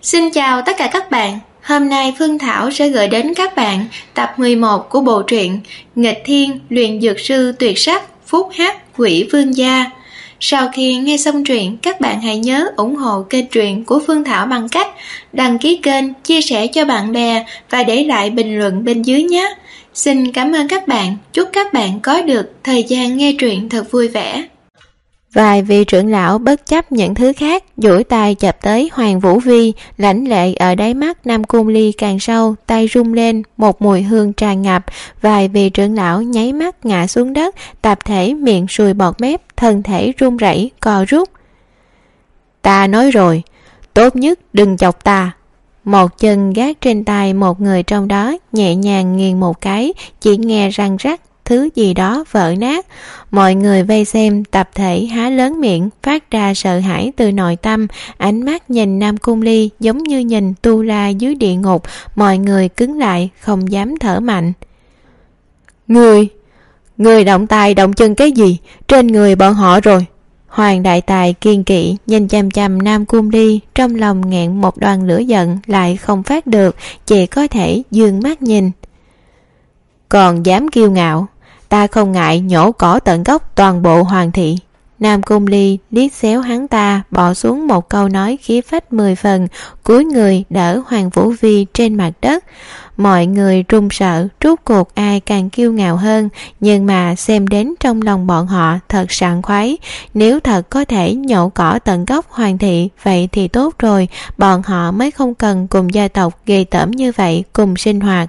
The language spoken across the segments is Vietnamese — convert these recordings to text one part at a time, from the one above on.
Xin chào tất cả các bạn. Hôm nay Phương Thảo sẽ gửi đến các bạn tập 11 của bộ truyện Nghịch Thiên Luyện Dược Sư Tuyệt Sắc Phúc Hắc Quỷ Vương Gia. Sau khi nghe xong truyện, các bạn hãy nhớ ủng hộ kênh truyện của Phương Thảo bằng cách đăng ký kênh, chia sẻ cho bạn bè và để lại bình luận bên dưới nhé. Xin cảm ơn các bạn. Chúc các bạn có được thời gian nghe truyện thật vui vẻ. Vài vị trưởng lão bất chấp những thứ khác, duỗi tay chập tới Hoàng Vũ Vi, lãnh lệ ở đáy mắt Nam Cung Ly càng sâu, tay rung lên, một mùi hương tràn ngập. Vài vị trưởng lão nháy mắt ngã xuống đất, tập thể miệng sùi bọt mép, thân thể run rẩy co rút. Ta nói rồi, tốt nhất đừng chọc ta. Một chân gác trên tay một người trong đó, nhẹ nhàng nghiền một cái, chỉ nghe răng rắc, thứ gì đó vỡ nát. Mọi người vây xem tập thể há lớn miệng, phát ra sợ hãi từ nội tâm. Ánh mắt nhìn Nam Cung Ly giống như nhìn Tu La dưới địa ngục. Mọi người cứng lại, không dám thở mạnh. Người động tay động chân cái gì? Trên người bọn họ rồi. Hoàng Đại Tài kiên kỵ nhìn chằm chằm Nam Cung Ly, trong lòng nghẹn một đoàn lửa giận lại không phát được, chỉ có thể dương mắt nhìn. Còn dám kiêu ngạo, ta không ngại nhổ cỏ tận gốc toàn bộ Hoàng thị. Nam Cung Ly liếc xéo hắn ta, bỏ xuống một câu nói khí phách 10 phần, cúi người đỡ Hoàng Vũ Vi trên mặt đất. Mọi người run sợ, rốt cuộc ai càng kiêu ngạo hơn, nhưng mà xem đến trong lòng bọn họ thật sảng khoái. Nếu thật có thể nhổ cỏ tận gốc Hoàng thị, vậy thì tốt rồi, bọn họ mới không cần cùng gia tộc ghê tởm như vậy cùng sinh hoạt.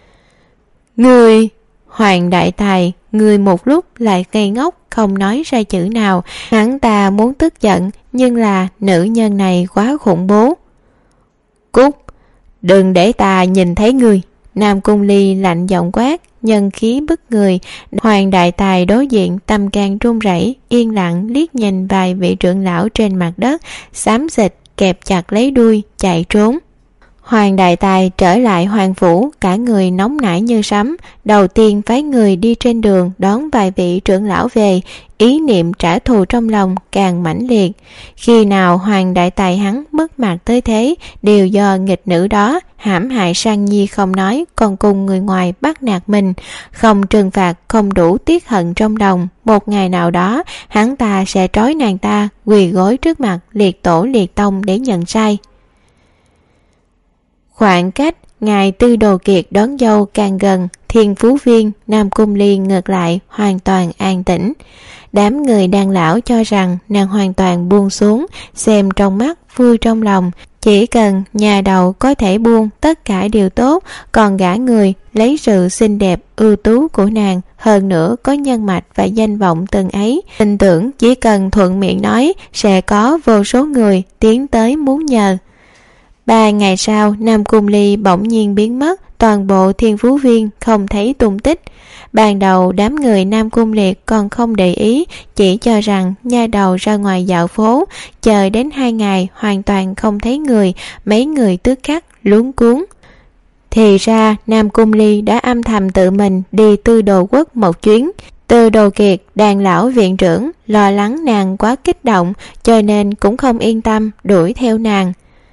Hoàng Đại Tài, người một lúc lại ngây ngốc, không nói ra chữ nào. Hắn ta muốn tức giận, nhưng là nữ nhân này quá khủng bố. Cút, đừng để ta nhìn thấy ngươi. Nam Cung Ly lạnh giọng quát, nhân khí bức người. Hoàng Đại Tài đối diện tâm can run rẩy, yên lặng liếc nhìn vài vị trưởng lão trên mặt đất, xám xịt kẹp chặt lấy đuôi chạy trốn. Hoàng Đại Tài trở lại Hoàng Phủ, cả người nóng nảy như sấm. Đầu tiên phái người đi trên đường đón vài vị trưởng lão về, ý niệm trả thù trong lòng càng mãnh liệt. Khi nào Hoàng Đại Tài hắn mất mặt tới thế, đều do nghịch nữ đó hãm hại Sang Nhi không nói, còn cùng người ngoài bắt nạt mình. Không trừng phạt không đủ tiếc hận trong lòng. Một ngày nào đó hắn ta sẽ trói nàng ta quỳ gối trước mặt liệt tổ liệt tông để nhận sai. Khoảng cách ngày Tư Đồ Kiệt đón dâu càng gần, Thiên Phú Viên, Nam Cung Ly ngược lại hoàn toàn an tĩnh. Đám người đàn lão cho rằng nàng hoàn toàn buông xuống, xem trong mắt vui trong lòng. Chỉ cần nhà đầu có thể buông, tất cả đều tốt. Còn gã người lấy sự xinh đẹp ưu tú của nàng, hơn nữa có nhân mạch và danh vọng từng ấy, tin tưởng chỉ cần thuận miệng nói, sẽ có vô số người tiến tới muốn nhờ. 3 ngày sau, Nam Cung Ly bỗng nhiên biến mất, toàn bộ Thiên Phú Viên không thấy tung tích. Ban đầu đám người Nam Cung Liệt còn không để ý, chỉ cho rằng nha đầu ra ngoài dạo phố, chờ đến 2 ngày hoàn toàn không thấy người, mấy người tức khắc luống cuống. Thì ra Nam Cung Ly đã âm thầm tự mình đi Tư Đồ Quốc một chuyến. Tư Đồ Kiệt, đàn lão viện trưởng, lo lắng nàng quá kích động, cho nên cũng không yên tâm đuổi theo nàng.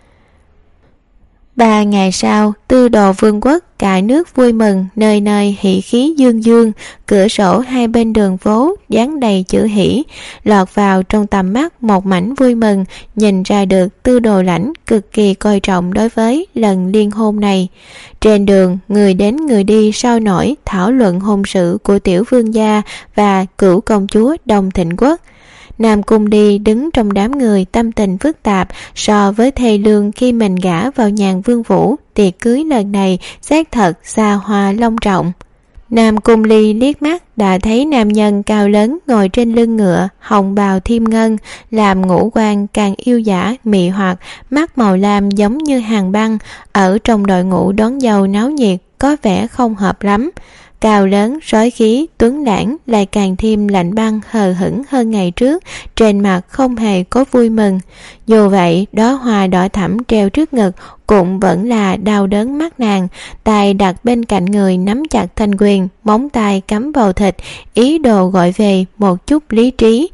3 ngày sau, Tư Đồ Vương quốc cả nước vui mừng, nơi nơi hỉ khí dương dương, cửa sổ hai bên đường phố dán đầy chữ hỉ, lọt vào trong tầm mắt một mảnh vui mừng, nhìn ra được Tư Đồ Lãnh cực kỳ coi trọng đối với lần liên hôn này. Trên đường, người đến người đi sôi nổi thảo luận hôn sự của tiểu vương gia và cửu công chúa Đông Thịnh Quốc. Nam Cung Ly đứng trong đám người tâm tình phức tạp, so với thê lương khi mình gả vào nhàn vương phủ, tiệc cưới lần này xác thật xa hoa long trọng. Nam Cung Ly liếc mắt đã thấy nam nhân cao lớn ngồi trên lưng ngựa, hồng bào thiêm ngân, làm ngũ quan càng yêu dã mị hoặc, mắt màu lam giống như hàng băng. Ở trong đội ngũ đón dâu náo nhiệt có vẻ không hợp lắm. Cao lớn, sói khí, tuấn lãng lại càng thêm lạnh băng hờ hững hơn ngày trước, trên mặt không hề có vui mừng. Dù vậy, đóa hoa đỏ thẫm treo trước ngực cũng vẫn là đau đớn mắt nàng. Tay đặt bên cạnh người nắm chặt thanh quyền, móng tay cắm vào thịt, ý đồ gọi về một chút lý trí.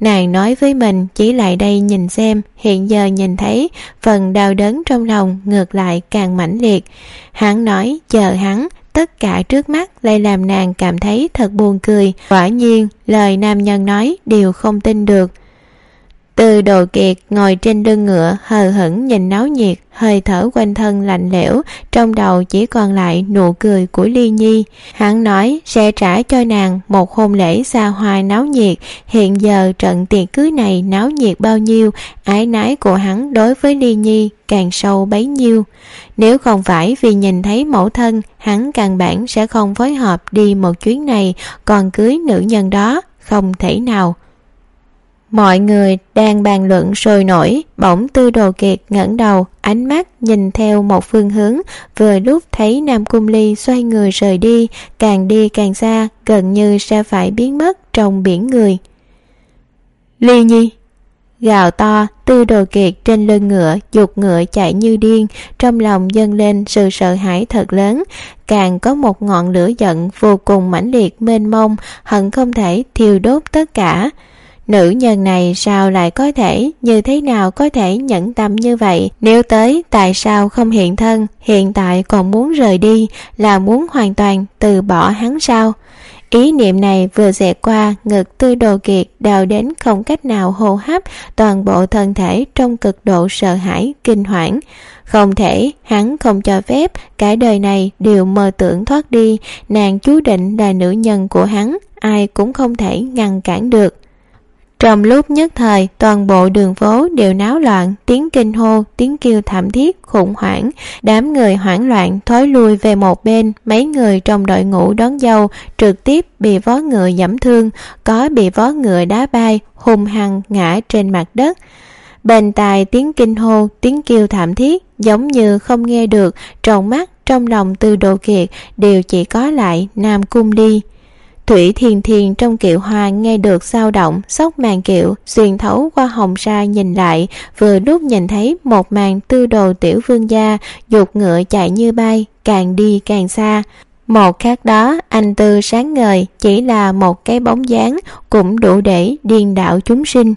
Nàng nói với mình chỉ lại đây nhìn xem, hiện giờ nhìn thấy phần đau đớn trong lòng ngược lại càng mãnh liệt. Hắn nói chờ hắn, tất cả trước mắt lại làm nàng cảm thấy thật buồn cười. Quả nhiên lời nam nhân nói đều không tin được. Từ Đồ Kiệt ngồi trên lưng ngựa hờ hững nhìn náo nhiệt, hơi thở quanh thân lạnh lẽo, trong đầu chỉ còn lại nụ cười của Ly Nhi. Hắn nói sẽ trả cho nàng một hôn lễ xa hoa náo nhiệt. Hiện giờ trận tiệc cưới này náo nhiệt bao nhiêu, ái nái của hắn đối với Ly Nhi càng sâu bấy nhiêu. Nếu không phải vì nhìn thấy mẫu thân, hắn căn bản sẽ không phối hợp đi một chuyến này, còn cưới nữ nhân đó không thể nào. Mọi người đang bàn luận sôi nổi, bỗng Tư Đồ Kiệt ngẩng đầu, ánh mắt nhìn theo một phương hướng, vừa lúc thấy Nam Cung Ly xoay người rời đi càng xa, gần như sẽ phải biến mất trong biển người. Ly Nhi! Gào to, Tư Đồ Kiệt trên lưng ngựa, giục ngựa chạy như điên, trong lòng dâng lên sự sợ hãi thật lớn, càng có một ngọn lửa giận vô cùng mãnh liệt mênh mông, hận không thể thiêu đốt tất cả. Nữ nhân này sao lại có thể, như thế nào có thể nhẫn tâm như vậy? Nếu tới, tại sao không hiện thân? Hiện tại còn muốn rời đi, là muốn hoàn toàn từ bỏ hắn sao? Ý niệm này vừa xẹt qua, ngực Tư Đồ Kiệt đau đến không cách nào hô hấp, toàn bộ thân thể trong cực độ sợ hãi, kinh hoảng. Không thể, hắn không cho phép, cả đời này đều mơ tưởng thoát đi, nàng chú định là nữ nhân của hắn, ai cũng không thể ngăn cản được. Trong lúc nhất thời, toàn bộ đường phố đều náo loạn, tiếng kinh hô, tiếng kêu thảm thiết, khủng hoảng. Đám người hoảng loạn thối lui về một bên, mấy người trong đội ngũ đón dâu trực tiếp bị vó ngựa giẫm thương, có bị vó ngựa đá bay, hung hăng ngã trên mặt đất. Bên tai tiếng kinh hô, tiếng kêu thảm thiết, giống như không nghe được, trong mắt, trong lòng Tư Đồ Kiệt đều chỉ có lại Nam Cung Ly. Thủy Thiên Thiên trong kiệu hoa nghe được dao động, xốc màn kiệu, xuyên thấu qua hồng sa nhìn lại, vừa lúc nhìn thấy một màn Tư Đồ tiểu vương gia giục ngựa chạy như bay, càng đi càng xa. Một khắc đó, anh tư sáng ngời, chỉ là một cái bóng dáng cũng đủ để điên đảo chúng sinh.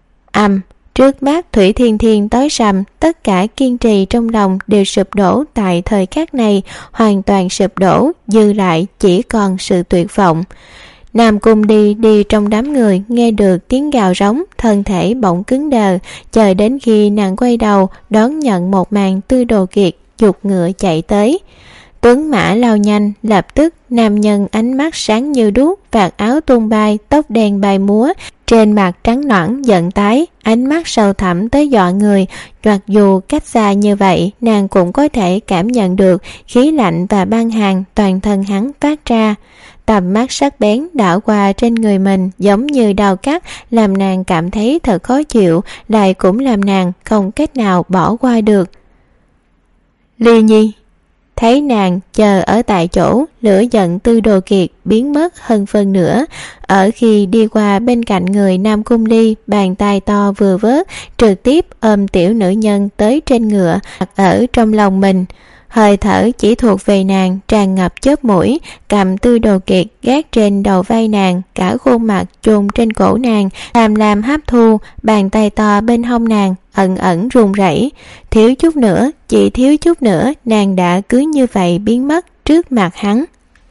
Trước mắt Thủy Thiên Thiên tối sầm, tất cả kiên trì trong lòng đều sụp đổ tại thời khắc này, hoàn toàn sụp đổ, dư lại chỉ còn sự tuyệt vọng. Nam Cung đi trong đám người, nghe được tiếng gào rống, thân thể bỗng cứng đờ, chờ đến khi nàng quay đầu đón nhận một màn Tư Đồ Kiệt giục ngựa chạy tới. Tuấn mã lao nhanh, lập tức nam nhân ánh mắt sáng như đuốc, vạt áo tung bay, tóc đen bay múa, trên mặt trắng nõn giận tái, ánh mắt sâu thẳm tới dọa người. Mặc dù cách xa như vậy, nàng cũng có thể cảm nhận được khí lạnh và băng hàn toàn thân hắn phát ra. Tầm mắt sắc bén đảo qua trên người mình giống như đao cắt, làm nàng cảm thấy thật khó chịu, lại cũng làm nàng không cách nào bỏ qua được. Ly Nhi! Thấy nàng chờ ở tại chỗ, lửa giận Tư Đồ Kiệt biến mất hơn phân nửa. Ở khi đi qua bên cạnh người Nam Cung Ly, bàn tay to vừa vớt, trực tiếp ôm tiểu nữ nhân tới trên ngựa, đặt ở trong lòng mình. Hơi thở chỉ thuộc về nàng, tràn ngập chóp mũi, cầm Tư Đồ Kiệt gác trên đầu vai nàng, cả khuôn mặt chôn trên cổ nàng, làm hấp thu, bàn tay to bên hông nàng ẩn ẩn run rẩy. Thiếu chút nữa, chỉ thiếu chút nữa, nàng đã cứ như vậy biến mất trước mặt hắn.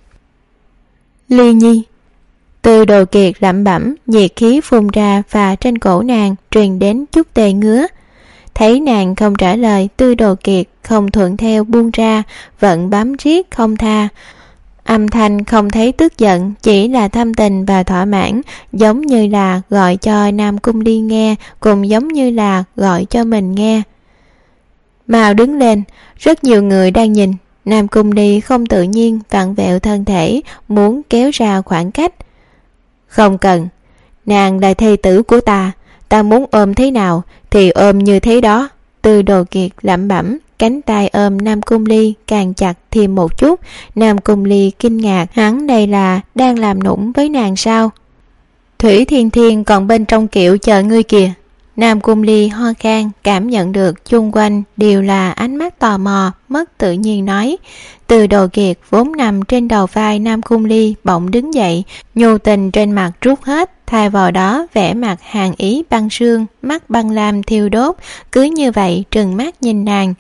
Ly Nhi! Tư Đồ Kiệt lẩm bẩm, nhiệt khí phun ra và trên cổ nàng truyền đến chút tê ngứa. Thấy nàng không trả lời, Tư Đồ Kiệt không thuận theo buông ra, vẫn bám riết không tha. Âm thanh không thấy tức giận, chỉ là thâm tình và thỏa mãn, giống như là gọi cho Nam Cung Ly nghe, cũng giống như là gọi cho mình nghe. Mau đứng lên, rất nhiều người đang nhìn. Nam Cung Ly không tự nhiên vặn vẹo thân thể, muốn kéo ra khoảng cách. Không cần, nàng là thê tử của ta muốn ôm thế nào thì ôm như thế đó. Tư Đồ Kiệt lẩm bẩm, cánh tay ôm Nam Cung Ly càng chặt thêm một chút. Nam Cung Ly kinh ngạc, hắn đây là đang làm nũng với nàng sao? Thủy Thiên Thiên còn bên trong kiệu chờ ngươi kìa. Nam Cung Ly ho khan, cảm nhận được chung quanh đều là ánh mắt tò mò, mất tự nhiên nói. Từ Đồ Kiệt vốn nằm trên đầu vai Nam Cung Ly bỗng đứng dậy, nhu tình trên mặt rút hết, thay vào đó vẻ mặt hàn ý băng sương, mắt băng lam thiêu đốt, cứ như vậy trừng mắt nhìn nàng.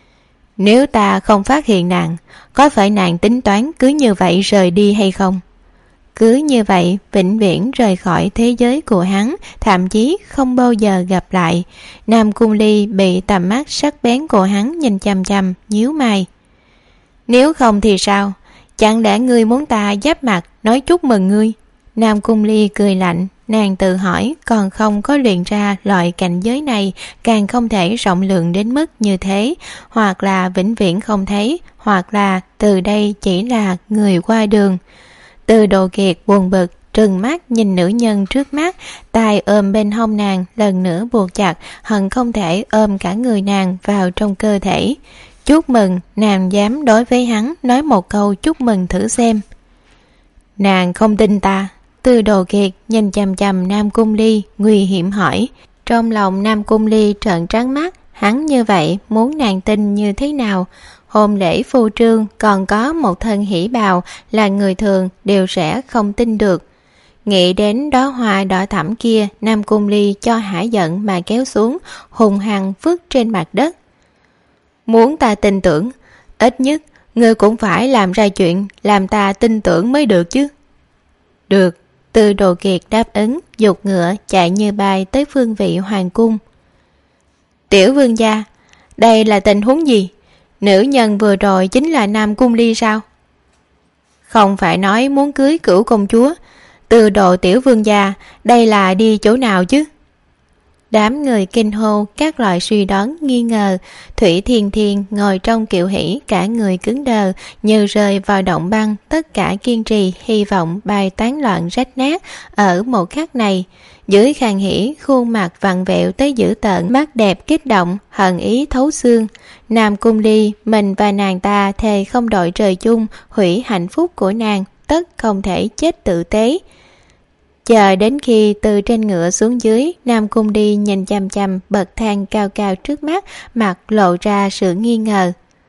Nếu ta không phát hiện nàng, có phải nàng tính toán cứ như vậy rời đi hay không? Cứ như vậy vĩnh viễn rời khỏi thế giới của hắn, thậm chí không bao giờ gặp lại. Nam Cung Ly bị tầm mắt sắc bén của hắn nhìn chằm chằm, nhíu mày. Nếu không thì sao? Chẳng lẽ ngươi muốn ta giáp mặt nói chúc mừng ngươi? Nam Cung Ly cười lạnh, nàng tự hỏi còn không có luyện ra loại cảnh giới này, càng không thể rộng lượng đến mức như thế, hoặc là vĩnh viễn không thấy, hoặc là từ đây chỉ là người qua đường. Từ Đồ Kiệt buồn bực, trừng mắt nhìn nữ nhân trước mắt, tay ôm bên hông nàng lần nữa buộc chặt, hận không thể ôm cả người nàng vào trong cơ thể. Chúc mừng, nàng dám đối với hắn nói một câu chúc mừng thử xem. Nàng không tin ta. Từ Đồ Kiệt nhìn chằm chằm Nam Cung Ly, nguy hiểm hỏi. Trong lòng Nam Cung Ly trợn trắng mắt, hắn như vậy muốn nàng tin như thế nào? Hôn lễ phô trương còn có một thân hỉ bào là người thường đều sẽ không tin được. Nghĩ đến đóa hoa đỏ thẫm kia, Nam Cung Ly cho hả giận mà kéo xuống, hùng hăng vứt trên mặt đất. Muốn ta tin tưởng, ít nhất ngươi cũng phải làm ra chuyện làm ta tin tưởng mới được chứ. Được. Từ Đồ Kiệt đáp ứng, giục ngựa chạy như bay tới phương vị hoàng cung. Tiểu vương gia, đây là tình huống gì? Nữ nhân vừa rồi chính là Nam Cung Ly sao? Không phải nói muốn cưới cửu công chúa. Từ Độ tiểu vương gia, đây là đi chỗ nào chứ? Đám người kinh hô các loại suy đoán nghi ngờ. Thủy Thiên Thiên ngồi trong kiệu hỷ, cả người cứng đờ như rơi vào động băng, tất cả kiên trì hy vọng bay tán loạn rách nát ở một khắc này. Dưới khang hỷ, khuôn mặt vặn vẹo tới dữ tợn, mắt đẹp kích động, hận ý thấu xương. Nam Cung Ly, mình và nàng ta thề không đội trời chung, hủy hạnh phúc của nàng, tất không thể chết tự tế. Chờ đến khi từ trên ngựa xuống dưới, Nam Cung Ly nhìn chằm chằm bậc thang cao cao trước mắt, mặt lộ ra sự nghi ngờ.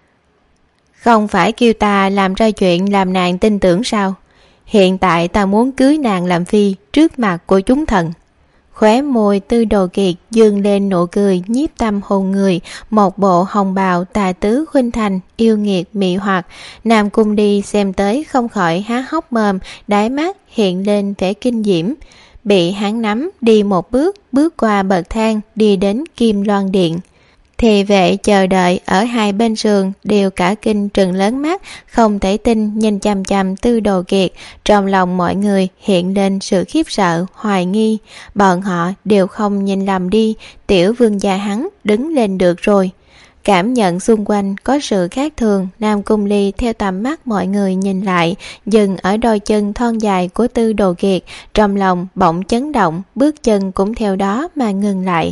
Không phải kêu ta làm ra chuyện làm nàng tin tưởng sao? Hiện tại ta muốn cưới nàng làm phi trước mặt của chúng thần. Khóe môi Tư Đồ Kiệt dương lên nụ cười nhiếp tâm hồn người, một bộ hồng bào tà tứ khuynh thành, yêu nghiệt mị hoặc. Nam Cung Ly xem tới không khỏi há hốc mồm, đáy mắt hiện lên vẻ kinh diễm. Bị hắn nắm đi một bước, bước qua bậc thang, đi đến Kim Loan Điện. Thị vệ chờ đợi ở hai bên sườn đều cả kinh trừng lớn mắt, không thể tin nhìn chằm chằm Tư Đồ Kiệt. Trong lòng mọi người hiện lên sự khiếp sợ, hoài nghi. Bọn họ đều không nhìn lầm đi, tiểu vương gia hắn đứng lên được rồi. Cảm nhận xung quanh có sự khác thường, Nam Cung Ly theo tầm mắt mọi người nhìn lại, dừng ở đôi chân thon dài của Tư Đồ Kiệt. Trong lòng bỗng chấn động, bước chân cũng theo đó mà ngừng lại.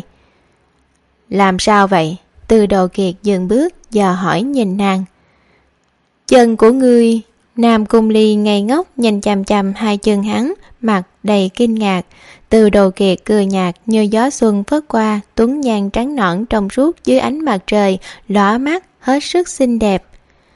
Làm sao vậy? Từ Đồ Kiệt dừng bước, dò hỏi nhìn nàng. Chân của ngươi. Nam Cung Ly ngây ngốc nhìn chằm chằm hai chân hắn, mặt đầy kinh ngạc. Từ Đồ Kiệt cười nhạt như gió xuân phất qua, tuấn nhan trắng nõn trong suốt dưới ánh mặt trời, lóa mắt, hết sức xinh đẹp.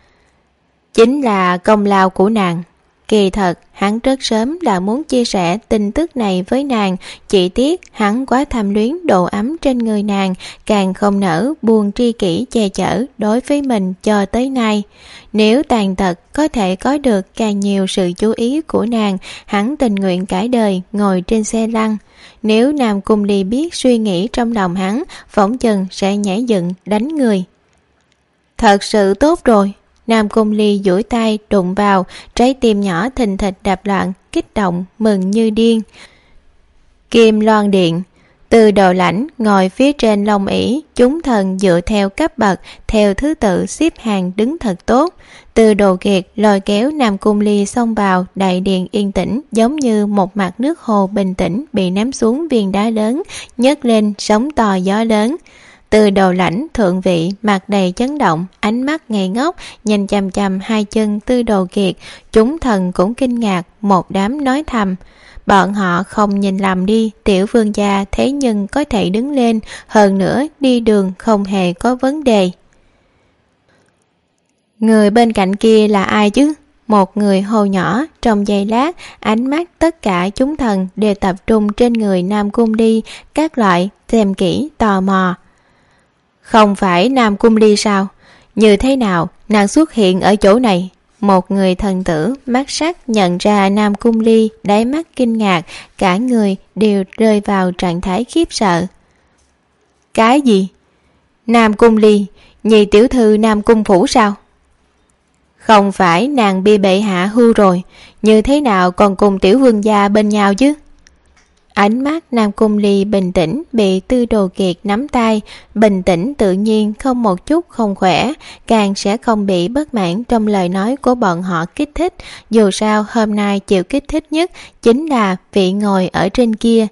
Chính là công lao của nàng. Kỳ thật, hắn rất sớm đã muốn chia sẻ tin tức này với nàng, chỉ tiếc hắn quá tham luyến độ ấm trên người nàng, càng không nỡ buông tri kỷ che chở đối với mình cho tới nay. Nếu tàn tật có thể có được càng nhiều sự chú ý của nàng, hắn tình nguyện cải đời ngồi trên xe lăn. Nếu Nam Cung Ly biết suy nghĩ trong lòng hắn, phỏng chừng sẽ nhảy dựng đánh người. Thật sự tốt rồi. Nam Cung Ly duỗi tay đụng vào, trái tim nhỏ thình thịch đập loạn, kích động, mừng như điên. Kim Loan Điện. Từ Đồ Lãnh ngồi phía trên long ỷ, chúng thần dựa theo cấp bậc, theo thứ tự xếp hàng đứng thật tốt. Từ Đồ Kiệt lôi kéo Nam Cung Ly xông vào đại điện yên tĩnh, giống như một mặt nước hồ bình tĩnh bị ném xuống viên đá lớn, nhấc lên sóng to gió lớn. Từ Đồ Lãnh thượng vị, mặt đầy chấn động, ánh mắt ngây ngốc nhìn chằm chằm hai chân Tư Đồ Kiệt. Chúng thần cũng kinh ngạc, một đám nói thầm: bọn họ không nhìn lầm đi, tiểu vương gia thế nhưng có thể đứng lên, hơn nữa đi đường không hề có vấn đề. Người bên cạnh kia là ai chứ? Một người hô nhỏ. Trong giây lát, ánh mắt tất cả chúng thần đều tập trung trên người Nam Cung Ly, các loại xem kỹ tò mò. Không phải Nam Cung Ly sao? Như thế nào nàng xuất hiện ở chỗ này? Một người thần tử mắt sắc nhận ra Nam Cung Ly, đáy mắt kinh ngạc, cả người đều rơi vào trạng thái khiếp sợ. Cái gì? Nam Cung Ly, nhị tiểu thư Nam Cung phủ sao? Không phải nàng bị bệ hạ hưu rồi, như thế nào còn cùng tiểu vương gia bên nhau chứ? Ánh mắt Nam Cung Ly bình tĩnh bị Tư Đồ Kiệt nắm tay, bình tĩnh tự nhiên không một chút không khỏe, càng sẽ không bị bất mãn trong lời nói của bọn họ kích thích. Dù sao hôm nay chịu kích thích nhất chính là vị ngồi ở trên kia.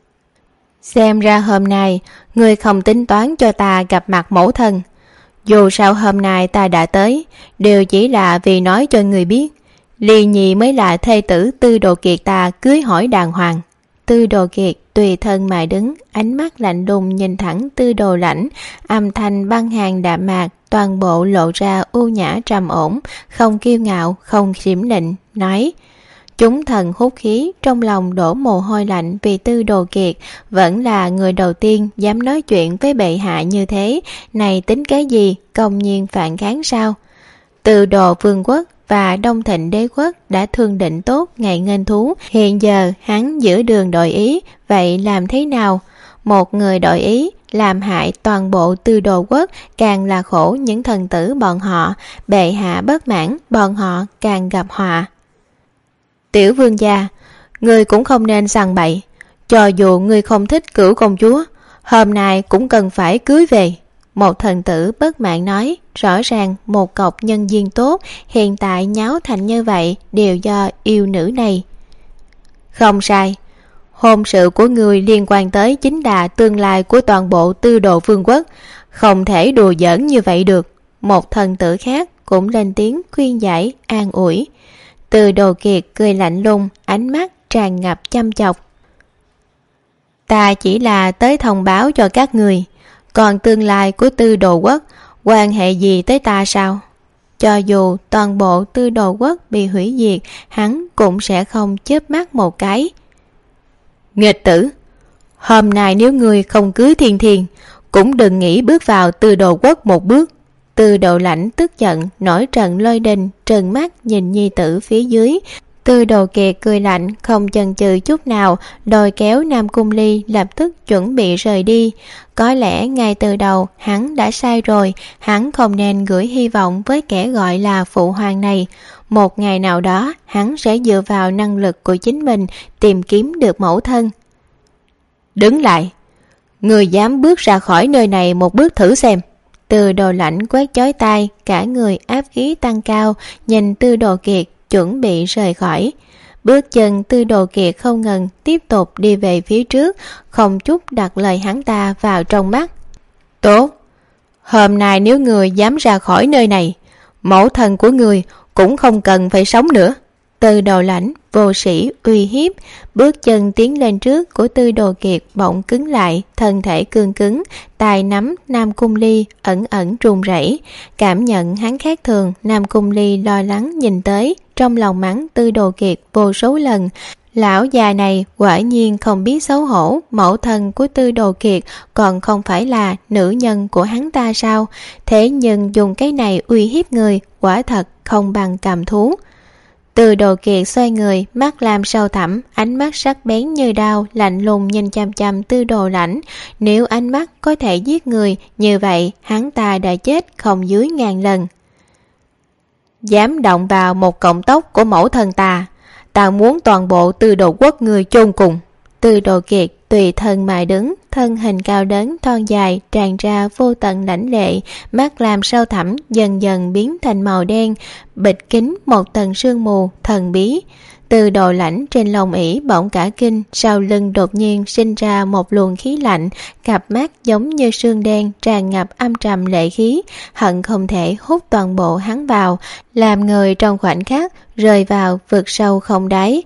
Xem ra hôm nay người không tính toán cho ta gặp mặt mẫu thân. Dù sao hôm nay ta đã tới, đều chỉ là vì nói cho người biết, Ly Nhi mới là thê tử Tư Đồ Kiệt ta cưới hỏi đàng hoàng. Tư Đồ Kiệt tùy thân mà đứng, ánh mắt lạnh lùng nhìn thẳng Tư Đồ Lãnh, âm thanh băng hàn đạm mạc, toàn bộ lộ ra ưu nhã trầm ổn, không kiêu ngạo, không xiểm lịnh, nói. Chúng thần hút khí, trong lòng đổ mồ hôi lạnh vì Tư Đồ Kiệt vẫn là người đầu tiên dám nói chuyện với bệ hạ như thế, này tính cái gì, công nhiên phản kháng sao? Tư Đồ Vương quốc và Đông Thịnh đế quốc đã thương định tốt ngày nghênh thú, hiện giờ hắn giữa đường đổi ý, vậy làm thế nào? Một người đổi ý làm hại toàn bộ Tư Đồ quốc, càng là khổ những thần tử bọn họ, bệ hạ bất mãn, bọn họ càng gặp họa. Tiểu vương gia, ngươi cũng không nên sằng bậy, cho dù ngươi không thích Cửu công chúa, hôm nay cũng cần phải cưới về. Một thần tử bất mãn nói, rõ ràng một cọc nhân duyên tốt hiện tại nháo thành như vậy đều do yêu nữ này. Không sai, hôn sự của ngươi liên quan tới chính là tương lai của toàn bộ Tư Đồ vương quốc, không thể đùa giỡn như vậy được. Một thần tử khác cũng lên tiếng khuyên giải an ủi. Tư Đồ Kiệt cười lạnh lùng, ánh mắt tràn ngập chăm chọc. Ta chỉ là tới thông báo cho các người, còn tương lai của Tư Đồ quốc quan hệ gì tới ta sao? Cho dù toàn bộ Tư Đồ quốc bị hủy diệt, hắn cũng sẽ không chớp mắt một cái. Nghịch tử, hôm nay nếu ngươi không cưới Thiên Thiên, cũng đừng nghĩ bước vào Tư Đồ quốc một bước. Tư Đồ Lãnh tức giận, nổi trận lôi đình, trừng mắt nhìn nhi tử phía dưới. Tư Đồ Kiệt cười lạnh, không chần chừ chút nào, đòi kéo Nam Cung Ly lập tức chuẩn bị rời đi. Có lẽ ngay từ đầu hắn đã sai rồi, hắn không nên gửi hy vọng với kẻ gọi là phụ hoàng này. Một ngày nào đó hắn sẽ dựa vào năng lực của chính mình tìm kiếm được mẫu thân. Đứng lại, người dám bước ra khỏi nơi này một bước thử xem. Tư Đồ Lãnh quét chói tai, cả người áp khí tăng cao, nhìn Tư Đồ Kiệt chuẩn bị rời khỏi. Bước chân Tư Đồ Kiệt không ngừng tiếp tục đi về phía trước, không chút đặt lời hắn ta vào trong mắt. Tốt, hôm nay nếu người dám ra khỏi nơi này, mẫu thân của người cũng không cần phải sống nữa. Tư Đồ Lãnh vô sĩ uy hiếp, bước chân tiến lên trước của Tư Đồ Kiệt bỗng cứng lại, thân thể cương cứng, tay nắm Nam Cung Ly ẩn ẩn run rẩy. Cảm nhận hắn khác thường, Nam Cung Ly lo lắng nhìn tới, trong lòng mắng Tư Đồ Kiệt vô số lần. Lão già này quả nhiên không biết xấu hổ, mẫu thân của Tư Đồ Kiệt còn không phải là nữ nhân của hắn ta sao? Thế nhưng dùng cái này uy hiếp người, quả thật không bằng cầm thú. Tư Đồ Kiệt xoay người, mắt làm sâu thẳm, ánh mắt sắc bén như đao, lạnh lùng nhìn chăm chăm Tư Đồ Lãnh. Nếu ánh mắt có thể giết người, như vậy hắn ta đã chết không dưới 1000 lần. Dám động vào một cọng tóc của mẫu thân ta, ta muốn toàn bộ Tư Đồ quốc người chôn cùng. Tư Đồ Kiệt tùy thân mà đứng, thân hình cao lớn thon dài tràn ra vô tận lãnh lệ, mắt làm sâu thẳm dần dần biến thành màu đen, bịt kín một tầng sương mù thần bí. Tư Đồ Lãnh trên lồng ỷ bỗng cả kinh, sau lưng đột nhiên sinh ra một luồng khí lạnh, cặp mắt giống như sương đen tràn ngập âm trầm lệ khí, hận không thể hút toàn bộ hắn vào, làm người trong khoảnh khắc rơi vào vực sâu không đáy.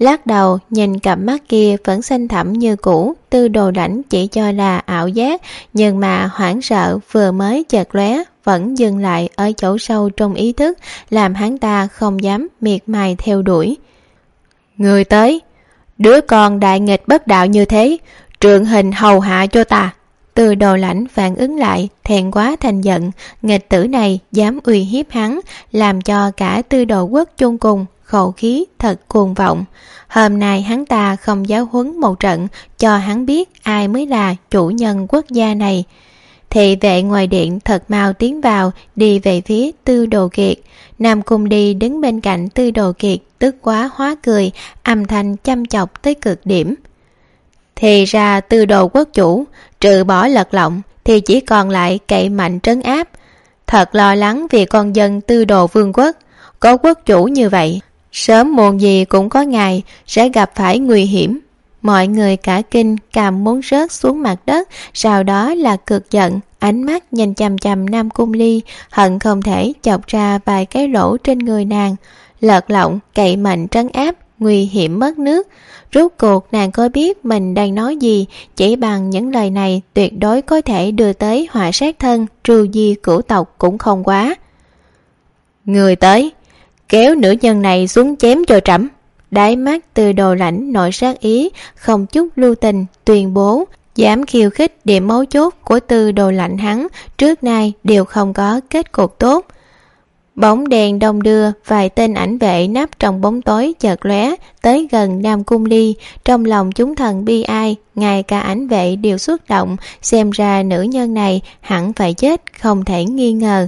lắc đầu nhìn cặp mắt kia vẫn xanh thẳm như cũ. Tư Đồ Lãnh chỉ cho là ảo giác, nhưng mà hoảng sợ vừa mới chợt lóe vẫn dừng lại ở chỗ sâu trong ý thức, làm hắn ta không dám miệt mài theo đuổi. Người tới, đứa con đại nghịch bất đạo như thế, trượng hình hầu hạ cho ta. Tư Đồ Lãnh phản ứng lại, thẹn quá thành giận, nghịch tử này dám uy hiếp hắn, làm cho cả Tư Đồ quốc chôn cùng, khẩu khí thật cuồng vọng. Hôm nay hắn ta không giáo huấn một trận, cho hắn biết ai mới là chủ nhân quốc gia này. Thị vệ ngoài điện thật mau tiến vào, đi về phía Tư Đồ Kiệt. Nam Cung Đi đứng bên cạnh Tư Đồ Kiệt, tức quá hóa cười, âm thanh chăm chọc tới cực điểm. Thì ra Tư Đồ quốc chủ, trừ bỏ lật lọng thì chỉ còn lại cậy mạnh trấn áp. Thật lo lắng vì con dân Tư Đồ vương quốc. Có quốc chủ như vậy, sớm muộn gì cũng có ngày sẽ gặp phải nguy hiểm. Mọi người cả kinh, cằm muốn rớt xuống mặt đất, sau đó là cực giận, ánh mắt nhìn chằm chằm Nam Cung Ly, hận không thể chọc ra vài cái lỗ trên người nàng. Lật lọng, cậy mạnh trấn áp, nguy hiểm mất nước. Rốt cuộc nàng có biết mình đang nói gì, chỉ bằng những lời này tuyệt đối có thể đưa tới họa sát thân, tru di cửu tộc cũng không quá. Người tới, kéo nữ nhân này xuống chém cho trẫm. Đáy mắt Tư Đồ Lãnh nội sát ý, không chút lưu tình, tuyên bố dám khiêu khích điểm mấu chốt của Tư Đồ Lãnh hắn trước nay đều không có kết cục tốt. Bóng đèn đông đưa, vài tên ảnh vệ nấp trong bóng tối chợt lóe tới gần Nam Cung Ly. Trong lòng chúng thần bi ai, ngay cả ảnh vệ đều xuất động, xem ra nữ nhân này hẳn phải chết không thể nghi ngờ.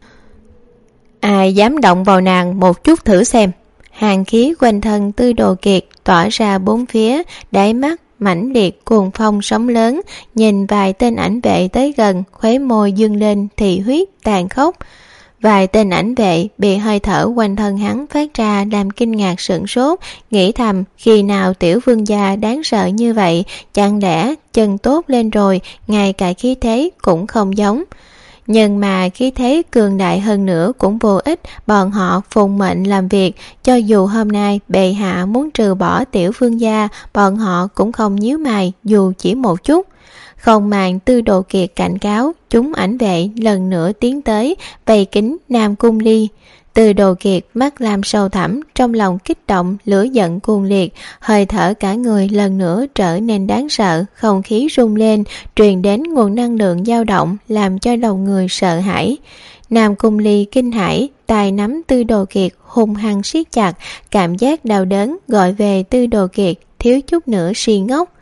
Ai dám động vào nàng một chút thử xem. Hàn khí quanh thân Tư Đồ Kiệt tỏa ra bốn phía, đáy mắt mãnh liệt cuồng phong sóng lớn, nhìn vài tên ảnh vệ tới gần, khóe môi dương lên thị huyết tàn khốc. Vài tên ảnh vệ bị hơi thở quanh thân hắn phát ra làm kinh ngạc sửng sốt, nghĩ thầm khi nào tiểu vương gia đáng sợ như vậy, chẳng lẽ chân tốt lên rồi, ngay cả khí thế cũng không giống. Nhưng mà khí thế cường đại hơn nữa cũng vô ích, bọn họ phụng mệnh làm việc, cho dù hôm nay bệ hạ muốn trừ bỏ tiểu vương gia, bọn họ cũng không nhíu mày dù chỉ một chút. Không màng Tư Đồ Kiệt cảnh cáo, chúng ảnh vệ lần nữa tiến tới, vây kín Nam Cung Ly. Tư Đồ Kiệt mắt lam sâu thẳm, trong lòng kích động, lửa giận cuồng liệt, hơi thở cả người lần nữa trở nên đáng sợ, không khí rung lên, truyền đến nguồn năng lượng dao động, làm cho lòng người sợ hãi. Nam Cung Ly kinh hãi, tay nắm Tư Đồ Kiệt hung hăng siết chặt, cảm giác đau đớn gọi về Tư Đồ Kiệt, thiếu chút nữa si ngốc.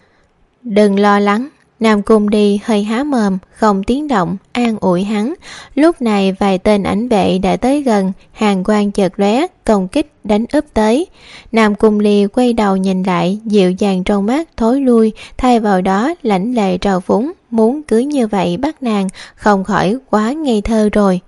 Đừng lo lắng. Nam Cung Đi hơi há mồm, không tiếng động, an ủi hắn. Lúc này vài tên ảnh vệ đã tới gần, hàn quang chợt lóe, công kích đánh úp tới. Nam Cung Ly quay đầu nhìn lại, dịu dàng trong mắt thối lui, thay vào đó lãnh lệ trào phúng, muốn cứ như vậy bắt nàng, không khỏi quá ngây thơ rồi.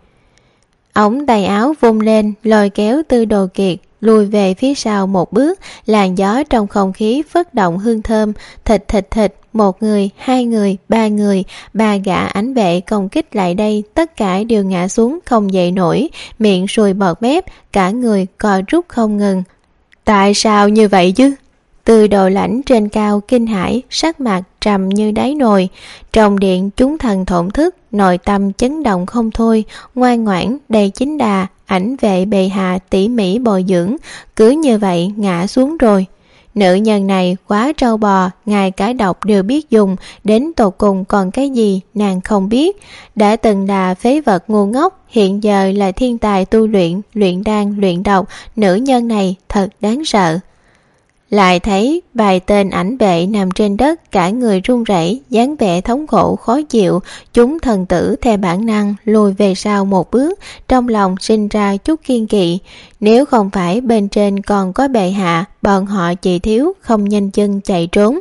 Ống tay áo vung lên, lôi kéo Tư Đồ Kiệt lùi về phía sau một bước, làn gió trong không khí phất động hương thơm, thịt thịt thịt, một người, hai người, ba người, ba gã ảnh vệ công kích lại đây, tất cả đều ngã xuống không dậy nổi, miệng sùi bọt mép, cả người co rút không ngừng. Tại sao như vậy chứ? Tư Đồ Lãnh trên cao kinh hãi, sắc mặt trầm như đáy nồi. Trong điện chúng thần thổn thức, nội tâm chấn động không thôi, ngoan ngoãn đầy chính đà, ảnh vệ bệ hạ tỉ mỉ bồi dưỡng, cứ như vậy ngã xuống rồi. Nữ nhân này quá trâu bò, ngay cả độc đều biết dùng, đến tột cùng còn cái gì nàng không biết. Đã từng là phế vật ngu ngốc, hiện giờ là thiên tài tu luyện, luyện đan, luyện độc, nữ nhân này thật đáng sợ. Lại thấy vài tên ảnh vệ nằm trên đất, cả người run rẩy, dáng vẻ thống khổ khó chịu. Chúng thần tử theo bản năng lùi về sau một bước, trong lòng sinh ra chút kiêng kỵ. Nếu không phải bên trên còn có bệ hạ, bọn họ chỉ thiếu không nhanh chân chạy trốn.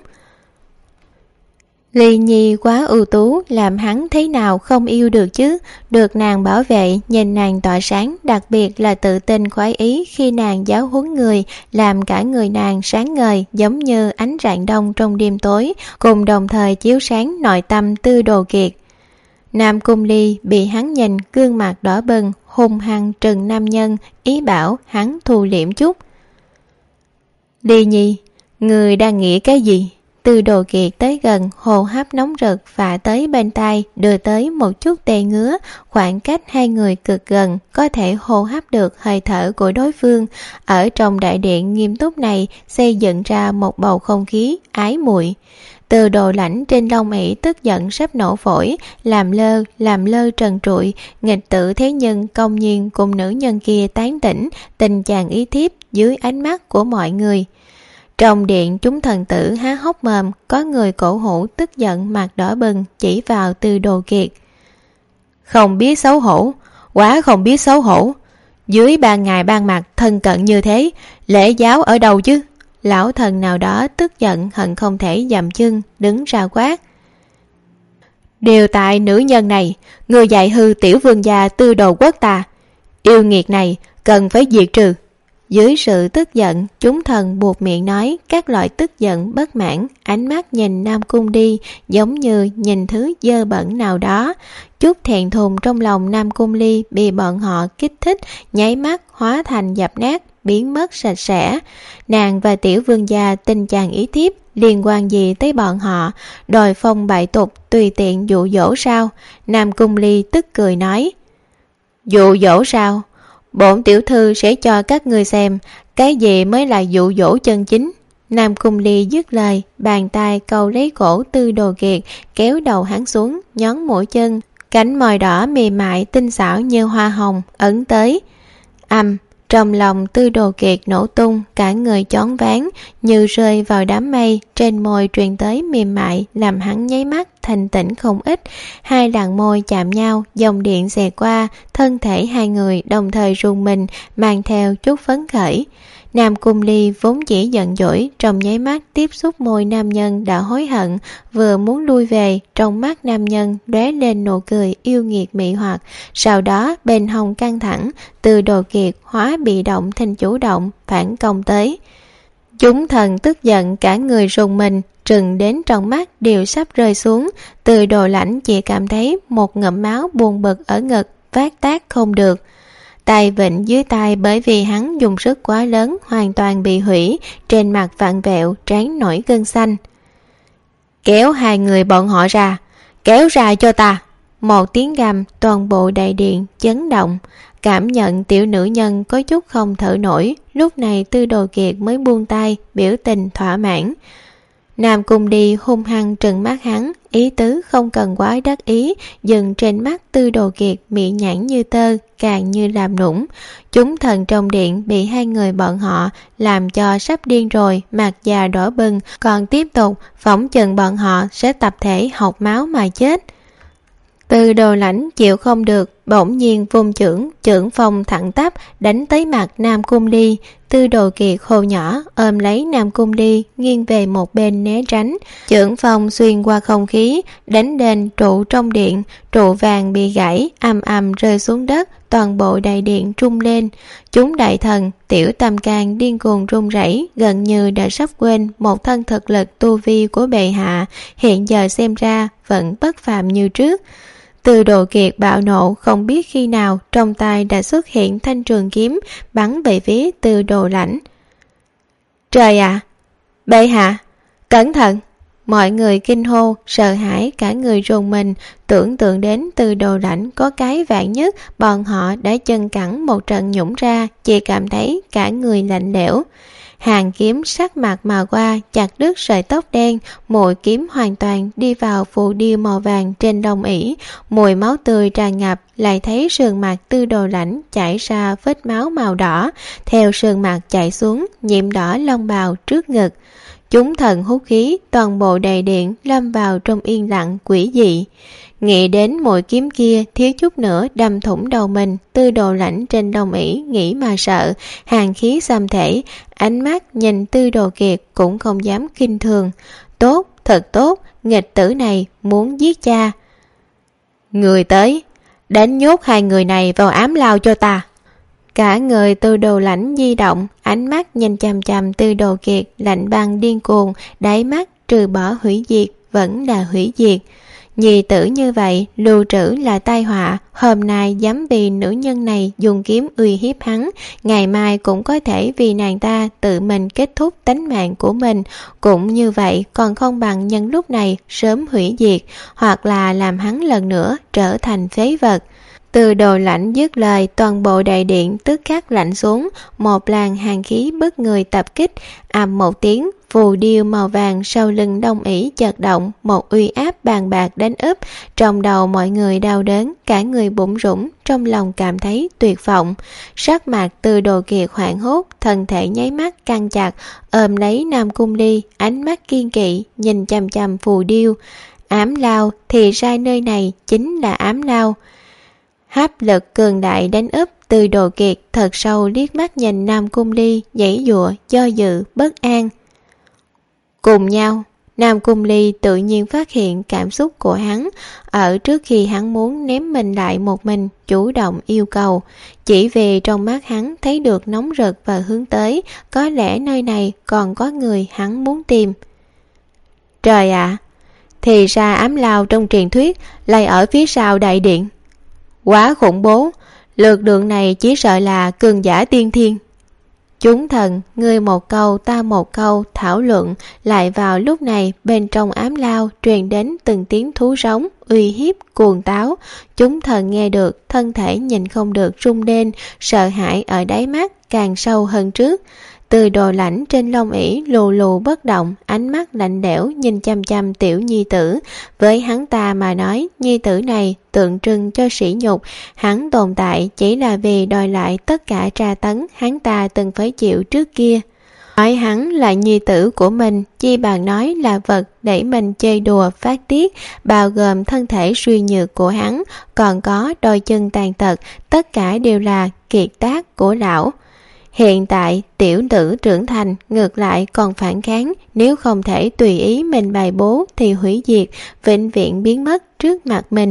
Ly Nhi quá ưu tú, làm hắn thế nào không yêu được chứ. Được nàng bảo vệ, nhìn nàng tỏa sáng, đặc biệt là tự tin khoái ý khi nàng giáo huấn người, làm cả người nàng sáng ngời giống như ánh rạng đông trong đêm tối, cùng đồng thời chiếu sáng nội tâm Tư Đồ Kiệt. Nam Cung Ly bị hắn nhìn, gương mặt đỏ bừng, hung hăng trừng nam nhân, ý bảo hắn thu liễm chút. Đi Nhi, người đang nghĩ cái gì? Tư Đồ Kiệt tới gần, hô hấp nóng rực phả tới bên tai, đưa tới một chút tê ngứa. Khoảng cách hai người cực gần, có thể hô hấp được hơi thở của đối phương. Ở trong đại điện nghiêm túc này xây dựng ra một bầu không khí ái muội. Từ Đồ Lãnh trên lông ỷ tức giận sắp nổ phổi, làm lơ trần trụi, nghịch tử thế nhưng công nhiên cùng nữ nhân kia tán tỉnh, tình chàng ý thiếp dưới ánh mắt của mọi người. Trong điện chúng thần tử há hốc mồm, có người cổ hủ tức giận mặt đỏ bừng chỉ vào Từ Đồ Kiệt. Không biết xấu hổ, quá không biết xấu hổ. Dưới ban ngày ban mặt thân cận như thế, lễ giáo ở đâu chứ? Lão thần nào đó tức giận hận không thể dậm chân đứng ra quát. Điều tại nữ nhân này, người dạy hư tiểu vương gia Tư Đồ quốc ta, yêu nghiệt này cần phải diệt trừ. Dưới sự tức giận, chúng thần buộc miệng nói các loại tức giận bất mãn, ánh mắt nhìn Nam Cung Ly giống như nhìn thứ dơ bẩn nào đó. Chút thẹn thùng trong lòng Nam Cung Ly bị bọn họ kích thích, nháy mắt hóa thành dập nát, biến mất sạch sẽ. Nàng và tiểu vương gia tình chàng ý thiếp liên quan gì tới bọn họ? Đòi phong bại tục tùy tiện dụ dỗ sao? Nam Cung Ly tức cười nói. Dụ dỗ sao? Bổn tiểu thư sẽ cho các ngươi xem cái gì mới là dụ dỗ chân chính. Nam Cung Ly dứt lời, bàn tay câu lấy cổ Tư Đồ Kiệt, kéo đầu hắn xuống, nhón mũi chân, cánh môi đỏ mềm mại tinh xảo như hoa hồng ấn tới. Trong lòng Tư Đồ Kiệt nổ tung, cả người choáng váng như rơi vào đám mây, trên môi truyền tới mềm mại làm hắn nháy mắt thanh tĩnh không ít. Hai làn môi chạm nhau, dòng điện xẹt qua, thân thể hai người đồng thời rung mình, mang theo chút phấn khởi. Nam Cung Ly vốn chỉ giận dỗi, trong nháy mắt tiếp xúc môi nam nhân đã hối hận, vừa muốn lui về, trong mắt nam nhân lóe lên nụ cười yêu nghiệt mị hoặc. Sau đó bên hông căng thẳng, Từ Đồ Kiệt hóa bị động thành chủ động, phản công tới. Chúng thần tức giận cả người rùng mình, trừng đến trong mắt đều sắp rơi xuống. Từ Đồ Lãnh chỉ cảm thấy một ngụm máu buồn bực ở ngực, phát tác không được. Tay vịnh dưới tay bởi vì hắn dùng sức quá lớn hoàn toàn bị hủy, trên mặt vặn vẹo, trán nổi gân xanh. Kéo hai người bọn họ ra, kéo ra cho ta. Một tiếng gầm, toàn bộ đại điện chấn động. Cảm nhận tiểu nữ nhân có chút không thở nổi, lúc này Tư Đồ Kiệt mới buông tay, biểu tình thỏa mãn. Nam Cung Đi hung hăng trừng mắt hắn, ý tứ không cần quá đắc ý, dừng trên mắt Tư Đồ Kiệt miệng nhãn như tơ, càng như làm nũng. Chúng thần trong điện bị hai người bọn họ làm cho sắp điên rồi, mặt già đỏ bừng, còn tiếp tục phỏng chừng bọn họ sẽ tập thể học máu mà chết. Từ Đồ Lãnh chịu không được, bỗng nhiên vung chưởng phong thẳng tắp đánh tới mặt Nam Cung Ly. Tư Đồ Kiệt hô nhỏ ôm lấy Nam Cung Ly, nghiêng về một bên né tránh. Chưởng phong xuyên qua không khí, đánh lên trụ trong điện, trụ vàng bị gãy ầm rơi xuống đất, toàn bộ đại điện rung lên. Chúng đại thần tiểu tâm can điên cuồng run rẩy, gần như đã sắp quên một thân thực lực tu vi của bệ hạ, hiện giờ xem ra vẫn bất phàm như trước. Từ Đồ Kiệt bạo nộ, không biết khi nào trong tay đã xuất hiện thanh trường kiếm bắn về phía Từ Đồ Lãnh. Trời ạ! Bệ hạ! Cẩn thận! Mọi người kinh hô, sợ hãi cả người rùng mình, tưởng tượng đến Từ Đồ Lãnh có cái vạn nhất, bọn họ đã chân cẳng một trận nhũng ra, chỉ cảm thấy cả người lạnh lẽo. Hàng kiếm sắc mặt mà qua, chặt đứt sợi tóc đen, mũi kiếm hoàn toàn đi vào phù điêu màu vàng trên lông ỷ, mùi máu tươi tràn ngập, lại thấy sườn mặt Tư Đồ Lãnh chảy ra vết máu màu đỏ, theo sườn mặt chảy xuống, nhiễm đỏ lông bào trước ngực. Chúng thần hút khí, toàn bộ đại điện lâm vào trong yên lặng quỷ dị. Nghĩ đến mũi kiếm kia thiếu chút nữa đâm thủng đầu mình, Tư Đồ Lãnh trên đồng ỷ nghĩ mà sợ, hàn khí xâm thể, ánh mắt nhìn Tư Đồ Kiệt cũng không dám khinh thường. Tốt, thật tốt, nghịch tử này muốn giết cha. Người tới, đánh nhốt hai người này vào ám lao cho ta. Cả người Tư Đồ Lãnh di động, ánh mắt nhìn chằm chằm Tư Đồ Kiệt lạnh băng điên cuồng, đáy mắt trừ bỏ hủy diệt vẫn là hủy diệt. Nhi tử như vậy lưu trữ là tai họa, hôm nay dám vì nữ nhân này dùng kiếm uy hiếp hắn, ngày mai cũng có thể vì nàng ta tự mình kết thúc tánh mạng của mình. Cũng như vậy còn không bằng nhân lúc này sớm hủy diệt, hoặc là làm hắn lần nữa trở thành phế vật. Từ Đồ Lãnh dứt lời, toàn bộ đại điện tức khắc lạnh xuống, một làn hàn khí bức người tập kích. Ầm một tiếng, phù điêu màu vàng sau lưng Đông Ỷ chật động, một uy áp bàn bạc đánh úp. Trong đầu mọi người đau đớn, cả người bủn rủn, trong lòng cảm thấy tuyệt vọng. Sắc mặt Từ Đồ Kiệt hoảng hốt, thân thể nháy mắt căng chặt, ôm lấy Nam Cung Ly, ánh mắt kiên kỵ nhìn chằm chằm phù điêu. Ám lao, thì ra nơi này chính là ám lao. Áp lực cường đại đánh úp, Từ Đồ Kiệt thật sâu liếc mắt nhìn Nam Cung Ly, giãy giụa, do dự, bất an. Cùng nhau, Nam Cung Ly tự nhiên phát hiện cảm xúc của hắn, ở trước khi hắn muốn ném mình lại một mình, chủ động yêu cầu. Chỉ vì trong mắt hắn thấy được nóng rực và hướng tới, có lẽ nơi này còn có người hắn muốn tìm. Trời ạ, thì ra ám lao trong truyền thuyết lại ở phía sau đại điện. Quá khủng bố, lực lượng này chỉ sợ là cường giả tiên thiên. Chúng thần, ngươi một câu ta một câu thảo luận, lại vào lúc này bên trong ám lao truyền đến từng tiếng thú rống, uy hiếp, cuồng táo. Chúng thần nghe được, thân thể nhìn không được rung lên, sợ hãi ở đáy mắt càng sâu hơn trước. Từ Đồ Lãnh trên lông ỷ lù lù bất động, ánh mắt lạnh lẽo nhìn chăm chăm tiểu nhi tử. Với hắn ta mà nói, nhi tử này tượng trưng cho sỉ nhục, hắn tồn tại chỉ là vì đòi lại tất cả tra tấn hắn ta từng phải chịu trước kia. Nói hắn là nhi tử của mình, chi bằng nói là vật để mình chơi đùa phát tiết, bao gồm thân thể suy nhược của hắn, còn có đôi chân tàn tật, tất cả đều là kiệt tác của lão. Hiện tại tiểu tử trưởng thành ngược lại còn phản kháng, nếu không thể tùy ý mình bài bố thì hủy diệt, vĩnh viễn biến mất trước mặt mình.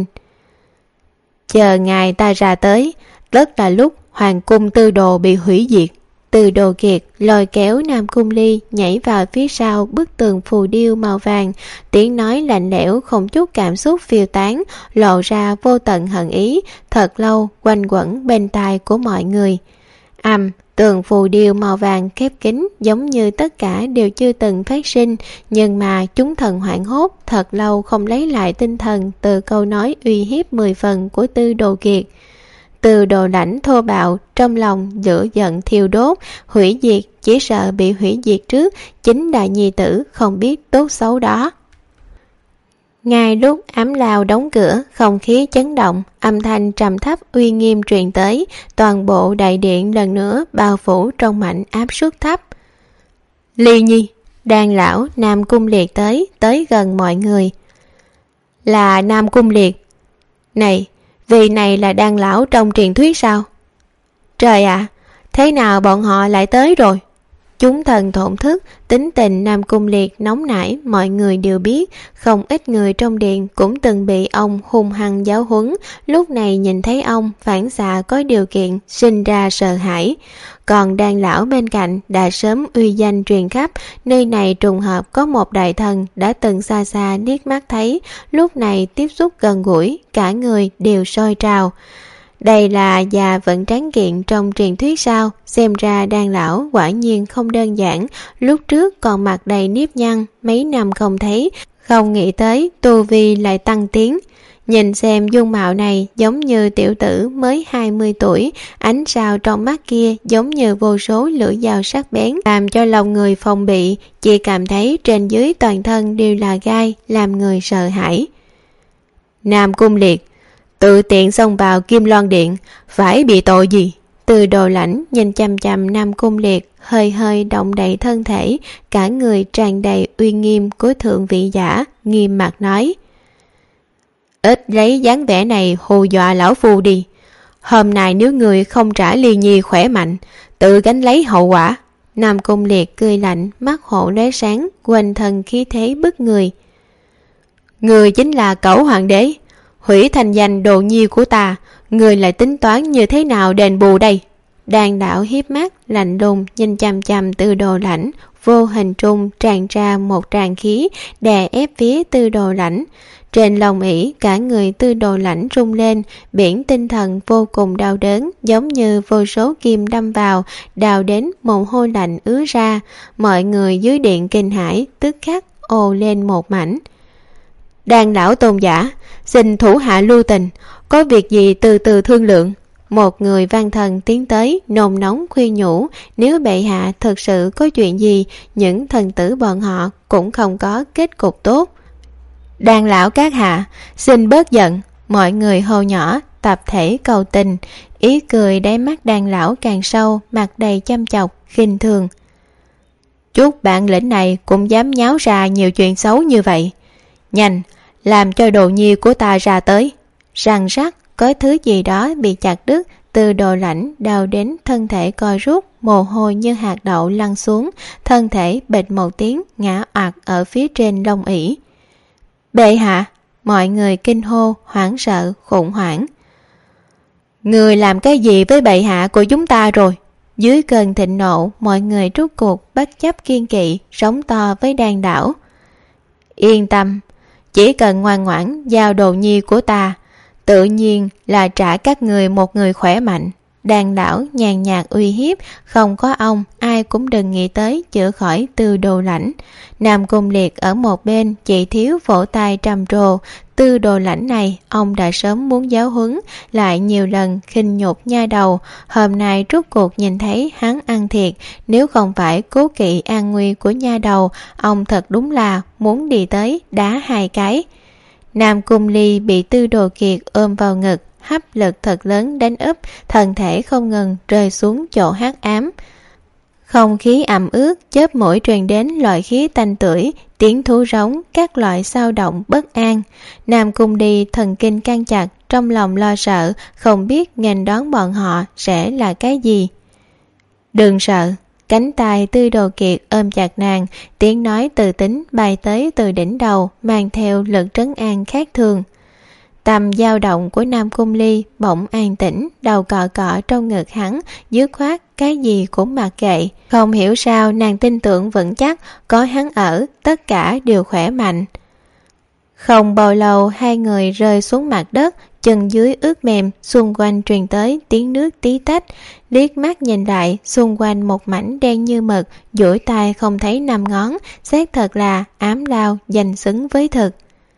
Chờ ngày ta ra tới, rất là lúc hoàng cung Tư Đồ bị hủy diệt. Từ Đồ Kiệt lôi kéo Nam Cung Ly nhảy vào phía sau bức tường phù điêu màu vàng, tiếng nói lạnh lẽo không chút cảm xúc phiêu tán, lộ ra vô tận hận ý, thật lâu quanh quẩn bên tai của mọi người. Tường phù điêu màu vàng khép kín, giống như tất cả đều chưa từng phát sinh, nhưng mà chúng thần hoảng hốt, thật lâu không lấy lại tinh thần từ câu nói uy hiếp 10 phần của Từ Đồ Kiệt. Từ Đồ Lãnh thô bạo, trong lòng lửa giận thiêu đốt, hủy diệt, chỉ sợ bị hủy diệt trước, chính đại nhi tử không biết tốt xấu đó. Ngay lúc ám lao đóng cửa, không khí chấn động, âm thanh trầm thấp uy nghiêm truyền tới, toàn bộ đại điện lần nữa bao phủ trong mảnh áp suất thấp. Ly Nhi, Đan lão Nam Cung Liệt tới gần mọi người. Là Nam Cung Liệt. Này, vị này là Đan lão trong truyền thuyết sao? Trời ạ, thế nào bọn họ lại tới rồi? Chúng thần thổn thức, tính tình Nam Cung Liệt nóng nảy mọi người đều biết, không ít người trong điện cũng từng bị ông hung hăng giáo huấn, lúc này nhìn thấy ông phản xạ có điều kiện sinh ra sợ hãi. Còn Đan lão bên cạnh đã sớm uy danh truyền khắp, nơi này trùng hợp có một đại thần đã từng xa xa liếc mắt thấy, lúc này tiếp xúc gần gũi, cả người đều sôi trào. Đây là già vẫn tráng kiện trong truyền thuyết sao? Xem ra Đan lão quả nhiên không đơn giản, lúc trước còn mặt đầy nếp nhăn, mấy năm không thấy, không nghĩ tới tu vi lại tăng tiến. Nhìn xem dung mạo này giống như tiểu tử mới 20 tuổi, ánh sao trong mắt kia giống như vô số lưỡi dao sắc bén, làm cho lòng người phòng bị, chỉ cảm thấy trên dưới toàn thân đều là gai, làm người sợ hãi. Nam Cung Liệt, tự tiện xông vào Kim Loan Điện, phải bị tội gì? Từ Đồ Lãnh nhìn chằm chằm Nam Cung Liệt, hơi hơi động đậy thân thể, cả người tràn đầy uy nghiêm của thượng vị giả, nghiêm mặt nói. Ít lấy dáng vẻ này hù dọa lão phu đi. Hôm nay nếu người không trả Ly Nhi khỏe mạnh, tự gánh lấy hậu quả. Nam Cung Liệt cười lạnh, mắt hộ lóe sáng, quanh thân khí thế bức người. Người chính là Cẩu Hoàng đế, hủy thành danh Đồ Nhi của ta, người lại tính toán như thế nào đền bù đây? Đan đạo hiếp mắt lạnh lùng nhìn chằm chằm Từ Đồ Lãnh, vô hình trung tràn ra một tràn khí đè ép phía Từ Đồ Lãnh. Trên lồng ỷ cả người Tư Đồ Lãnh rung lên, biển tinh thần vô cùng đau đớn, giống như vô số kim đâm vào, đau đến mồ hôi lạnh ứa ra. Mọi người dưới điện kinh hãi, tức khắc ồ lên một mảnh. Đàn lão tôn giả, xin thủ hạ lưu tình, có việc gì từ từ thương lượng. Một người văn thần tiến tới nôn nóng khuyên nhủ, nếu bệ hạ thực sự có chuyện gì, những thần tử bọn họ cũng không có kết cục tốt. Đàn lão các hạ, xin bớt giận. Mọi người hô nhỏ, tập thể cầu tình. Ý cười đáy mắt đàn lão càng sâu, mặt đầy chăm chọc, khinh thường. Chút bạn lĩnh này cũng dám nháo ra nhiều chuyện xấu như vậy. Nhanh, làm cho Đồ Nhi của ta ra tới. Răng rắc, có thứ gì đó bị chặt đứt. Từ Đồ Lãnh đau đến thân thể co rút, mồ hôi như hạt đậu lăn xuống, thân thể bịch một tiếng ngã oạt ở phía trên lông ỷ. Bệ hạ! Mọi người kinh hô, hoảng sợ, khủng hoảng. Người làm cái gì với bệ hạ của chúng ta rồi? Dưới cơn thịnh nộ, mọi người rút cuộc bất chấp kiên kỵ, sống to với đàn đảo. Yên tâm, chỉ cần ngoan ngoãn giao Đồ Nhi của ta, tự nhiên là trả các người một người khỏe mạnh. Đàn đảo nhàn nhạt uy hiếp, không có ông ai cũng đừng nghĩ tới chữa khỏi Tư Đồ Lãnh. Nam Cung Liệt ở một bên chỉ thiếu vỗ tay trầm trồ. Tư Đồ Lãnh này ông đã sớm muốn giáo huấn, lại nhiều lần khinh nhục nha đầu. Hôm nay rốt cuộc nhìn thấy hắn ăn thiệt, nếu không phải cố kỵ an nguy của nha đầu, ông thật đúng là muốn đi tới đá hai cái. Nam Cung Ly bị Tư Đồ Kiệt ôm vào ngực, hấp lực thật lớn đánh úp, thân thể không ngừng rơi xuống chỗ hắc ám. Không khí ẩm ướt, chớp mũi truyền đến loại khí tanh tưởi, tiếng thú rống, các loại xao động bất an. Nam Cung Ly thần kinh căng chặt, trong lòng lo sợ, không biết nghênh đón bọn họ sẽ là cái gì. Đừng sợ. Cánh tay Tư Đồ Kiệt ôm chặt nàng, tiếng nói từ tính bay tới từ đỉnh đầu, mang theo lực trấn an khác thường. Tâm dao động của Nam Cung Ly bỗng an tĩnh, đầu cọ cọ trong ngực hắn, dứt khoát cái gì cũng mặc kệ. Không hiểu sao nàng tin tưởng vững chắc, có hắn ở, tất cả đều khỏe mạnh. Không bao lâu hai người rơi xuống mặt đất, chân dưới ướt mềm, xung quanh truyền tới tiếng nước tí tách. Liếc mắt nhìn lại, xung quanh một mảnh đen như mực, duỗi tay không thấy năm ngón, xác thật là ám lao danh xứng với thực.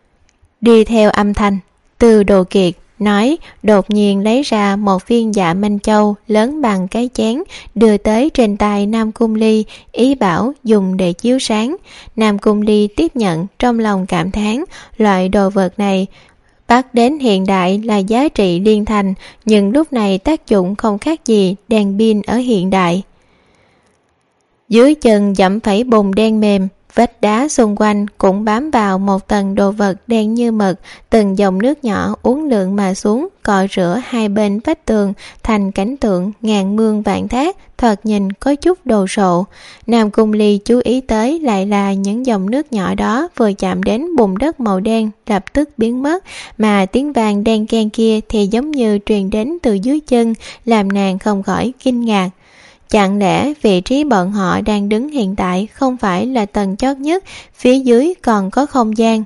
Đi theo âm thanh, Tư Đồ Kiệt nói, đột nhiên lấy ra một viên dạ minh châu lớn bằng cái chén, đưa tới trên tay Nam Cung Ly, ý bảo dùng để chiếu sáng. Nam Cung Ly tiếp nhận, trong lòng cảm thán, loại đồ vật này bắt đến hiện đại là giá trị liên thành, nhưng lúc này tác dụng không khác gì đèn pin ở hiện đại. Dưới chân dẫm phải bùn đen mềm, vách đá xung quanh cũng bám vào một tầng đồ vật đen như mực, từng dòng nước nhỏ uốn lượn mà xuống, cọ rửa hai bên vách tường, thành cảnh tượng ngàn mương vạn thác, thoạt nhìn có chút đồ sộ. Nam Cung Ly chú ý tới lại là những dòng nước nhỏ đó vừa chạm đến bùn đất màu đen lập tức biến mất, mà tiếng vang đen ken kia thì giống như truyền đến từ dưới chân, làm nàng không khỏi kinh ngạc. Chẳng lẽ vị trí bọn họ đang đứng hiện tại không phải là tầng chót nhất, phía dưới còn có không gian?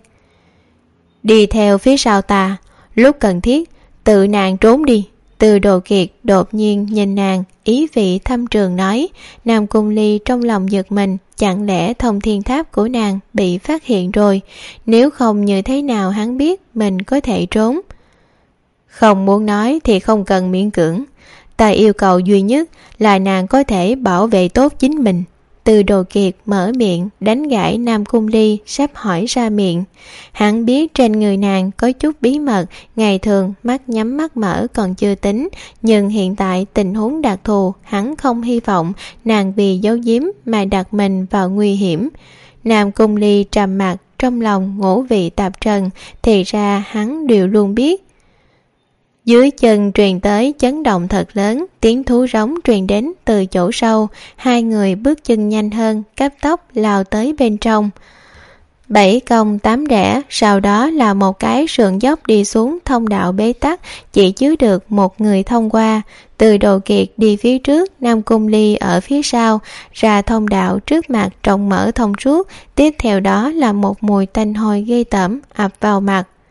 Đi theo phía sau ta, lúc cần thiết, tự nàng trốn đi. Từ Đồ Kiệt đột nhiên nhìn nàng, ý vị thâm trường nói. Nam Cung Ly trong lòng giật mình, chẳng lẽ thông thiên tháp của nàng bị phát hiện rồi? Nếu không như thế nào hắn biết mình có thể trốn? Không muốn nói thì không cần miễn cưỡng. Ta yêu cầu duy nhất là nàng có thể bảo vệ tốt chính mình. Từ Đồ Kiệt mở miệng đánh gãy Nam Cung Ly sắp hỏi ra miệng. Hắn biết trên người nàng có chút bí mật, ngày thường mắt nhắm mắt mở còn chưa tính, nhưng hiện tại tình huống đặc thù, hắn không hy vọng nàng vì giấu giếm mà đặt mình vào nguy hiểm. Nam Cung Ly trầm mặc, trong lòng ngũ vị tạp trần, thì ra hắn đều luôn biết. Dưới chân truyền tới chấn động thật lớn, tiếng thú rống truyền đến từ chỗ sâu, hai người bước chân nhanh hơn, cấp tốc lao tới bên trong. 7 cong 8 rẽ, sau đó là một cái sườn dốc đi xuống thông đạo bế tắc, chỉ chứa được một người thông qua. Từ Đồ Kiệt đi phía trước, Nam Cung Ly ở phía sau, ra thông đạo trước mặt rộng mở thông suốt, tiếp theo đó là một mùi tanh hôi ghê tởm ập vào mặt.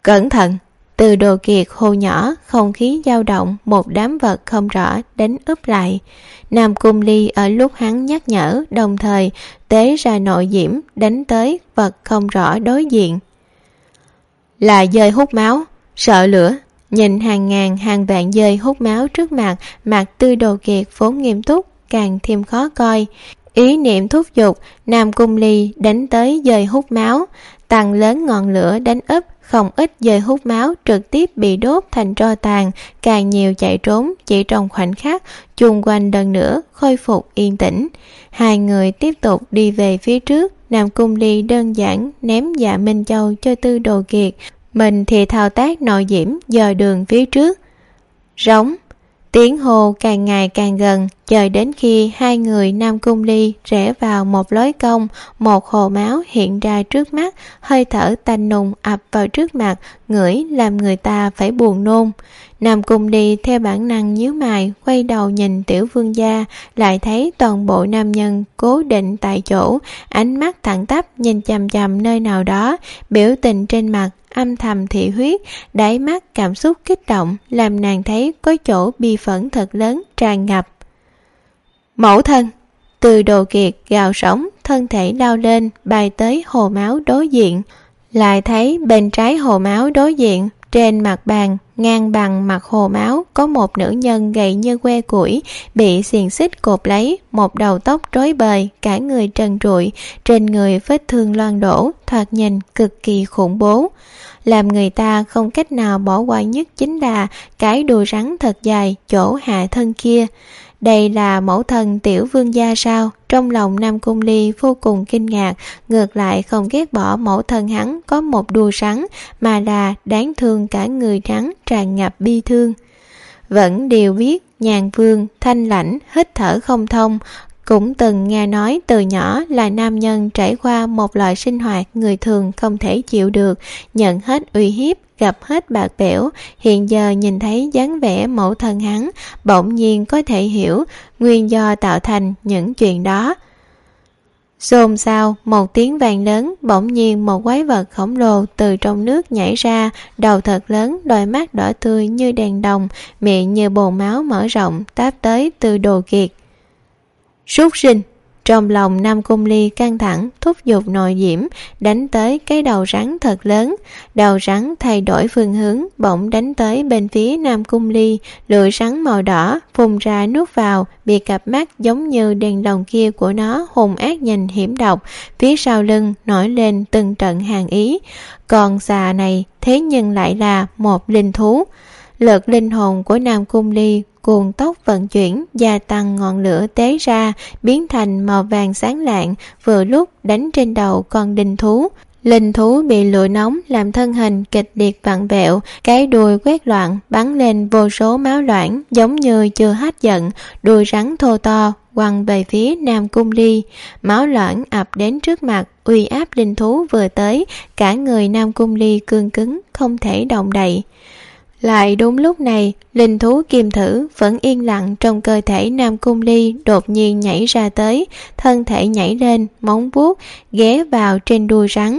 Cẩn thận! Từ Đồ Kiệt hô nhỏ, không khí dao động, một đám vật không rõ đánh úp lại. Nam Cung Ly ở lúc hắn nhắc nhở, đồng thời tế ra nội diễm đánh tới vật không rõ đối diện. Là dơi hút máu, sợ lửa. Nhìn hàng ngàn hàng vạn dơi hút máu trước mặt, mặt Từ Đồ Kiệt vốn nghiêm túc càng thêm khó coi. Ý niệm thúc giục, Nam Cung Ly đánh tới dơi hút máu, tăng lớn ngọn lửa đánh úp, không ít dơi hút máu trực tiếp bị đốt thành tro tàn, càng nhiều chạy trốn. Chỉ trong khoảnh khắc, chung quanh lần nữa khôi phục yên tĩnh. Hai người tiếp tục đi về phía trước. Nam Cung Ly đơn giản ném Dạ Minh Châu cho Từ Đồ Kiệt, mình thì thao tác nội diễm dò đường phía trước. Rống! Tiếng hô càng ngày càng gần, chờ đến khi hai người Nam Cung Ly rẽ vào một lối cong, một hồ máu hiện ra trước mắt, hơi thở tanh nùng ập vào trước mặt, ngửi làm người ta phải buồn nôn. Nam Cung Ly theo bản năng nhíu mày, quay đầu nhìn Tiểu Vương gia, lại thấy toàn bộ nam nhân cố định tại chỗ, ánh mắt thẳng tắp nhìn chằm chằm nơi nào đó, biểu tình trên mặt âm thầm thị huyết, đáy mắt cảm xúc kích động, làm nàng thấy có chỗ bi phẫn thật lớn tràn ngập. Mẫu thân! Từ Đồ Kiệt gào rống, thân thể lao lên, bay tới hồ máu đối diện. Lại thấy bên trái hồ máu đối diện, trên mặt bàn, ngang bằng mặt hồ máu, có một nữ nhân gầy như que củi, bị xiềng xích cột lấy, một đầu tóc rối bời, cả người trần trụi, trên người vết thương loang đổ, thoạt nhìn cực kỳ khủng bố. Làm người ta không cách nào bỏ qua nhất chính là cái đuôi rắn thật dài chỗ hạ thân kia. Đây là mẫu thân Tiểu Vương gia sao? Trong lòng Nam Cung Ly vô cùng kinh ngạc, ngược lại không ghét bỏ mẫu thân hắn có một đuôi rắn, mà là đáng thương cả người rắn tràn ngập bi thương. Vẫn đều biết Nhàn Vương thanh lãnh, hít thở không thông, cũng từng nghe nói từ nhỏ là nam nhân trải qua một loại sinh hoạt người thường không thể chịu được, nhận hết uy hiếp, gặp hết bạc bẽo. Hiện giờ nhìn thấy dáng vẻ mẫu thân hắn, bỗng nhiên có thể hiểu nguyên do tạo thành những chuyện đó. Xôn xao, một tiếng vang lớn, bỗng nhiên một quái vật khổng lồ từ trong nước nhảy ra, đầu thật lớn, đôi mắt đỏ tươi như đèn đồng, miệng như bồn máu mở rộng, táp tới Từ Đồ Kiệt. Súc sinh! Trong lòng Nam Cung Ly căng thẳng, thúc giục nội diễm đánh tới cái đầu rắn thật lớn. Đầu rắn thay đổi phương hướng, bỗng đánh tới bên phía Nam Cung Ly. Lưỡi rắn màu đỏ phun ra nuốt vào, bị cặp mắt giống như đèn lồng kia của nó hung ác nhìn hiểm độc. Phía sau lưng nổi lên từng trận hàn ý. Còn xà này thế nhưng lại là một linh thú. Lực linh hồn của Nam Cung Ly cuồng tốc vận chuyển, gia tăng ngọn lửa tế ra, biến thành màu vàng sáng lạng, vừa lúc đánh trên đầu con linh thú. Linh thú bị lửa nóng làm thân hình kịch liệt vặn vẹo, cái đuôi quét loạn, bắn lên vô số máu loãng, giống như chưa hết giận. Đuôi rắn thô to quăng về phía Nam Cung Ly, máu loãng ập đến trước mặt. Uy áp linh thú vừa tới, cả người Nam Cung Ly cương cứng, không thể động đậy. Lại đúng lúc này, linh thú Kim Thử vẫn yên lặng trong cơ thể Nam Cung Ly đột nhiên nhảy ra tới, thân thể nhảy lên, móng vuốt ghé vào trên đuôi rắn.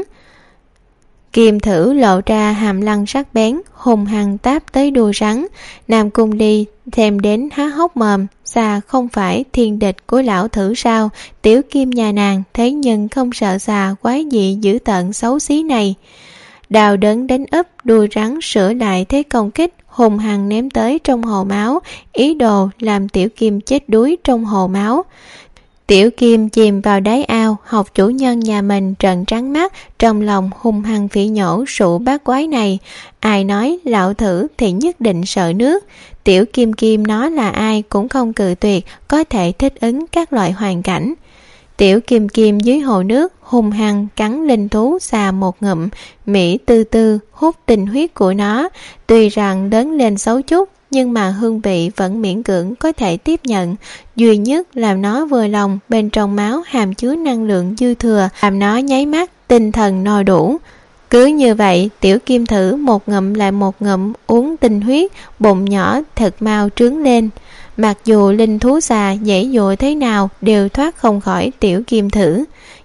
Kim Thử lộ ra hàm răng sắc bén, hung hăng táp tới đuôi rắn. Nam Cung Ly thèm đến há hốc mồm, xà không phải thiên địch của lão thử sao? Tiểu Kim nhà nàng thế nhưng không sợ xà quái dị dữ tợn xấu xí này. Đào đớn đánh úp, đuôi rắn sửa lại thế công kích, hùng hăng ném tới trong hồ máu, ý đồ làm Tiểu Kim chết đuối trong hồ máu. Tiểu Kim chìm vào đáy ao, học chủ nhân nhà mình trợn trắng mắt, trong lòng hung hăng phỉ nhổ sụ bát quái này. Ai nói lão thử thì nhất định sợ nước. Tiểu Kim Kim nó là ai cũng không cự tuyệt, có thể thích ứng các loại hoàn cảnh. Tiểu Kim Kim dưới hồ nước hung hăng cắn linh thú xà một ngụm, mỹ tư tư hút tinh huyết của nó. Tuy rằng lớn lên xấu chút, nhưng mà hương vị vẫn miễn cưỡng có thể tiếp nhận. Duy nhất làm nó vừa lòng, bên trong máu hàm chứa năng lượng dư thừa, làm nó nháy mắt tinh thần no đủ. Cứ như vậy, Tiểu Kim Thử một ngụm lại một ngụm uống tinh huyết, bụng nhỏ thật mau trướng lên. Mặc dù linh thú xà dãy dụa thế nào đều thoát không khỏi Tiểu Kim Thử.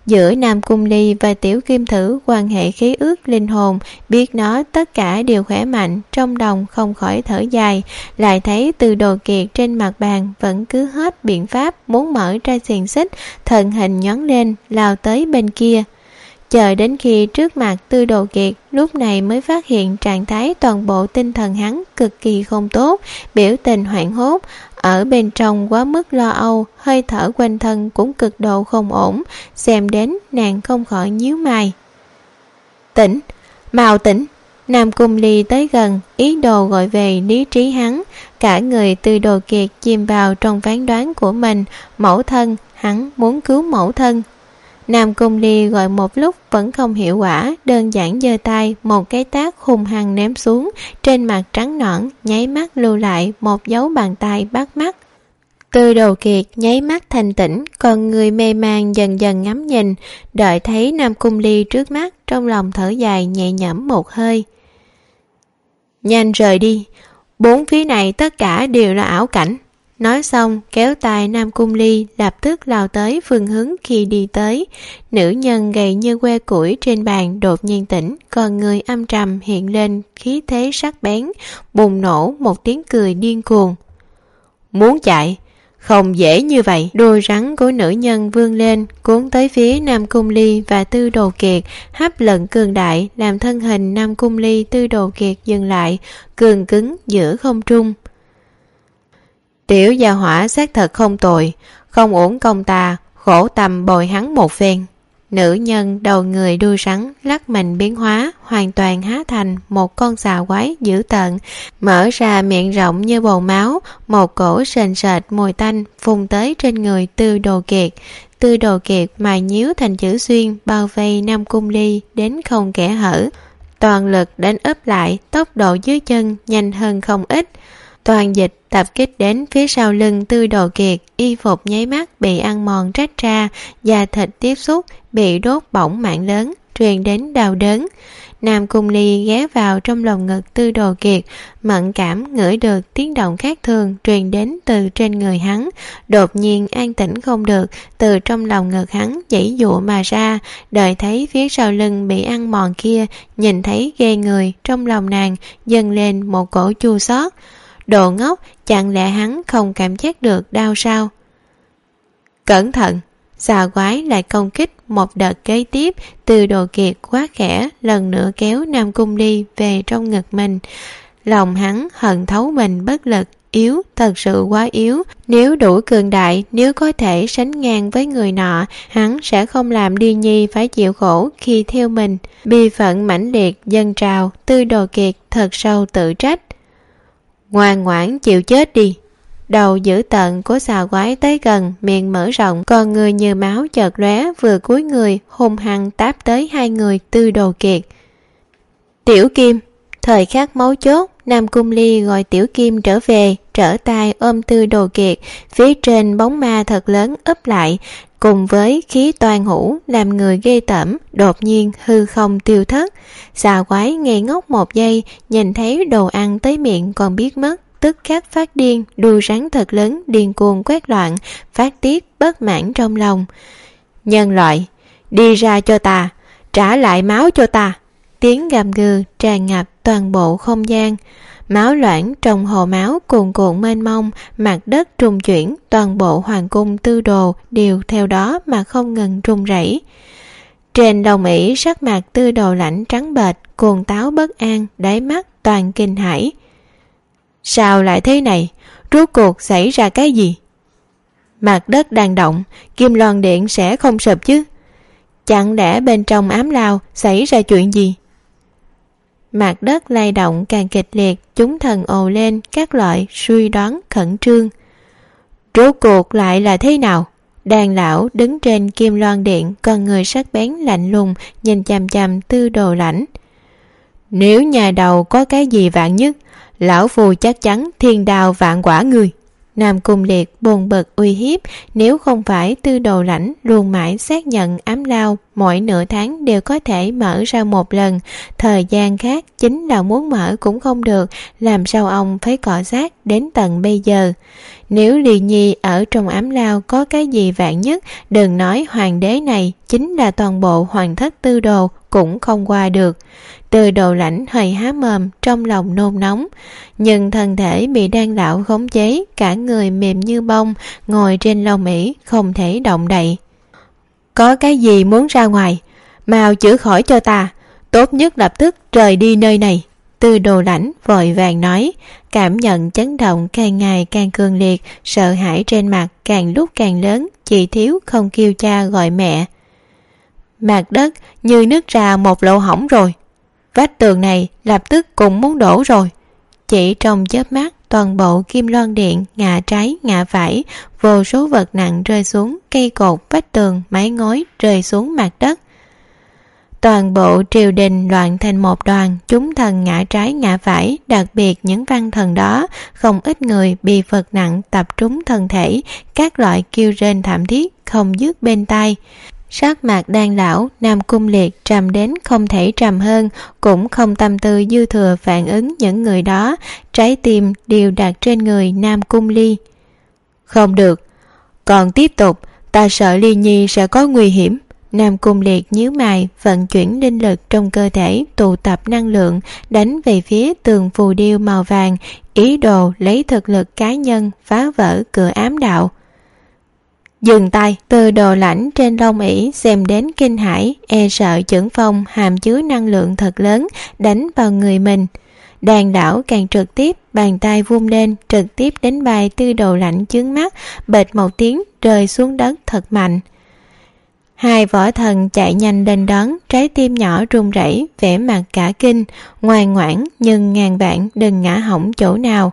Giữa Nam Cung Ly và Tiểu Kim Thử quan hệ khí ước linh hồn, biết nó tất cả đều khỏe mạnh, trong lòng không khỏi thở dài, lại thấy Từ Đồ Kiệt trên mặt bàn vẫn cứ hết biện pháp muốn mở ra xiềng xích, thân hình nhón lên lao tới bên kia. Chờ đến khi trước mặt Tư Đồ Kiệt, lúc này mới phát hiện trạng thái toàn bộ tinh thần hắn cực kỳ không tốt, biểu tình hoảng hốt, ở bên trong quá mức lo âu, hơi thở quanh thân cũng cực độ không ổn, xem đến nàng không khỏi nhíu mày. Tỉnh, mau tỉnh! Nam Cung Ly tới gần, ý đồ gọi về lý trí hắn, cả người Tư Đồ Kiệt chìm vào trong phán đoán của mình, mẫu thân, hắn muốn cứu mẫu thân. Nam Cung Ly gọi một lúc vẫn không hiệu quả, đơn giản giơ tay, một cái tát hung hăng ném xuống, trên mặt trắng nõn, nháy mắt lưu lại một dấu bàn tay bắt mắt. Tư Đồ Kiệt nháy mắt thanh tĩnh, còn người mê man dần dần ngắm nhìn, đợi thấy Nam Cung Ly trước mắt, trong lòng thở dài nhẹ nhõm một hơi. Nhanh rời đi, bốn phía này tất cả đều là ảo cảnh. Nói xong kéo tay Nam Cung Ly lập tức lao tới phương hướng khi đi tới. Nữ nhân gầy như que củi trên bàn đột nhiên tỉnh, còn người âm trầm hiện lên khí thế sắc bén, bùng nổ một tiếng cười điên cuồng. Muốn chạy? Không dễ như vậy. Đuôi rắn của nữ nhân vươn lên, cuốn tới phía Nam Cung Ly và Tư Đồ Kiệt, hấp lực cường đại làm thân hình Nam Cung Ly Tư Đồ Kiệt dừng lại, cường cứng giữa không trung. Tiểu gia hỏa xác thật không tồi, không uổng công ta, khổ tâm bồi hắn một phen. Nữ nhân đầu người đuôi rắn lắc mình biến hóa, hoàn toàn hóa thành một con xà quái dữ tợn, mở ra miệng rộng như bầu máu, một cổ sền sệt mùi tanh phun tới trên người Tư Đồ Kiệt. Tư Đồ Kiệt mài nhíu thành chữ xuyên bao vây Nam Cung Ly đến không kẽ hở, toàn lực đánh úp lại, tốc độ dưới chân nhanh hơn không ít. Toàn dịch tập kích đến phía sau lưng Tư Đồ Kiệt, y phục nháy mắt bị ăn mòn rách ra, da thịt tiếp xúc bị đốt bỏng mạng lớn, truyền đến đau đớn. Nam Cung Ly ghé vào trong lòng ngực Tư Đồ Kiệt, mẫn cảm ngửi được tiếng động khác thường truyền đến từ trên người hắn, đột nhiên an tĩnh không được, từ trong lòng ngực hắn giãy giụa mà ra, đợi thấy phía sau lưng bị ăn mòn kia, nhìn thấy ghê người, trong lòng nàng dâng lên một cổ chua xót. Đồ ngốc, chẳng lẽ hắn không cảm giác được đau sao? Cẩn thận! Xà quái lại công kích một đợt kế tiếp. Tư Đồ Kiệt quá khẽ lần nữa kéo Nam Cung Ly về trong ngực mình. Lòng hắn hận thấu mình bất lực, yếu, thật sự quá yếu. Nếu đủ cường đại, nếu có thể sánh ngang với người nọ, hắn sẽ không làm Ly Nhi phải chịu khổ khi theo mình. Bi phận mãnh liệt dâng trào, Tư Đồ Kiệt thật sâu tự trách. Ngoan ngoãn chịu chết đi. Đầu dữ tợn của xà quái tới gần, miệng mở rộng, con người như máu chợt lóe, vừa cúi người hung hăng táp tới hai người Tư Đồ Kiệt. Tiểu Kim! Thời khắc mấu chốt, Nam Cung Ly gọi Tiểu Kim trở về, trở tay ôm Tư Đồ Kiệt, phía trên bóng ma thật lớn úp lại, cùng với khí toan hữu làm người ghê tởm, đột nhiên hư không tiêu thất. Xà quái ngây ngốc một giây, nhìn thấy đồ ăn tới miệng còn biết mất, tức khắc phát điên, đuôi rắn thật lớn điên cuồng quét loạn, phát tiết bất mãn trong lòng. Nhân loại, đi ra cho ta, trả lại máu cho ta. Tiếng gầm gừ tràn ngập toàn bộ không gian. Máu loãng trong hồ máu cuồn cuộn mênh mông, mặt đất rung chuyển, toàn bộ hoàng cung Tư Đồ đều theo đó mà không ngừng rung rẩy. Trên đồng ỷ sắc mặt Tư Đồ lạnh trắng bệch, cuồng táo bất an, đáy mắt toàn kinh hãi. Sao lại thế này? Rốt cuộc xảy ra cái gì? Mặt đất đang động, Kim Loan Điện sẽ không sụp chứ? Chẳng lẽ bên trong ám lao xảy ra chuyện gì? Mặt đất lay động càng kịch liệt, chúng thần ồ lên các loại suy đoán khẩn trương. Rốt cuộc lại là thế nào? Đàn lão đứng trên Kim Loan Điện, con người sắc bén lạnh lùng nhìn chằm chằm Tư Đồ lãnh. Nếu nhà đầu có cái gì vạn nhất, lão phù chắc chắn thiên đao vạn quả người. Nam Cung Liệt buồn bực uy hiếp, nếu không phải Tư Đồ lãnh luôn mãi xác nhận ám lao mỗi nửa tháng đều có thể mở ra một lần, thời gian khác chính là muốn mở cũng không được, làm sao ông phải cọ xát đến tận bây giờ. Nếu Ly Nhi ở trong ám lao có cái gì vạn nhất, đừng nói hoàng đế này, chính là toàn bộ hoàng thất Tư Đồ cũng không qua được. Tư Đồ Lãnh hơi há mồm, trong lòng nôn nóng, nhưng thân thể bị đan lão khống chế, cả người mềm như bông, ngồi trên lông ỷ không thể động đậy. Có cái gì muốn ra ngoài, mau chữa khỏi cho ta, tốt nhất lập tức rời đi nơi này. Tư Đồ Lãnh vội vàng nói, cảm nhận chấn động càng ngày càng cường liệt, sợ hãi trên mặt càng lúc càng lớn, chỉ thiếu không kêu cha gọi mẹ. Mặt đất như nứt ra một lỗ hổng rồi, vách tường này lập tức cũng muốn đổ rồi. Chỉ trong chớp mắt, toàn bộ kim loan điện ngả trái ngả phải, vô số vật nặng rơi xuống, cây cột, vách tường, mái ngói rơi xuống mặt đất. Toàn bộ triều đình loạn thành một đoàn, chúng thần ngã trái ngã phải, đặc biệt những văn thần đó, không ít người bị vật nặng tập trúng thân thể, các loại kêu rên thảm thiết không dứt bên tai. Sắc mặt đan lão Nam Cung Liệt trầm đến không thể trầm hơn, cũng không tâm tư dư thừa phản ứng những người đó, trái tim đều đặt trên người Nam Cung Ly. Không được, còn tiếp tục, ta sợ Ly Nhi sẽ có nguy hiểm. Nam Cung Liệt nhíu mày, vận chuyển linh lực trong cơ thể, tụ tập năng lượng, đánh về phía tường phù điêu màu vàng, ý đồ lấy thực lực cá nhân phá vỡ cửa ám đạo. Dừng tay. Tư Đồ Lãnh trên lông ỷ xem đến kinh hãi, e sợ chưởng phong hàm chứa năng lượng thật lớn đánh vào người mình. Đàn đảo càng trực tiếp, bàn tay vung lên trực tiếp đánh bay Tư Đồ Lãnh chướng mắt, bệt một tiếng rơi xuống đất thật mạnh. Hai võ thần chạy nhanh lên đón, trái tim nhỏ run rẩy, vẻ mặt cả kinh, ngoan ngoãn nhưng ngàn vạn đừng ngã hỏng chỗ nào.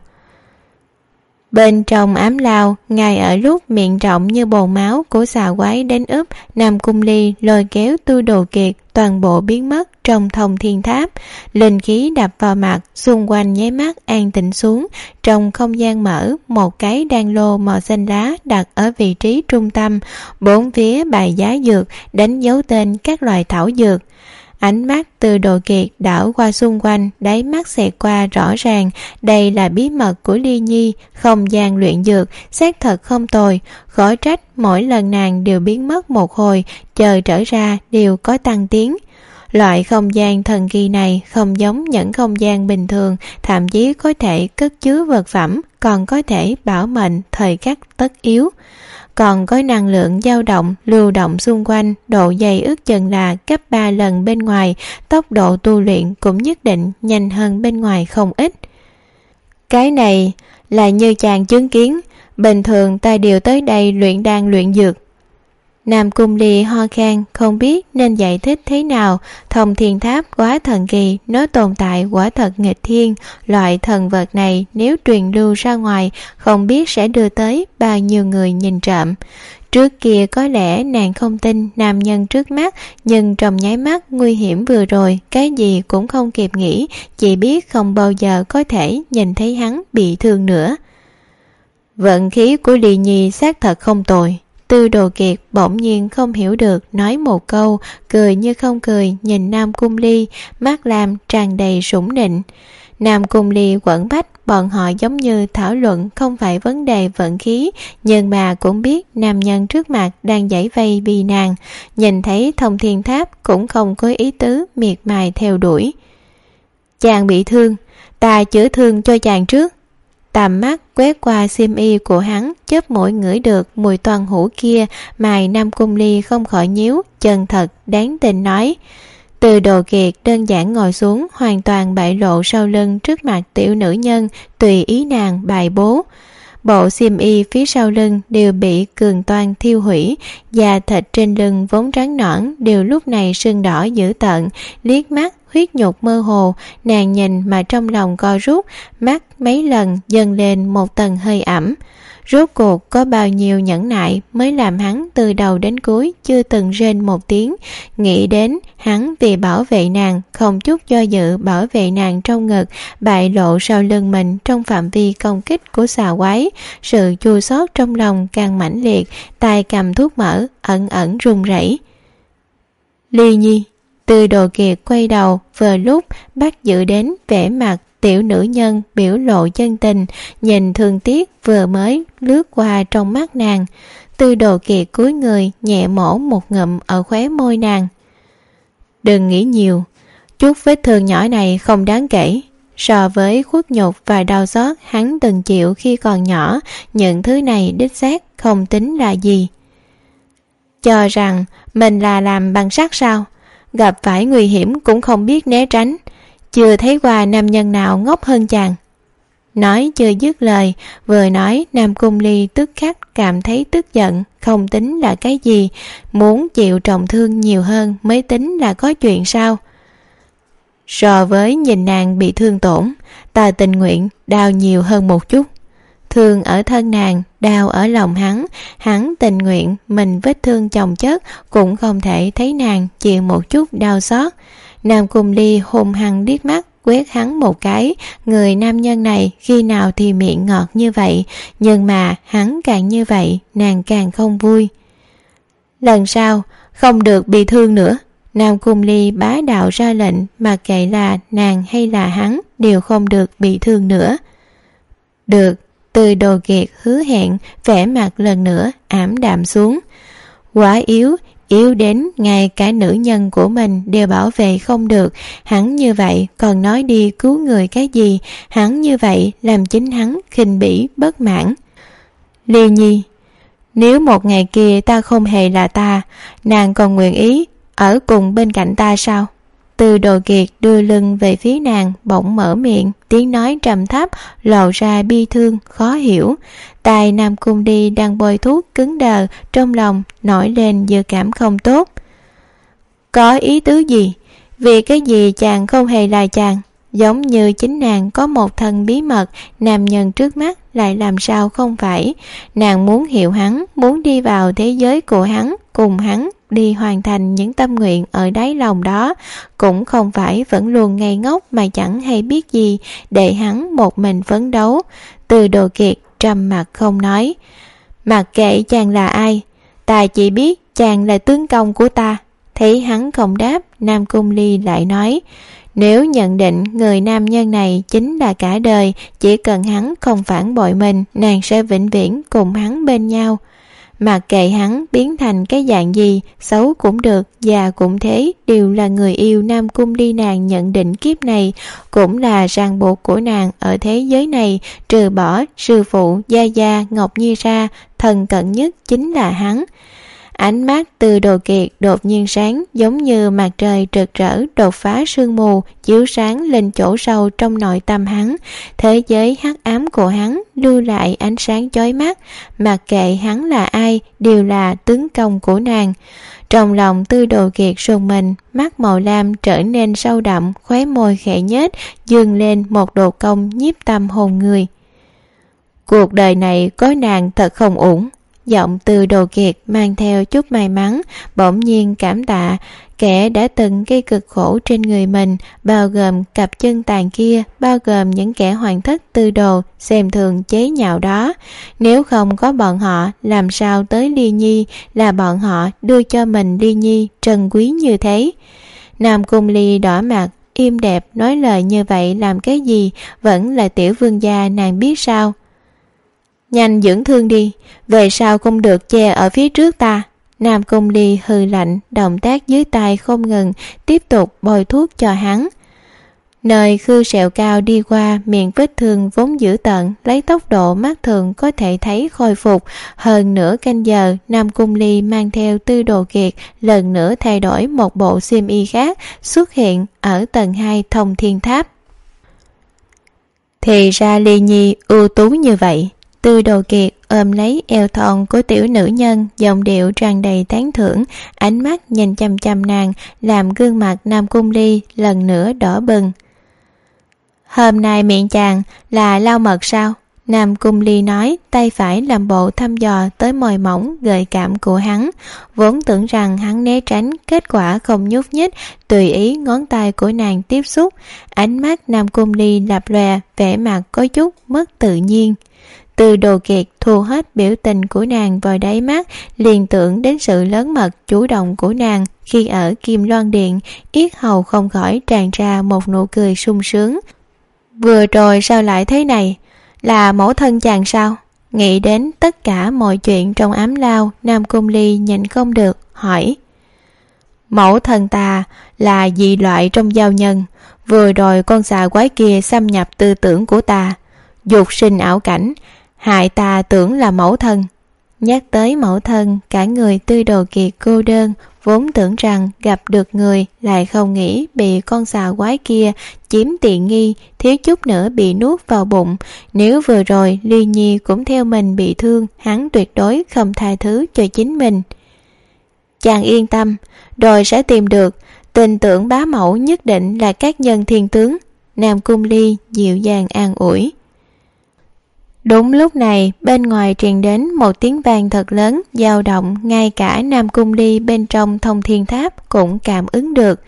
Bên trong ám lao, ngay ở lúc miệng rộng như bồn máu của xà quái đến úp, Nam Cung Ly lôi kéo Tư Đồ Kiệt toàn bộ biến mất trong Thông Thiên Tháp. Linh khí đập vào mặt, xung quanh nháy mắt an tĩnh xuống. Trong không gian mở, một cái đan lô màu xanh lá đặt ở vị trí trung tâm, bốn phía bài giá dược, đánh dấu tên các loại thảo dược. Ánh mắt Tư Đồ Kiệt đảo qua xung quanh, đáy mắt xẹt qua rõ ràng, đây là bí mật của Ly Nhi, không gian luyện dược, xác thật không tồi, khó trách mỗi lần nàng đều biến mất một hồi, chờ trở ra đều có tăng tiến. Loại không gian thần kỳ này không giống những không gian bình thường, thậm chí có thể cất chứa vật phẩm, còn có thể bảo mệnh thời khắc tất yếu. Còn có năng lượng dao động, lưu động xung quanh, độ dày ước chừng là gấp 3 lần bên ngoài, tốc độ tu luyện cũng nhất định nhanh hơn bên ngoài không ít. Cái này là như chàng chứng kiến, bình thường ta đều tới đây luyện đan luyện dược. Nam Cung Ly ho khan, không biết nên giải thích thế nào. Thông Thiên Tháp quá thần kỳ, nó tồn tại quả thật nghịch thiên. Loại thần vật này nếu truyền lưu ra ngoài, không biết sẽ đưa tới bao nhiêu người nhìn trộm. Trước kia có lẽ nàng không tin nam nhân trước mắt, nhưng trong nháy mắt nguy hiểm vừa rồi, cái gì cũng không kịp nghĩ, chỉ biết không bao giờ có thể nhìn thấy hắn bị thương nữa. Vận khí của Ly Nhi xác thật không tồi. Tư Đồ Kiệt bỗng nhiên không hiểu được, nói một câu, cười như không cười nhìn Nam Cung Ly, mắt làm tràn đầy sủng nịnh. Nam Cung Ly quẩn bách, bọn họ giống như thảo luận không phải vấn đề vận khí, nhưng mà cũng biết nam nhân trước mặt đang giãy vây vì nàng, nhìn thấy Thông Thiên Tháp cũng không có ý tứ miệt mài theo đuổi. Chàng bị thương, ta chữa thương cho chàng trước. Tầm mắt quét qua xiêm y của hắn, chớp mũi ngửi được mùi toàn hũ kia, mày Nam Cung Ly không khỏi nhíu, chân thật đáng tình nói. Từ Đồ Kiệt đơn giản ngồi xuống, hoàn toàn bại lộ sau lưng trước mặt tiểu nữ nhân, tùy ý nàng bài bố. Bộ xiêm y phía sau lưng đều bị cường toan thiêu hủy, da thịt trên lưng vốn trắng nõn đều lúc này sưng đỏ dữ tợn, liếc mắt huyết nhục mơ hồ, nàng nhìn mà trong lòng co rút, mắt mấy lần dâng lên một tầng hơi ẩm. Rốt cuộc có bao nhiêu nhẫn nại mới làm hắn từ đầu đến cuối chưa từng rên một tiếng. Nghĩ đến hắn vì bảo vệ nàng, không chút do dự bảo vệ nàng trong ngực, bại lộ sau lưng mình trong phạm vi công kích của xà quái. Sự chua xót trong lòng càng mãnh liệt, tay cầm thuốc mỡ ẩn ẩn run rẩy. Ly Nhi. Từ Đồ Kiệt quay đầu, vừa lúc bắt giữ đến vẻ mặt tiểu nữ nhân biểu lộ chân tình, nhìn thương tiếc vừa mới lướt qua trong mắt nàng. Từ Đồ Kiệt cúi người nhẹ mổ một ngụm ở khóe môi nàng. Đừng nghĩ nhiều, chút vết thương nhỏ này không đáng kể. So với khuất nhục và đau xót hắn từng chịu khi còn nhỏ, những thứ này đích xác không tính là gì. Cho rằng mình là làm bằng sắt sao? Gặp phải nguy hiểm cũng không biết né tránh. Chưa thấy qua nam nhân nào ngốc hơn chàng. Nói chưa dứt lời, vừa nói Nam Cung Ly tức khắc cảm thấy tức giận, không tính là cái gì, muốn chịu trọng thương nhiều hơn mới tính là có chuyện sao. So với nhìn nàng bị thương tổn, ta tình nguyện đau nhiều hơn một chút. Thương ở thân nàng, đau ở lòng hắn tình nguyện mình vết thương chồng chất cũng không thể thấy nàng chịu một chút đau xót. Nam Cung Ly hung hăng liếc mắt quét hắn một cái, người nam nhân này khi nào thì miệng ngọt như vậy, nhưng mà hắn càng như vậy, nàng càng không vui. Lần sau không được bị thương nữa. Nam Cung Ly bá đạo ra lệnh, mà kệ là nàng hay là hắn đều không được bị thương nữa. Được. Từ Đồ Kiệt hứa hẹn, vẻ mặt lần nữa ảm đạm xuống. Quá yếu đến ngay cả nữ nhân của mình đều bảo vệ không được. Hắn như vậy còn nói đi cứu người cái gì? Hắn như vậy làm chính hắn khinh bỉ bất mãn. Ly Nhi, nếu một ngày kia ta không hề là ta, nàng còn nguyện ý ở cùng bên cạnh ta sao? Từ Đồ Kiệt đưa lưng về phía nàng, bỗng mở miệng, tiếng nói trầm thấp lộ ra bi thương khó hiểu. Tai Nam Cung Ly đang bôi thuốc cứng đờ, trong lòng nổi lên dự cảm không tốt. Có ý tứ gì? Vì cái gì chàng không hề là chàng? Giống như chính nàng có một thân bí mật, nam nhân trước mắt lại làm sao không phải. Nàng muốn hiểu hắn, muốn đi vào thế giới của hắn, cùng hắn đi hoàn thành những tâm nguyện ở đáy lòng đó, cũng không phải vẫn luôn ngây ngốc mà chẳng hay biết gì, để hắn một mình phấn đấu. Từ Đồ Kiệt trầm mặt không nói. Mặc kệ chàng là ai, ta chỉ biết chàng là tướng công của ta. Thấy hắn không đáp, Nam Cung Ly lại nói, nếu nhận định người nam nhân này chính là cả đời, chỉ cần hắn không phản bội mình, nàng sẽ vĩnh viễn cùng hắn bên nhau. Mặc kệ hắn biến thành cái dạng gì, xấu cũng được, già cũng thế, đều là người yêu Nam Cung Ly nàng nhận định kiếp này, cũng là ràng buộc của nàng ở thế giới này, trừ bỏ sư phụ Gia Gia Ngọc Nhi ra, thân cận nhất chính là hắn. Ánh mắt Từ Đồ Kiệt đột nhiên sáng, giống như mặt trời rực rỡ đột phá sương mù, chiếu sáng lên chỗ sâu trong nội tâm hắn. Thế giới hắc ám của hắn lưu lại ánh sáng chói mắt, mặc kệ hắn là ai, đều là tướng công của nàng. Trong lòng Từ Đồ Kiệt rùng mình, mắt màu lam trở nên sâu đậm, khóe môi khẽ nhếch, dương lên một độ cong nhiếp tâm hồn người. Cuộc đời này có nàng thật không ổn. Giọng Từ Đồ Kiệt mang theo chút may mắn, bỗng nhiên cảm tạ kẻ đã từng gây cực khổ trên người mình, bao gồm cặp chân tàn kia, bao gồm những kẻ hoàn thất Tư Đồ xem thường chế nhạo đó. Nếu không có bọn họ, làm sao tới Ly Nhi, là bọn họ đưa cho mình Ly Nhi trân quý như thế. Nam Cung Ly đỏ mặt, im đẹp nói lời như vậy làm cái gì, vẫn là tiểu vương gia nàng biết sao. Nhanh dưỡng thương đi, về sau không được che ở phía trước ta. Nam Cung Ly hừ lạnh, động tác dưới tay không ngừng, tiếp tục bôi thuốc cho hắn. Nơi khư sẹo cao đi qua, miệng vết thương vốn dữ tợn, lấy tốc độ mắt thường có thể thấy khôi phục. Hơn nửa canh giờ, Nam Cung Ly mang theo Tư Đồ Kiệt lần nữa thay đổi một bộ xiêm y khác, xuất hiện ở tầng 2 Thông Thiên Tháp. Thì ra Ly Nhi ưu tú như vậy. Tư Đồ Kiệt ôm lấy eo thon của tiểu nữ nhân, giọng điệu tràn đầy tán thưởng, ánh mắt nhìn chăm chăm nàng, làm gương mặt Nam Cung Ly lần nữa đỏ bừng. Hôm nay miệng chàng là lau mật sao? Nam Cung Ly nói, tay phải làm bộ thăm dò tới môi mỏng gợi cảm của hắn. Vốn tưởng rằng hắn né tránh, kết quả không nhúc nhích, tùy ý ngón tay của nàng tiếp xúc. Ánh mắt Nam Cung Ly lập lòe, vẻ mặt có chút mất tự nhiên. Từ Đồ Kiệt thu hết biểu tình của nàng vào đáy mắt, liền tưởng đến sự lớn mật chủ động của nàng, Khi ở Kim Loan Điện, yết hầu không khỏi tràn ra một nụ cười sung sướng. Vừa rồi sao lại thế này? Là mẫu thân chàng sao? Nghĩ đến tất cả mọi chuyện trong ám lao, Nam Cung Ly nhịn không được hỏi. Mẫu thân ta là dị loại trong giao nhân. Vừa rồi con xà quái kia xâm nhập tư tưởng của ta, dục sinh ảo cảnh, hại ta tưởng là mẫu thân. Nhắc tới mẫu thân, cả người Tư Đồ Kiệt cô đơn, vốn tưởng rằng gặp được người, lại không nghĩ bị con xà quái kia chiếm tiện nghi, thiếu chút nữa bị nuốt vào bụng. Nếu vừa rồi Ly Nhi cũng theo mình bị thương, hắn tuyệt đối không tha thứ cho chính mình. Chàng yên tâm, rồi sẽ tìm được, tin tưởng bá mẫu nhất định là các nhân thiên tướng. Nam Cung Ly dịu dàng an ủi. Đúng lúc này, bên ngoài truyền đến một tiếng vang thật lớn, dao động, ngay cả Nam Cung Ly bên trong Thông Thiên Tháp cũng cảm ứng được.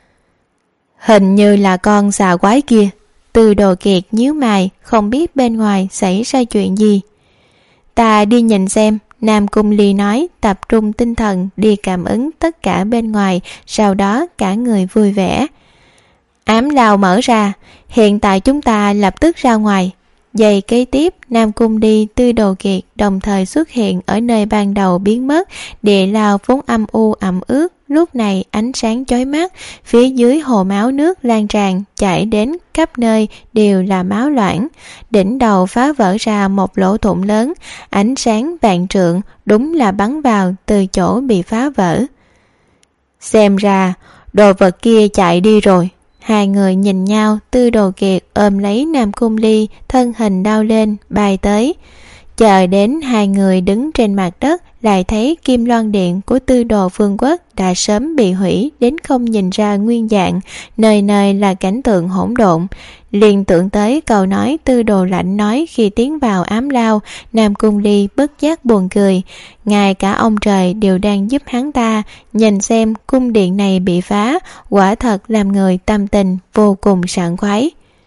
Hình như là con xà quái kia. Tư Đồ Kiệt nhíu mày, không biết bên ngoài xảy ra chuyện gì. Ta đi nhìn xem. Nam Cung Ly nói, tập trung tinh thần đi cảm ứng tất cả bên ngoài, sau đó cả người vui vẻ. Ám lao mở ra, hiện tại chúng ta lập tức ra ngoài. Giây kế tiếp, Nam Cung Ly, Tư Đồ Kiệt đồng thời xuất hiện ở nơi ban đầu biến mất. Địa lao vốn âm u ẩm ướt, lúc này ánh sáng chói mắt, phía dưới hồ máu nước lan tràn, chảy đến khắp nơi đều là máu loãng. Đỉnh đầu phá vỡ ra một lỗ thủng lớn, ánh sáng vạn trượng, đúng là bắn vào từ chỗ bị phá vỡ. Xem ra, đồ vật kia chạy đi rồi. Hai người nhìn nhau, Tư Đồ Kiệt ôm lấy Nam Cung Ly, thân hình đau lên, bay tới. Chờ đến hai người đứng trên mặt đất, lại thấy Kim Loan Điện của Tư Đồ Vương quốc đã sớm bị hủy đến không nhìn ra nguyên dạng, nơi nơi là cảnh tượng hỗn độn. Liền tưởng tới câu nói Tư Đồ Lạnh nói khi tiến vào ám lao, Nam Cung Ly bất giác buồn cười. Ngay cả ông trời đều đang giúp hắn ta, nhìn xem cung điện này bị phá, quả thật làm người tâm tình vô cùng sảng khoái.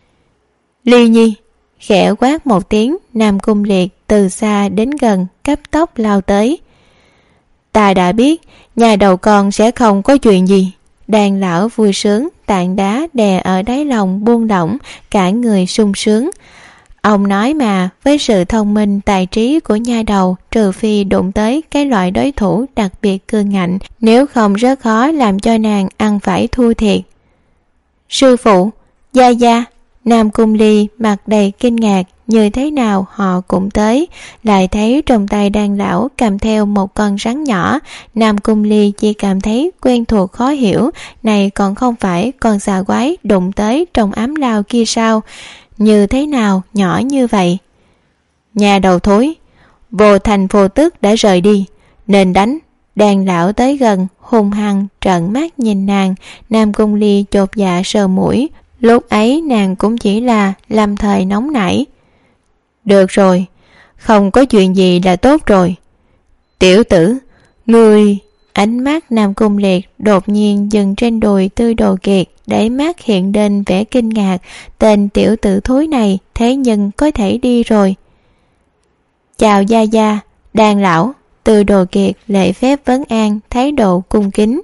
Ly Nhi! Khẽ quát một tiếng, Nam Cung Liệt từ xa đến gần, cấp tốc lao tới. Ta đã biết, nhà đầu con sẽ không có chuyện gì. Đàn lão vui sướng, tảng đá đè ở đáy lòng buông lỏng, cả người sung sướng. Ông nói mà, với sự thông minh tài trí của nha đầu, trừ phi đụng tới cái loại đối thủ đặc biệt cương ngạnh, nếu không rất khó làm cho nàng ăn phải thua thiệt. Sư phụ, gia gia. Nam Cung Ly mặt đầy kinh ngạc, như thế nào họ cũng tới, lại thấy trong tay đàn lão cầm theo một con rắn nhỏ. Nam Cung Ly chỉ cảm thấy quen thuộc khó hiểu, này còn không phải con xà quái đụng tới trong ám lao kia sao? Như thế nào nhỏ như vậy? Nhà đầu thối, vô thành vô tức đã rời đi, nên đánh. Đàn lão tới gần, hung hăng trợn mắt nhìn nàng. Nam Cung Ly chột dạ sờ mũi. Lúc ấy nàng cũng chỉ là lâm thời nóng nảy. Được rồi, không có chuyện gì là tốt rồi. Tiểu tử, ngươi... Ánh mắt Nam Cung Liệt đột nhiên dừng trên đùi Tư Đồ Kiệt, đáy mắt hiện lên vẻ kinh ngạc. Tên tiểu tử thối này thế nhưng có thể đi rồi. Chào gia gia, đàn lão. Tư Đồ Kiệt lễ phép vấn an, thái độ cung kính.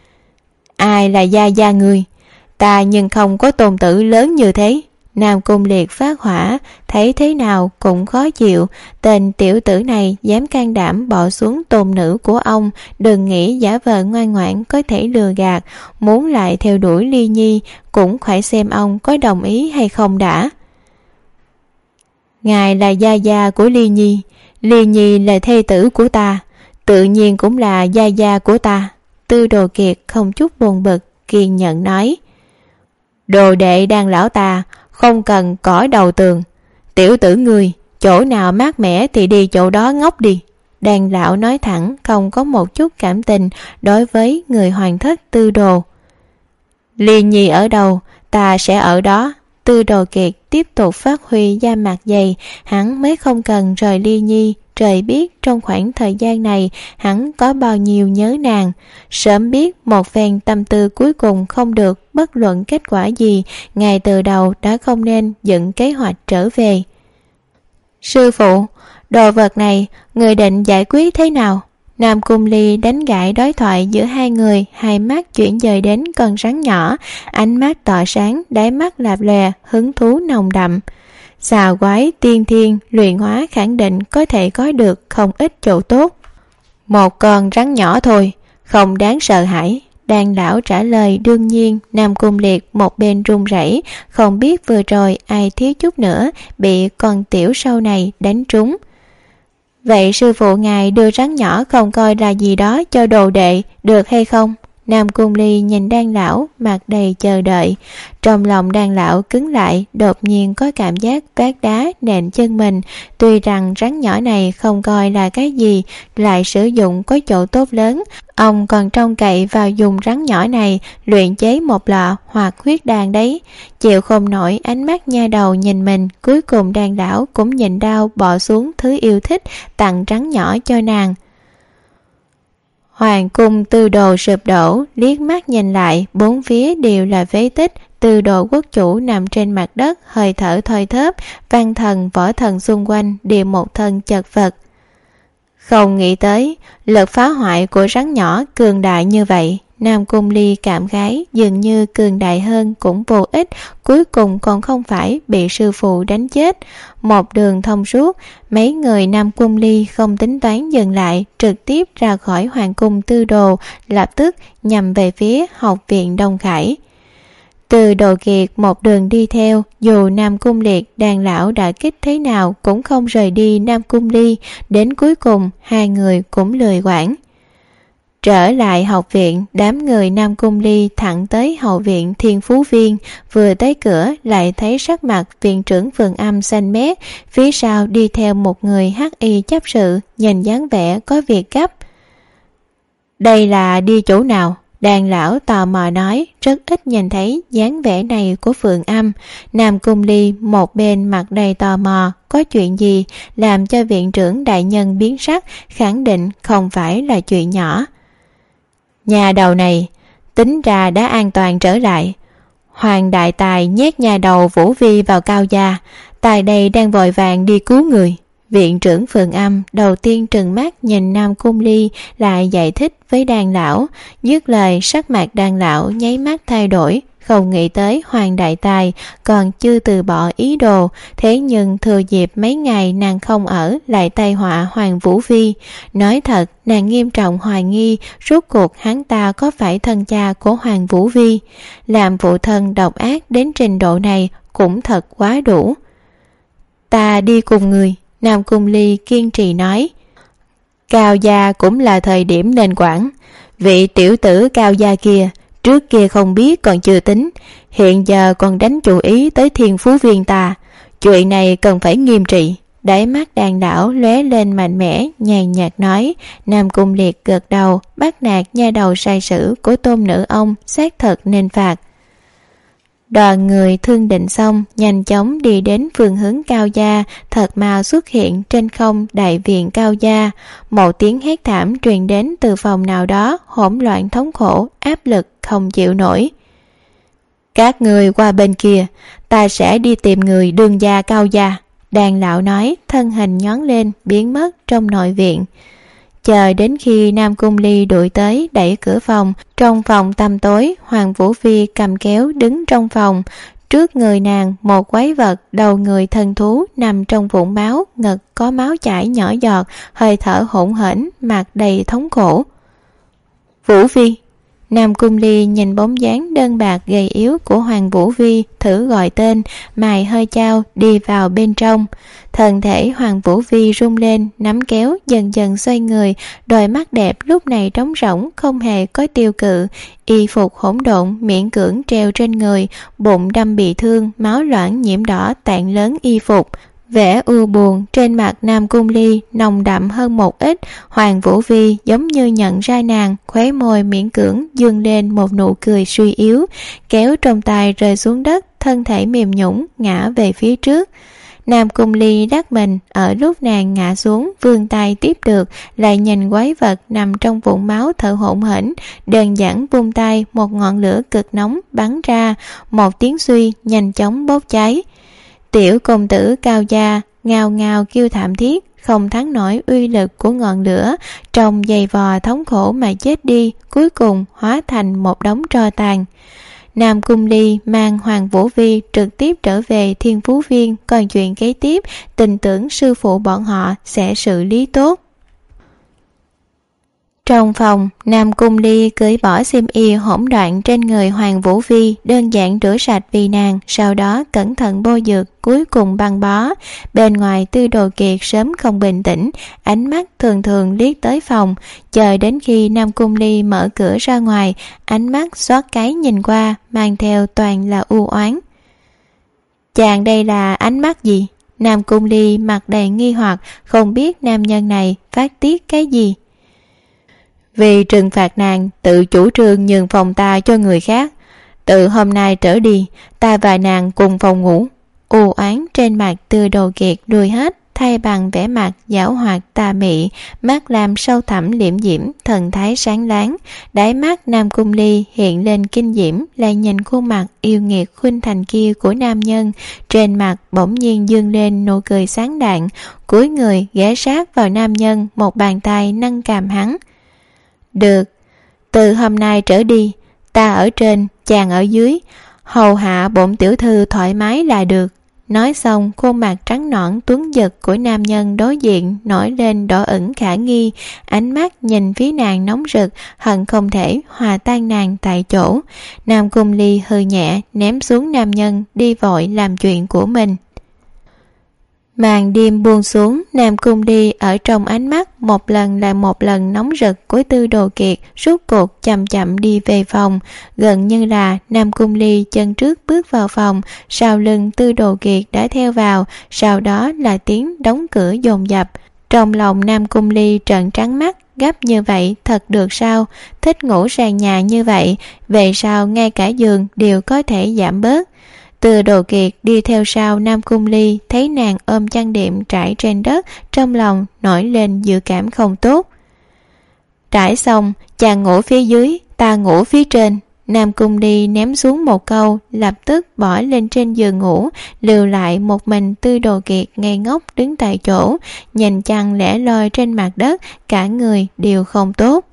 Ai là gia gia ngươi? Ta nhưng không có tôn tử lớn như thế. Nam Cung Liệt phát hỏa, thấy thế nào cũng khó chịu. Tên tiểu tử này dám can đảm bỏ xuống tôn nữ của ông, đừng nghĩ giả vờ ngoan ngoãn có thể lừa gạt, muốn lại theo đuổi Ly Nhi cũng phải xem ông có đồng ý hay không đã. Ngài là gia gia của Ly Nhi, Ly Nhi là thê tử của ta, tự nhiên cũng là gia gia của ta. Tư Đồ Kiệt không chút buồn bực, kiên nhẫn nói. Đồ đệ đàn lão ta không cần cỏ đầu tường. Tiểu tử ngươi, chỗ nào mát mẻ thì đi chỗ đó ngốc đi. Đàn lão nói thẳng, không có một chút cảm tình đối với người hoàng thất Tư Đồ. Ly Nhi ở đâu, ta sẽ ở đó. Tư Đồ Kiệt tiếp tục phát huy da mặt dày, hắn mới không cần rời Ly Nhi. Trời biết trong khoảng thời gian này hắn có bao nhiêu nhớ nàng. Sớm biết một phen tâm tư cuối cùng không được bất luận kết quả gì, ngay từ đầu đã không nên dựng kế hoạch trở về. Sư phụ, đồ vật này người định giải quyết thế nào? Nam Cung Ly đánh gãy đối thoại giữa hai người, hai mắt chuyển dời đến con rắn nhỏ, ánh mắt tỏa sáng, đáy mắt lạp lè, hứng thú nồng đậm. Xà quái tiên thiên luyện hóa khẳng định có thể có được không ít chỗ tốt. Một con rắn nhỏ thôi, không đáng sợ hãi. Đan lão trả lời đương nhiên. Nam Cung Liệt một bên run rẩy, không biết vừa rồi ai thiếu chút nữa bị con tiểu sâu này đánh trúng. Vậy sư phụ ngài đưa rắn nhỏ không coi là gì đó cho đồ đệ, được hay không? Nam Cung Ly nhìn Đan lão mặt đầy chờ đợi. Trong lòng Đan lão cứng lại, đột nhiên có cảm giác vác đá nện chân mình. Tuy rằng rắn nhỏ này không coi là cái gì, lại sử dụng có chỗ tốt lớn. Ông còn trông cậy vào dùng rắn nhỏ này luyện chế một lọ hoặc huyết đan đấy. Chịu không nổi ánh mắt nha đầu nhìn mình, cuối cùng Đan lão cũng nhịn đau bỏ xuống thứ yêu thích, tặng rắn nhỏ cho nàng. Hoàng cung Tư Đồ sụp đổ, liếc mắt nhìn lại, bốn phía đều là phế tích. Tư Đồ quốc chủ nằm trên mặt đất, hơi thở thoi thóp, văn thần võ thần xung quanh đều một thân chật vật. Không nghĩ tới lực phá hoại của rắn nhỏ cường đại như vậy. Nam Cung Ly cảm khái, dường như cường đại hơn cũng vô ích, cuối cùng còn không phải bị sư phụ đánh chết. Một đường thông suốt, mấy người Nam Cung Ly không tính toán dừng lại, trực tiếp ra khỏi Hoàng cung Tư Đồ, lập tức nhằm về phía học viện Đông Khải. Từ Đồ Kiệt một đường đi theo, dù Nam Cung Liệt Đan lão đã kích thế nào cũng không rời đi Nam Cung Ly, đến cuối cùng hai người cũng lười quản. Trở lại học viện, đám người Nam Cung Ly thẳng tới hậu viện Thiên Phú Viên, vừa tới cửa lại thấy sắc mặt viện trưởng Vườn Âm xanh mét, phía sau đi theo một người hắc y chấp sự, nhìn dáng vẻ có việc gấp. Đây là đi chỗ nào? Đàn lão tò mò nói, rất ít nhìn thấy dáng vẻ này của Phượng Âm. Nam Cung Ly một bên mặt đầy tò mò, có chuyện gì làm cho viện trưởng đại nhân biến sắc, khẳng định không phải là chuyện nhỏ. Nhà đầu này tính ra đã an toàn trở lại. Hoàng đại tài nhét nhà đầu Vũ Vi vào Cao gia, tài đây đang vội vàng đi cứu người. Viện trưởng Phượng Âm đầu tiên trừng mắt nhìn Nam Cung Ly, lại giải thích với Đan lão. Dứt lời sắc mặt Đan lão nháy mắt thay đổi, không nghĩ tới Hoàng đại tài còn chưa từ bỏ ý đồ, thế nhưng thừa dịp mấy ngày nàng không ở lại tai họa Hoàng Vũ Vi. Nói thật, nàng nghiêm trọng hoài nghi rốt cuộc hắn ta có phải thân cha của Hoàng Vũ Vi. Làm phụ thân độc ác đến trình độ này cũng thật quá đủ. Ta đi cùng người. Nam Cung Ly kiên trì nói. Cao gia cũng là thời điểm nên quản. Vị tiểu tử Cao gia kia trước kia không biết còn chưa tính, hiện giờ còn đánh chủ ý tới Thiên Phú Viên ta. Chuyện này cần phải nghiêm trị. Đáy mắt Đan lão lóe lên mạnh mẽ, nhàn nhạt nói. Nam Cung Liệt gật đầu, bắt nạt nha đầu sai sử của tôn nữ ông, xác thật nên phạt. Đoàn người thương định xong, nhanh chóng đi đến phương hướng Cao gia, thật mau xuất hiện trên không đại viện Cao gia. Một tiếng hét thảm truyền đến từ phòng nào đó, hỗn loạn thống khổ, áp lực không chịu nổi. Các người qua bên kia, ta sẽ đi tìm người đương gia Cao gia. Đàn lão nói, thân hình nhón lên, biến mất trong nội viện. Chờ đến khi Nam Cung Ly đuổi tới, đẩy cửa phòng. Trong phòng tăm tối, Hoàng Vũ Vi cầm kéo đứng trong phòng. Trước người nàng một quái vật đầu người thần thú nằm trong vũng máu, ngực có máu chảy nhỏ giọt, hơi thở hỗn hển, mặt đầy thống khổ. Vũ Vi. Nam Cung Ly nhìn bóng dáng đơn bạc gầy yếu của Hoàng Vũ Vi, thử gọi tên, mày hơi chao đi vào bên trong. Thân thể Hoàng Vũ Vi rung lên, nắm kéo dần dần xoay người, đôi mắt đẹp lúc này trống rỗng, không hề có tiêu cự. Y phục hỗn độn miễn cưỡng treo trên người, bụng đâm bị thương, máu loãng nhiễm đỏ tạng lớn y phục. Vẻ u buồn trên mặt Nam Cung Ly nồng đậm hơn một ít. Hoàng Vũ Vi giống như nhận ra nàng, khóe môi miễn cưỡng dương lên một nụ cười suy yếu, kéo trong tay rơi xuống đất, thân thể mềm nhũn ngã về phía trước. Nam Cung Ly đắc mình, ở lúc nàng ngã xuống vươn tay tiếp được, lại nhìn quái vật nằm trong vũng máu thở hổn hển, đơn giản vung tay, một ngọn lửa cực nóng bắn ra, một tiếng suy nhanh chóng bốc cháy. Tiểu công tử Cao gia ngao ngao kêu thảm thiết, không thắng nổi uy lực của ngọn lửa, trong giày vò thống khổ mà chết đi, cuối cùng hóa thành một đống tro tàn. Nam Cung Ly mang Hoàng Vũ Vi trực tiếp trở về Thiên Phú Viên, còn chuyện kế tiếp tin tưởng sư phụ bọn họ sẽ xử lý tốt. Trong phòng, Nam Cung Ly cởi bỏ xiêm y hỗn loạn trên người Hoàng Vũ Vi, đơn giản rửa sạch vì nàng, sau đó cẩn thận bôi dược, cuối cùng băng bó. Bên ngoài Tư Đồ Kiệt sớm không bình tĩnh, ánh mắt thường thường liếc tới phòng, chờ đến khi Nam Cung Ly mở cửa ra ngoài, ánh mắt xót cái nhìn qua, mang theo toàn là u oán. Chàng đây là ánh mắt gì? Nam Cung Ly mặt đầy nghi hoặc, không biết nam nhân này phát tiết cái gì. Vì trừng phạt nàng, tự chủ trương nhường phòng ta cho người khác. Từ hôm nay trở đi, ta và nàng cùng phòng ngủ. U oán trên mặt Tư Đồ Kiệt đuôi hết, thay bằng vẻ mặt giảo hoạt tà mị, mắt làm sâu thẳm liễm diễm, thần thái sáng láng. Đáy mắt Nam Cung Ly hiện lên kinh diễm, lại nhìn khuôn mặt yêu nghiệt khuynh thành kia của nam nhân, trên mặt bỗng nhiên dương lên nụ cười sáng lạng, cúi người ghé sát vào nam nhân, một bàn tay nâng cằm hắn. Được, từ hôm nay trở đi, ta ở trên, chàng ở dưới, hầu hạ bổn tiểu thư thoải mái là được. Nói xong, khuôn mặt trắng nõn tuấn giật của nam nhân đối diện nổi lên đỏ ửng khả nghi, ánh mắt nhìn phía nàng nóng rực, hận không thể hòa tan nàng tại chỗ. Nam Cung Ly hừ nhẹ, ném xuống nam nhân, đi vội làm chuyện của mình. Màn đêm buông xuống, Nam Cung Ly ở trong ánh mắt một lần lại một lần nóng rực của Tư Đồ Kiệt, rút cuộc chậm chậm đi về phòng. Gần như là Nam Cung Ly chân trước bước vào phòng, sau lưng Tư Đồ Kiệt đã theo vào, sau đó là tiếng đóng cửa dồn dập. Trong lòng Nam Cung Ly trợn trắng mắt, gấp như vậy thật được sao? Thích ngủ sàn nhà như vậy, về sau ngay cả giường đều có thể giảm bớt. Tư Đồ Kiệt đi theo sau Nam Cung Ly, thấy nàng ôm chăn đệm trải trên đất, trong lòng nổi lên dự cảm không tốt. Trải xong, chàng ngủ phía dưới, ta ngủ phía trên. Nam Cung Ly ném xuống một câu, lập tức bỏ lên trên giường ngủ, lưu lại một mình Tư Đồ Kiệt ngây ngốc đứng tại chỗ, nhìn chăn lẻ loi trên mặt đất, cả người đều không tốt.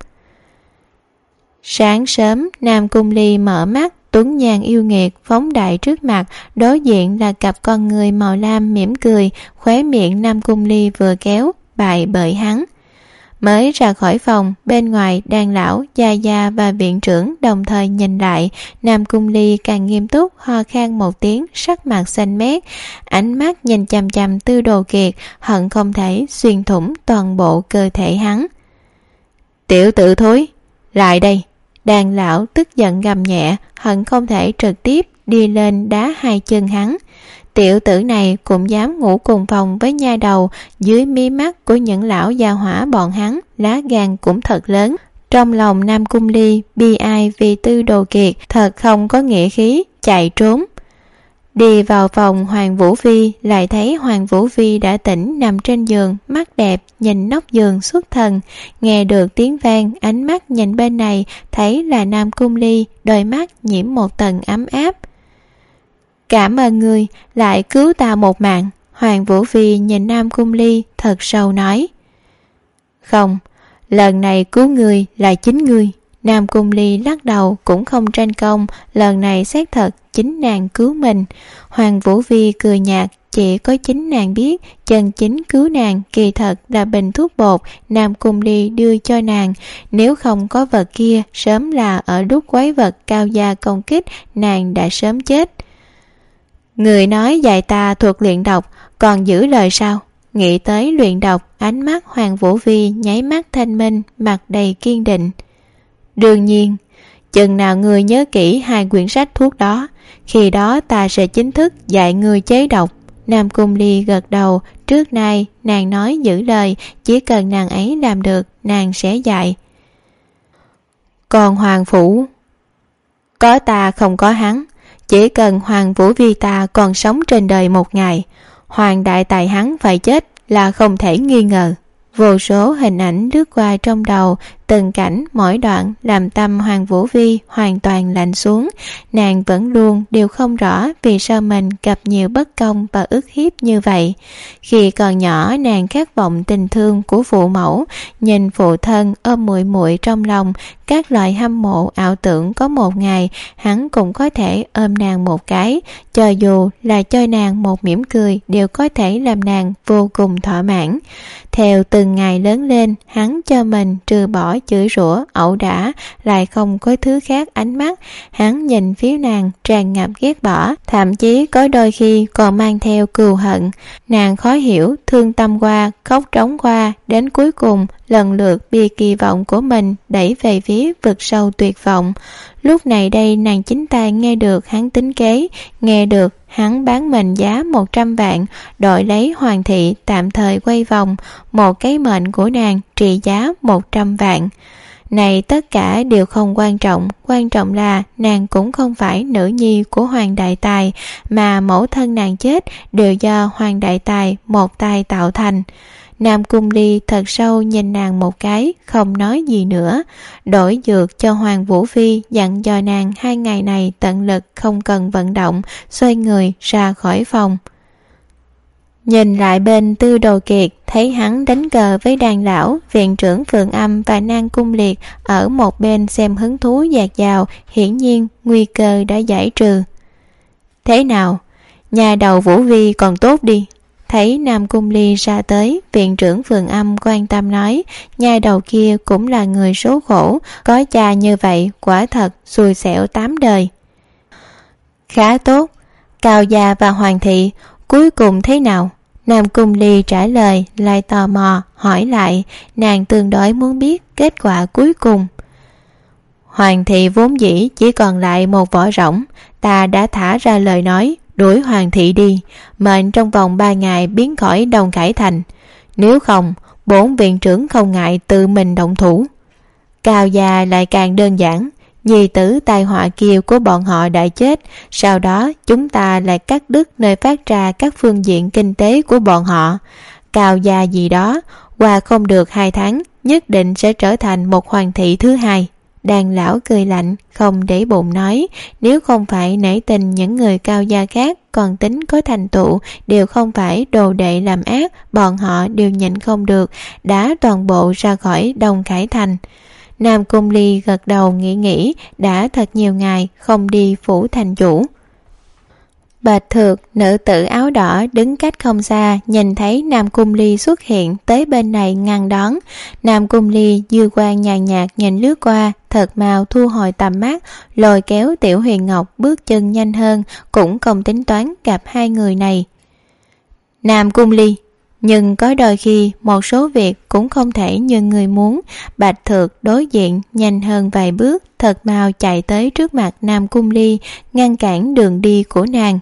Sáng sớm, Nam Cung Ly mở mắt, tuấn nhàn yêu nghiệt phóng đại trước mặt, đối diện là cặp con người màu lam mỉm cười, khóe miệng Nam Cung Ly vừa kéo, bại bởi hắn. Mới ra khỏi phòng, bên ngoài Đan lão, Gia Gia và viện trưởng đồng thời nhìn lại. Nam Cung Ly càng nghiêm túc, ho khan một tiếng, sắc mặt xanh mét, ánh mắt nhìn chằm chằm Tư Đồ Kiệt, hận không thể xuyên thủng toàn bộ cơ thể hắn. Tiểu tử thối, lại đây! Đàn lão tức giận gầm nhẹ, hận không thể trực tiếp đi lên đá hai chân hắn. Tiểu tử này cũng dám ngủ cùng phòng với nha đầu, dưới mí mắt của những lão gia hỏa bọn hắn, lá gan cũng thật lớn. Trong lòng Nam Cung Ly bi ai vì Tư Đồ Kiệt, thật không có nghĩa khí, chạy trốn. Đi vào phòng Hoàng Vũ Phi, lại thấy Hoàng Vũ Phi đã tỉnh nằm trên giường, mắt đẹp, nhìn nóc giường xuất thần. Nghe được tiếng vang, ánh mắt nhìn bên này, thấy là Nam Cung Ly, đôi mắt nhiễm một tầng ấm áp. Cảm ơn ngươi, lại cứu ta một mạng. Hoàng Vũ Phi nhìn Nam Cung Ly, thật sâu nói. Không, lần này cứu ngươi là chính ngươi. Nam Cung Ly lắc đầu, cũng không tranh công, lần này xác thật chính nàng cứu mình. Hoàng Vũ Vi cười nhạt, chỉ có chính nàng biết, chân chính cứu nàng kỳ thật là bình thuốc bột Nam Cung Ly đưa cho nàng. Nếu không có vật kia, sớm là ở lúc quái vật cao gia công kích, nàng đã sớm chết. Người nói dạy ta thuật luyện độc, còn giữ lời sao? Nghĩ tới luyện độc, ánh mắt Hoàng Vũ Vi nháy mắt thanh minh, mặt đầy kiên định. Đương nhiên, chừng nào người nhớ kỹ hai quyển sách thuốc đó, khi đó ta sẽ chính thức dạy người chế độc. Nam Cung Ly gật đầu, trước nay nàng nói giữ lời, chỉ cần nàng ấy làm được, nàng sẽ dạy. Còn Hoàng Phủ, có ta không có hắn, chỉ cần Hoàng Vũ Vi ta còn sống trên đời một ngày, Hoàng đại tài hắn phải chết là không thể nghi ngờ. Vô số hình ảnh lướt qua trong đầu, từng cảnh mỗi đoạn làm tâm Hoàng Vũ Vi hoàn toàn lạnh xuống. Nàng vẫn luôn đều không rõ vì sao mình gặp nhiều bất công và ức hiếp như vậy. Khi còn nhỏ, nàng khát vọng tình thương của phụ mẫu, nhìn phụ thân ôm muội muội trong lòng, các loại hâm mộ ảo tưởng có một ngày hắn cũng có thể ôm nàng một cái, cho dù là cho nàng một mỉm cười đều có thể làm nàng vô cùng thỏa mãn. Theo từng ngày lớn lên, hắn cho mình trừ bỏ chửi rủa, ẩu đả, lại không có thứ khác ánh mắt. Hắn nhìn phía nàng tràn ngập ghét bỏ, thậm chí có đôi khi còn mang theo cừu hận. Nàng khó hiểu, thương tâm qua, khóc trống qua, đến cuối cùng lần lượt bị kỳ vọng của mình đẩy về phía vực sâu tuyệt vọng. Lúc này đây nàng chính tay nghe được hắn tính kế, nghe được hắn bán mình giá 100 vạn, đổi lấy Hoàng thị tạm thời quay vòng, một cái mệnh của nàng trị giá 100 vạn. Này tất cả đều không quan trọng là nàng cũng không phải nữ nhi của Hoàng Đại Tài, mà mẫu thân nàng chết đều do Hoàng Đại Tài một tay tạo thành. Nam Cung Ly thật sâu nhìn nàng một cái, không nói gì nữa. Đổi dược cho Hoàng Vũ Phi, dặn dò nàng 2 ngày này tận lực không cần vận động, xoay người ra khỏi phòng. Nhìn lại bên Tư Đồ Kiệt, thấy hắn đánh cờ với đàn lão, viện trưởng Phượng Âm và Nam Cung Liệt ở một bên xem hứng thú dạt dào, hiển nhiên nguy cơ đã giải trừ. Thế nào? Nhà đầu Vũ Vi còn tốt đi. Thấy Nam Cung Ly ra tới, viện trưởng Phượng Âm quan tâm nói, nhà đầu kia cũng là người số khổ, có cha như vậy quả thật xui xẻo 8 đời. Khá tốt. Cao gia và Hoàng thị cuối cùng thế nào? Nam Cung Ly trả lời, lại tò mò hỏi lại, nàng tương đối muốn biết kết quả cuối cùng. Hoàng thị vốn dĩ chỉ còn lại một vỏ rỗng, ta đã thả ra lời nói đuổi Hoàng thị đi, mệnh trong vòng 3 ngày biến khỏi Đông Khải Thành. Nếu không, 4 viện trưởng không ngại tự mình động thủ. Cao gia lại càng đơn giản, nhi tử tai họa kia của bọn họ đã chết, sau đó chúng ta lại cắt đứt nơi phát ra các phương diện kinh tế của bọn họ. Cao gia gì đó, qua không được 2 tháng, nhất định sẽ trở thành một hoàng thị thứ hai. Đàn lão cười lạnh, không để bụng nói, nếu không phải nể tình những người Cao gia khác còn tính có thành tựu, đều không phải đồ đệ làm ác, bọn họ đều nhịn không được, đã toàn bộ ra khỏi Đông Khải Thành. Nam Cung Ly gật đầu nghĩ, đã thật nhiều ngày không đi phủ thành chủ. Bạch Thược, nữ tử áo đỏ đứng cách không xa, nhìn thấy Nam Cung Ly xuất hiện tới bên này ngăn đón. Nam Cung Ly dư quan nhàn nhạt nhìn lướt qua, thật mau thu hồi tầm mắt, lôi kéo Tiểu Huyền Ngọc bước chân nhanh hơn, cũng không tính toán gặp hai người này. Nam Cung Ly, nhưng có đôi khi một số việc cũng không thể như người muốn. Bạch Thược đối diện nhanh hơn vài bước, thật mau chạy tới trước mặt Nam Cung Ly, ngăn cản đường đi của nàng.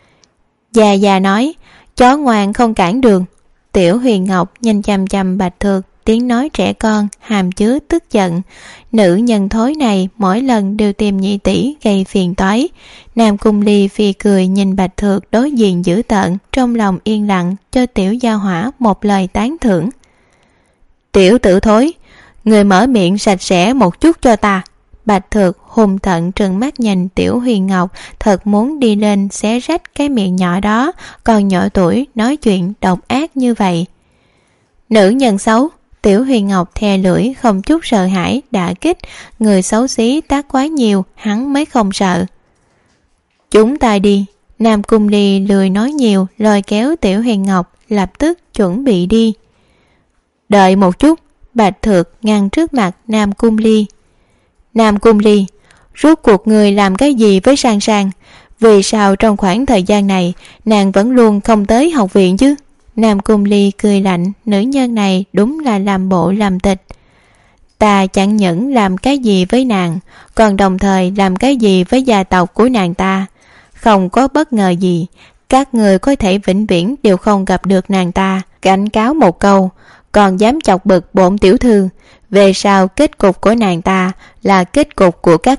Già nói, chó ngoan không cản đường. Tiểu Huyền Ngọc nhìn chằm chằm Bạch Thược, tiếng nói trẻ con hàm chứa tức giận. Nữ nhân thối này mỗi lần đều tìm nhị tỷ gây phiền toái. Nam Cung Ly phi cười nhìn Bạch Thược đối diện dữ tợn, trong lòng yên lặng cho tiểu gia hỏa một lời tán thưởng. Tiểu tử thối, người mở miệng sạch sẽ một chút cho ta. Bạch Thược hùng tợn trừng mắt nhìn Tiểu Huyền Ngọc, thật muốn đi lên xé rách cái miệng nhỏ đó, còn nhỏ tuổi nói chuyện độc ác như vậy. Nữ nhân xấu. Tiểu Huyền Ngọc thè lưỡi không chút sợ hãi đả kích, người xấu xí tác quá nhiều hắn mới không sợ. Chúng ta đi. Nam Cung Ly lười nói nhiều, lôi kéo Tiểu Huyền Ngọc lập tức chuẩn bị đi. Đợi một chút. Bạch Thược ngăn trước mặt Nam Cung Ly. Nam Cung Ly, rốt cuộc người làm cái gì với Sang Sang? Vì sao trong khoảng thời gian này nàng vẫn luôn không tới học viện chứ? Nam Cung Ly cười lạnh, nữ nhân này đúng là làm bộ làm tịch. Ta chẳng những làm cái gì với nàng, còn đồng thời làm cái gì với gia tộc của nàng ta. Không có bất ngờ gì, các người có thể vĩnh viễn đều không gặp được nàng ta. Cảnh cáo một câu, còn dám chọc bực bổn tiểu thư. Về sau kết cục của nàng ta là kết cục của các ngươi.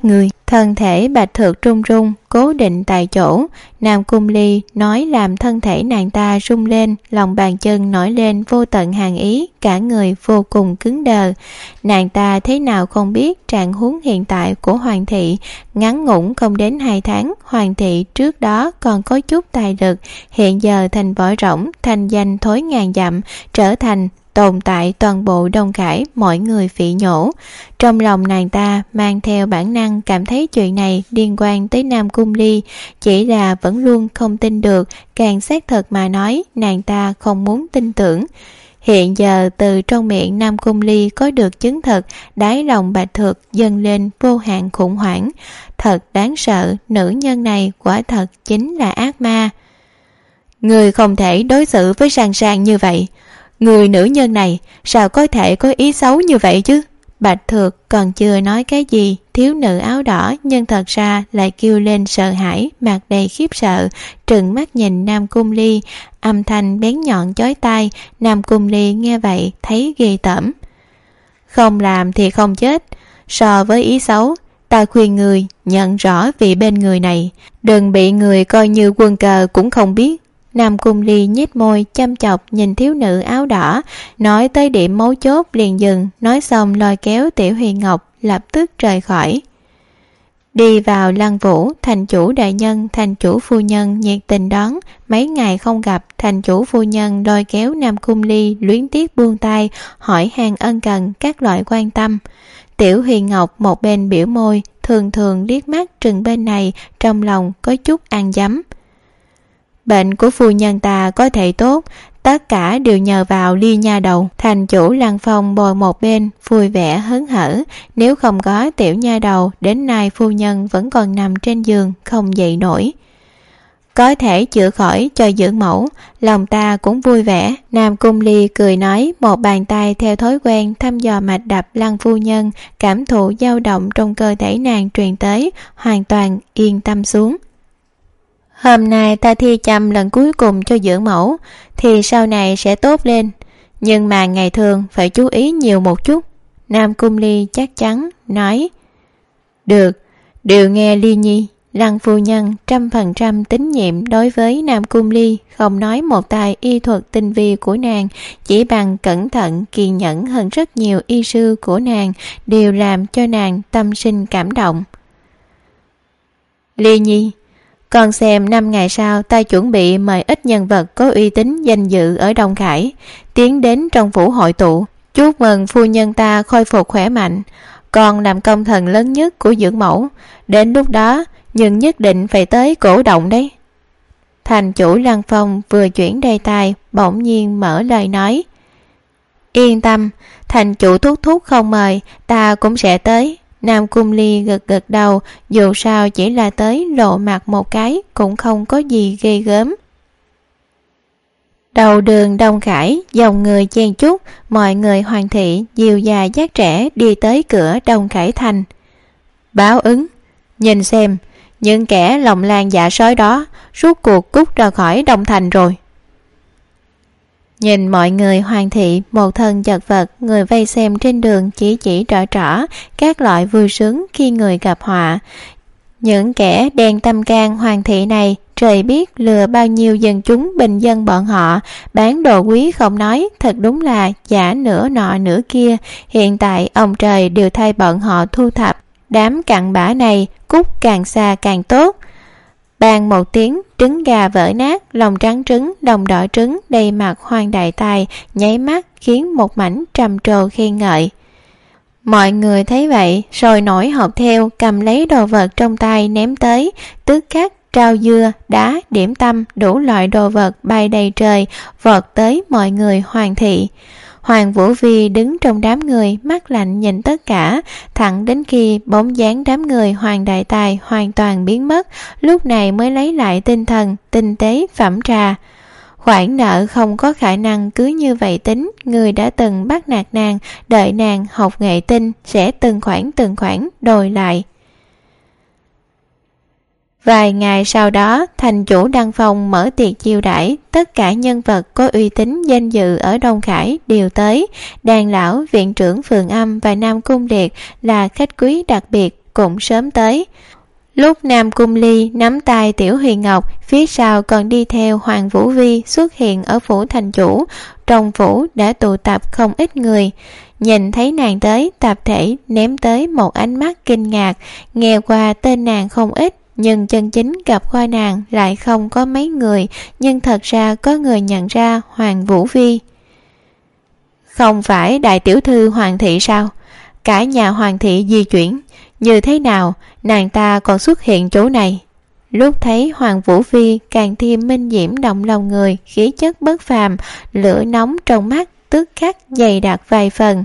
Thân thể Bạch Thược run run, cố định tại chỗ. Nam Cung Ly nói làm thân thể nàng ta rung lên, lòng bàn chân nổi lên vô tận hàn ý, cả người vô cùng cứng đờ. Nàng ta thế nào không biết trạng huống hiện tại của Hoàng thị. Ngắn ngủn không đến 2 tháng, Hoàng thị trước đó còn có chút tài lực, hiện giờ thành vỏ rỗng, thành danh thối ngàn dặm, trở thành tồn tại toàn bộ Đông Khải, mọi người phỉ nhổ. Trong lòng nàng ta mang theo bản năng cảm thấy chuyện này liên quan tới Nam Cung Ly, chỉ là vẫn luôn không tin được, càng xác thực mà nói nàng ta không muốn tin tưởng. Hiện giờ từ trong miệng Nam Cung Ly có được chứng thực, đáy lòng Bạch Thược dâng lên vô hạn khủng hoảng. Thật đáng sợ, nữ nhân này quả thật chính là ác ma. Người không thể đối xử với Sang Sang như vậy. Người nữ nhân này sao có thể có ý xấu như vậy chứ? Bạch Thược còn chưa nói cái gì, thiếu nữ áo đỏ nhưng thật ra lại kêu lên sợ hãi, mặt đầy khiếp sợ, trừng mắt nhìn Nam Cung Ly, âm thanh bén nhọn chói tai. Nam Cung Ly nghe vậy thấy ghê tởm. Không làm thì không chết. So với ý xấu, ta khuyên người nhận rõ vị bên người này, đừng bị người coi như quân cờ cũng không biết. Nam Cung Ly nhếch môi chăm chọc nhìn thiếu nữ áo đỏ, nói tới điểm mấu chốt liền dừng, nói xong lôi kéo Tiểu Huyền Ngọc lập tức rời khỏi. Đi vào Lăng Vũ, thành chủ đại nhân, thành chủ phu nhân nhiệt tình đón. Mấy ngày không gặp, thành chủ phu nhân lôi kéo Nam Cung Ly luyến tiếc buông tay, hỏi han ân cần các loại quan tâm. Tiểu Huyền Ngọc một bên biểu môi, thường thường liếc mắt trừng bên này, trong lòng có chút ăn dấm. Bệnh của phu nhân ta có thể tốt, tất cả đều nhờ vào Ly nha đầu. Thành chủ Lăng Phong bồi một bên, vui vẻ hớn hở. Nếu không có tiểu nha đầu, đến nay phu nhân vẫn còn nằm trên giường, không dậy nổi. Có thể chữa khỏi cho dưỡng mẫu, lòng ta cũng vui vẻ. Nam Cung Ly cười nói, một bàn tay theo thói quen thăm dò mạch đập Lăng phu nhân, cảm thụ dao động trong cơ thể nàng truyền tới, hoàn toàn yên tâm xuống. Hôm nay ta thi châm lần cuối cùng cho dưỡng mẫu, thì sau này sẽ tốt lên. Nhưng mà ngày thường phải chú ý nhiều một chút. Nam Cung Ly chắc chắn nói. Được, đều nghe Ly nhi. Lăng phu nhân 100% tín nhiệm đối với Nam Cung Ly, không nói một tài y thuật tinh vi của nàng, chỉ bằng cẩn thận kiên nhẫn hơn rất nhiều y sư của nàng, đều làm cho nàng tâm sinh cảm động. Ly nhi, còn xem 5 ngày sau ta chuẩn bị mời ít nhân vật có uy tín danh dự ở Đông Khải tiến đến trong phủ hội tụ, chúc mừng phu nhân ta khôi phục khỏe mạnh, còn làm công thần lớn nhất của dưỡng mẫu. Đến lúc đó nhưng nhất định phải tới cổ động đấy. Thành chủ Lăng Phong vừa chuyển đề tài, bỗng nhiên mở lời nói. Yên tâm, thành chủ thúc thúc không mời, ta cũng sẽ tới. Nam Cung Ly gật gật đầu, dù sao chỉ là tới lộ mặt một cái, cũng không có gì ghê gớm. Đầu đường Đông Khải, dòng người chen chúc, mọi người Hoàng thị dìu già dắt trẻ đi tới cửa Đông Khải thành. Báo ứng, nhìn xem, những kẻ lòng lan dạ sói đó rút cuộc cút ra khỏi Đông thành rồi. Nhìn mọi người Hoàng thị một thân chật vật, người vây xem trên đường chỉ trỏ các loại vui sướng khi người gặp họa. Những kẻ đen tâm can Hoàng thị này, trời biết lừa bao nhiêu dân chúng bình dân bọn họ, bán đồ quý không nói, thật đúng là giả nửa nọ nửa kia. Hiện tại ông trời đều thay bọn họ thu thập đám cặn bã này, cút càng xa càng tốt. Bàn một tiếng, trứng gà vỡ nát, lòng trắng trứng, lòng đỏ trứng đầy mặt Hoàng đại tài, nháy mắt khiến một mảnh trầm trồ khen ngợi. Mọi người thấy vậy, sôi nổi học theo, cầm lấy đồ vật trong tay ném tới, tức khắc trao dưa, đá, điểm tâm, đủ loại đồ vật bay đầy trời, vọt tới mọi người Hoàng thị. Hoàng Vũ Vi đứng trong đám người, mắt lạnh nhìn tất cả, thẳng đến khi bóng dáng đám người Hoàng đại tài hoàn toàn biến mất, lúc này mới lấy lại tinh thần, tinh tế phẩm trà. Khoản nợ không có khả năng cứ như vậy tính, người đã từng bắt nạt nàng, đợi nàng học nghệ tinh sẽ từng khoản đòi lại. Vài ngày sau đó, thành chủ Đăng Phong mở tiệc chiêu đãi, tất cả nhân vật có uy tín danh dự ở Đông Khải đều tới. Đàn lão, viện trưởng Phường Âm và Nam Cung Liệt là khách quý đặc biệt, cũng sớm tới. Lúc Nam Cung Ly nắm tay Tiểu Huyền Ngọc, phía sau còn đi theo Hoàng Vũ Vi xuất hiện ở phủ thành chủ. Trong phủ đã tụ tập không ít người. Nhìn thấy nàng tới, tập thể ném tới một ánh mắt kinh ngạc. Nghe qua tên nàng không ít, nhưng chân chính gặp qua nàng lại không có mấy người. Nhưng thật ra có người nhận ra Hoàng Vũ Vi. Không phải đại tiểu thư Hoàng thị sao? Cả nhà Hoàng thị di chuyển, như thế nào nàng ta còn xuất hiện chỗ này? Lúc thấy Hoàng Vũ Vi càng thêm minh diễm động lòng người, khí chất bất phàm, lửa nóng trong mắt tức khắc dày đặc vài phần.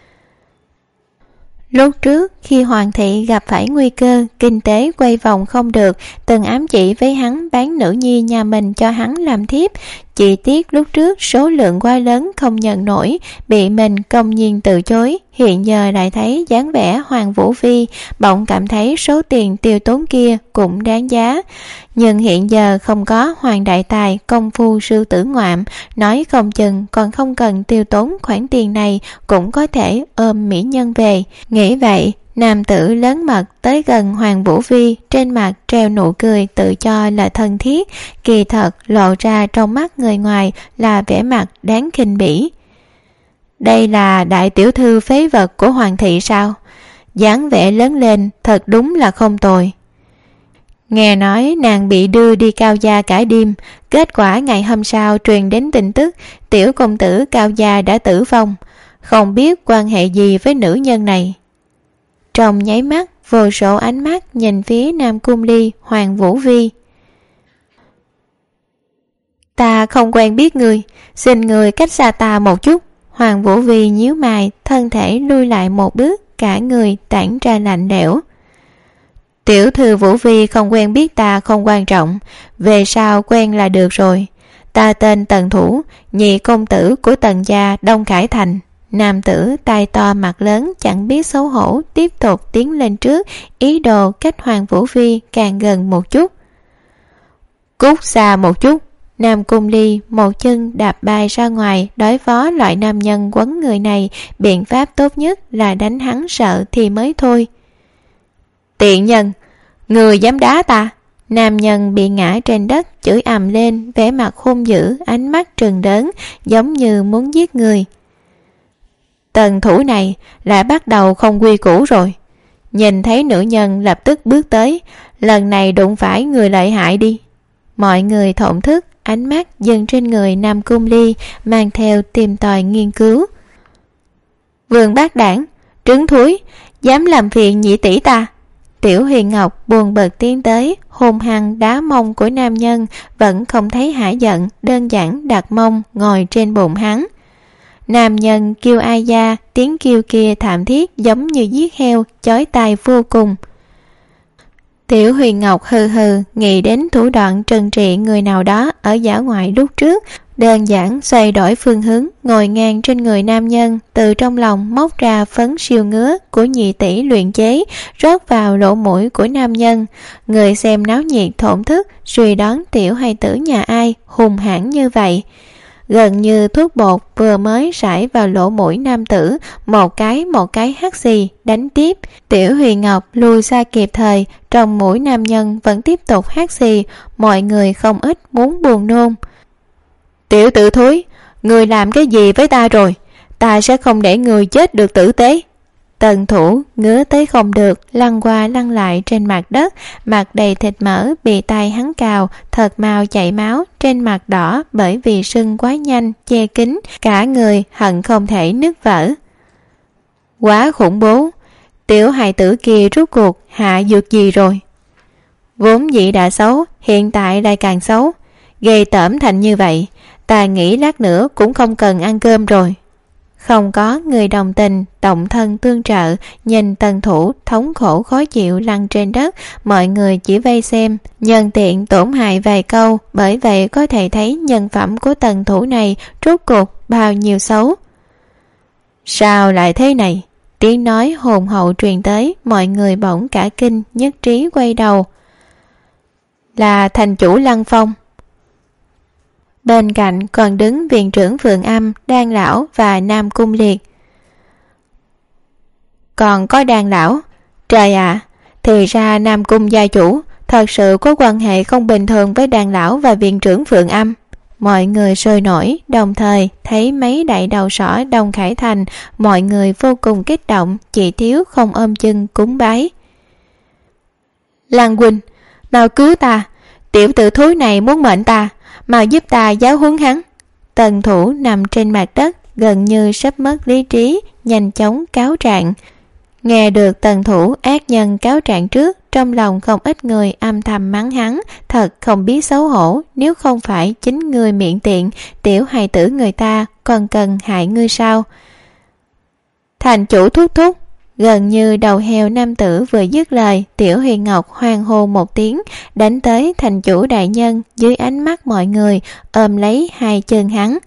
Lúc trước khi Hoàng thị gặp phải nguy cơ kinh tế quay vòng không được, từng ám chỉ với hắn bán nữ nhi nhà mình cho hắn làm thiếp. Chỉ tiếc lúc trước số lượng quá lớn không nhận nổi, bị mình công nhiên từ chối. Hiện giờ lại thấy dáng vẻ Hoàng Vũ Vi, bỗng cảm thấy số tiền tiêu tốn kia cũng đáng giá. Nhưng hiện giờ không có Hoàng đại tài công phu sư tử ngoạm, nói không chừng còn không cần tiêu tốn khoản tiền này, cũng có thể ôm mỹ nhân về. Nghĩ vậy, nam tử lớn mật tới gần Hoàng Vũ Vi, trên mặt treo nụ cười tự cho là thân thiết, kỳ thật lộ ra trong mắt người ngoài là vẻ mặt đáng khinh bỉ. Đây là đại tiểu thư phế vật của Hoàng thị sao? Dáng vẻ lớn lên thật đúng là không tồi. Nghe nói nàng bị đưa đi Cao gia cả đêm, kết quả ngày hôm sau truyền đến tin tức tiểu công tử Cao gia đã tử vong, không biết quan hệ gì với nữ nhân này. Trong nháy mắt, vô số ánh mắt nhìn phía Nam Cung Ly, Hoàng Vũ Vi. Ta không quen biết người, xin người cách xa ta một chút. Hoàng Vũ Vi nhíu mày, thân thể lui lại một bước, cả người tản ra lạnh lẽo. Tiểu thư Vũ Vi không quen biết ta không quan trọng, về sau quen là được rồi. Ta tên Tần Thủ, nhị công tử của Tần gia Đông Khải Thành. Nam tử tai to mặt lớn chẳng biết xấu hổ tiếp tục tiến lên trước, ý đồ cách Hoàng Vũ Vi càng gần một chút. Cút xa một chút. Nam Cung Ly một chân đạp bay ra ngoài, đối phó loại nam nhân quấn người này, biện pháp tốt nhất là đánh hắn sợ thì mới thôi. Tiện nhân, người dám đá ta? Nam nhân bị ngã trên đất chửi ầm lên, vẻ mặt hung dữ, ánh mắt trừng đớn, giống như muốn giết người. Tần Thủ này lại bắt đầu không quy củ rồi. Nhìn thấy nữ nhân lập tức bước tới, lần này đụng phải người lợi hại đi. Mọi người thổn thức, ánh mắt dừng trên người Nam Cung Ly, mang theo tìm tòi nghiên cứu. Vương bác đảng, trứng thúi, dám làm phiền nhị tỷ ta. Tiểu Huyền Ngọc buồn bực tiến tới, hung hăng đá mông của nam nhân, vẫn không thấy hả giận, đơn giản đặt mông ngồi trên bụng hắn. Nam nhân kêu ai da, tiếng kêu kia thảm thiết giống như giết heo, chói tai vô cùng. Tiểu Huyền Ngọc hừ hừ nghĩ đến thủ đoạn trừng trị người nào đó ở dã ngoại lúc trước, đơn giản xoay đổi phương hướng, ngồi ngang trên người nam nhân, từ trong lòng móc ra phấn siêu ngứa của nhị tỷ luyện chế, rót vào lỗ mũi của nam nhân. Người xem náo nhiệt thổn thức, suy đoán tiểu hài tử nhà ai hùng hãn như vậy. Gần như thuốc bột vừa mới rải vào lỗ mũi nam tử, một cái hắt xì đánh tiếp. Tiểu Huyền Ngọc lùi xa kịp thời, trong mũi nam nhân vẫn tiếp tục hắt xì, mọi người không ít muốn buồn nôn. Tiểu tử thúi, người làm cái gì với ta rồi? Ta sẽ không để người chết được tử tế. Tần Thủ ngứa tới không được, lăn qua lăn lại trên mặt đất, mặt đầy thịt mỡ bị tay hắn cào, thật mau chảy máu, trên mặt đỏ bởi vì sưng quá nhanh, che kín, cả người hận không thể nứt vỡ. Quá khủng bố, tiểu hài tử kia rốt cuộc hạ dược gì rồi? Vốn dĩ đã xấu, hiện tại lại càng xấu, ghê tởm thành như vậy, ta nghĩ lát nữa cũng không cần ăn cơm rồi. Không có người đồng tình, động thân tương trợ, nhìn Tần Thủ thống khổ khó chịu lăn trên đất, mọi người chỉ vây xem, nhân tiện tổn hại vài câu, bởi vậy có thể thấy nhân phẩm của Tần Thủ này rốt cuộc bao nhiêu xấu. Sao lại thế này? Tiếng nói hồn hậu truyền tới, mọi người bỗng cả kinh, nhất trí quay đầu. Là thành chủ Lăng Phong. Bên cạnh còn đứng viện trưởng Phượng Âm, Đan lão và Nam Cung Liệt. Còn có Đan lão. Trời ạ, Thì ra Nam Cung gia chủ thật sự có quan hệ không bình thường với đàn lão và viện trưởng Phượng Âm. Mọi người sôi nổi, đồng thời thấy mấy đại đầu sỏ Đông Khải Thành, mọi người vô cùng kích động, chỉ thiếu không ôm chân cúng bái. Lăng huynh, mau cứu ta, tiểu tử thúi này muốn mệnh ta, mau giúp ta giáo huấn hắn. Tần Thủ nằm trên mặt đất, gần như sắp mất lý trí, nhanh chóng cáo trạng. Nghe được Tần Thủ ác nhân cáo trạng trước, trong lòng không ít người âm thầm mắng hắn, thật không biết xấu hổ, nếu không phải chính người miệng tiện, tiểu hài tử người ta còn cần hại ngươi sao? Thành chủ thúc thúc. Gần như đầu heo nam tử vừa dứt lời, Tiểu Huyền Ngọc hoan hô một tiếng, đánh tới thành chủ đại nhân, dưới ánh mắt mọi người ôm lấy hai chân hắn.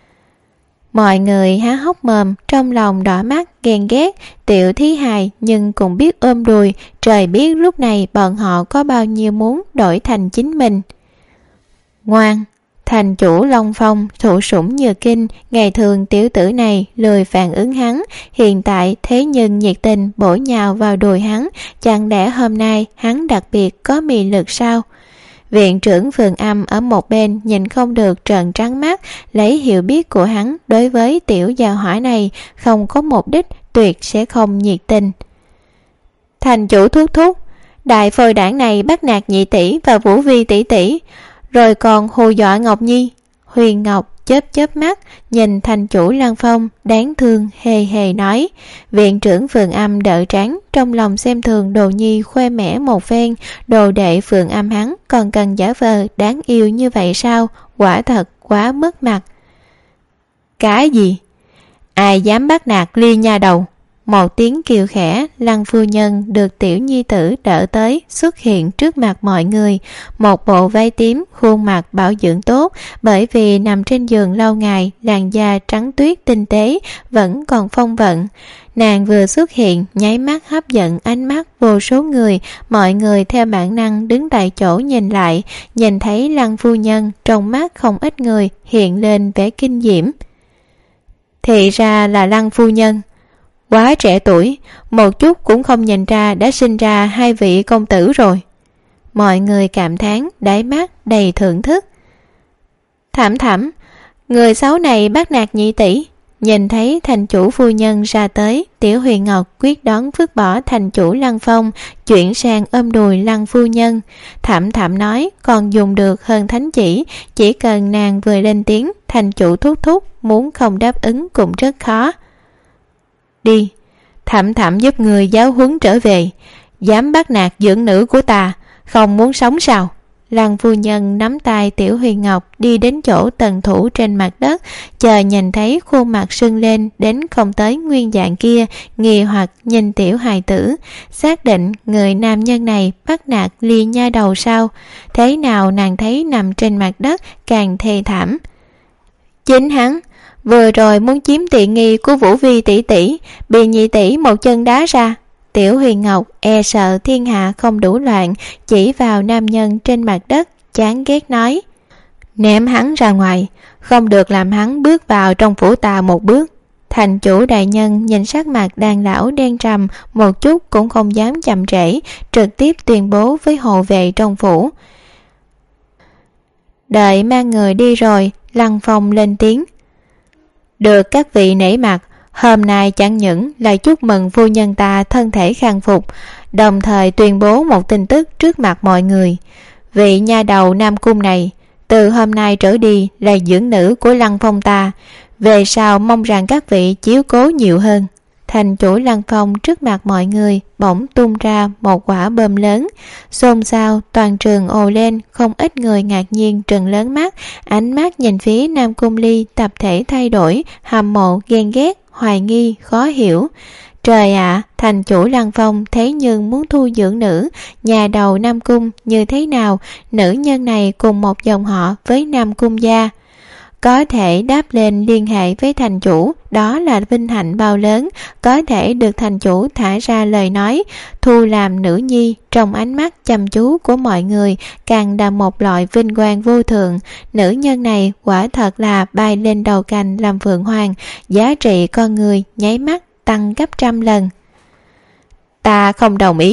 Mọi người há hốc mồm, trong lòng đỏ mắt ghen ghét tiểu thí hài, nhưng cũng biết ôm đùi, trời biết lúc này bọn họ có bao nhiêu muốn đổi thành chính mình. Ngoan. Thành chủ Long Phong thủ sủng nhược kinh, ngày thường tiểu tử này lười phản ứng hắn, hiện tại thế nhưng nhiệt tình bổ nhào vào đùi hắn, chẳng lẽ hôm nay hắn đặc biệt có mị lực sao? Viện trưởng Phượng Âm ở một bên nhìn không được trợn trắng mắt, lấy hiểu biết của hắn đối với tiểu gia hỏa này không có mục đích, tuyệt sẽ không nhiệt tình. Thành chủ thúc thúc, đại phôi đảng này bắt nạt nhị tỷ và Vũ Vi tỷ tỷ, rồi còn hù dọa Ngọc Nhi. Huyền Ngọc chớp mắt nhìn thành chủ Lăng Phong đáng thương hề hề nói. Viện trưởng Phượng Âm đỡ trán, trong lòng xem thường Đồ Nhi khoe mẽ một phen, đồ đệ Phượng Âm hắn còn cần giả vờ đáng yêu như vậy sao? Quả thật quá mất mặt. Cái gì? Ai dám bắt nạt Ly nha đầu? Một tiếng kêu khẽ, Lăng phu nhân được tiểu nhi tử đỡ tới, xuất hiện trước mặt mọi người. Một bộ váy tím, khuôn mặt bảo dưỡng tốt, bởi vì nằm trên giường lâu ngày, làn da trắng tuyết tinh tế, vẫn còn phong vận. Nàng vừa xuất hiện, nháy mắt hấp dẫn ánh mắt vô số người, mọi người theo bản năng đứng tại chỗ nhìn lại, nhìn thấy Lăng phu nhân, trong mắt không ít người hiện lên vẻ kinh diễm. Thì ra là Lăng phu nhân. Quá trẻ tuổi, một chút cũng không nhìn ra đã sinh ra hai vị công tử rồi. Mọi người cảm thán, đáy mắt đầy thưởng thức. Thảm, người xấu này bắt nạt nhị tỷ. Nhìn thấy thành chủ phu nhân ra tới, Tiểu Huyền Ngọc quyết đoán vứt bỏ thành chủ Lăng Phong, chuyển sang ôm đùi Lăng phu nhân. Thảm nói còn dùng được hơn thánh chỉ cần nàng vừa lên tiếng, thành chủ thúc thúc muốn không đáp ứng cũng rất khó. Đi, Thảm giúp người giáo huấn trở về, dám bắt nạt dưỡng nữ của ta, không muốn sống sao? Lăng phu nhân nắm tay Tiểu Huyền Ngọc đi đến chỗ Tần Thủ trên mặt đất, chờ nhìn thấy khuôn mặt sưng lên đến không tới nguyên dạng kia, nghi hoặc nhìn tiểu hài tử, xác định người nam nhân này bắt nạt Ly nha đầu sao? Thế nào nàng thấy nằm trên mặt đất càng thê thảm. Chính hắn vừa rồi muốn chiếm tiện nghi của Vũ Vi tỷ tỷ, bị nhị tỷ một chân đá ra. Tiểu Huyền Ngọc e sợ thiên hạ không đủ loạn, chỉ vào nam nhân trên mặt đất, chán ghét nói: ném hắn ra ngoài, không được làm hắn bước vào trong phủ ta một bước. Thành chủ đại nhân nhìn sắc mặt đàn lão đen trầm, một chút cũng không dám chậm trễ, trực tiếp tuyên bố với hộ vệ trong phủ. Đợi mang người đi rồi, Lăng Phong lên tiếng: được các vị nể mặt, hôm nay chẳng những là chúc mừng phu nhân ta thân thể khang phục, đồng thời tuyên bố một tin tức trước mặt mọi người. Vị nha đầu Nam Cung này từ hôm nay trở đi là dưỡng nữ của Lăng Phong ta, về sau mong rằng các vị chiếu cố nhiều hơn. Thành chủ Lăng Phong trước mặt mọi người bỗng tung ra một quả bom lớn, xôn xao toàn trường ồ lên, không ít người ngạc nhiên trừng lớn mắt, ánh mắt nhìn phía Nam Cung Ly tập thể thay đổi, hâm mộ, ghen ghét, hoài nghi, khó hiểu. Trời ạ, thành chủ Lăng Phong thế nhưng muốn thu dưỡng nữ, nhà đầu Nam Cung như thế nào, nữ nhân này cùng một dòng họ với Nam Cung gia. Có thể đáp lên liên hệ với thành chủ, đó là vinh hạnh bao lớn, có thể được thành chủ thả ra lời nói, thu làm nữ nhi, trong ánh mắt chăm chú của mọi người, càng là một loại vinh quang vô thượng. Nữ nhân này quả thật là bay lên đầu cành làm phượng hoàng, giá trị con người nháy mắt tăng gấp trăm lần. Ta không đồng ý.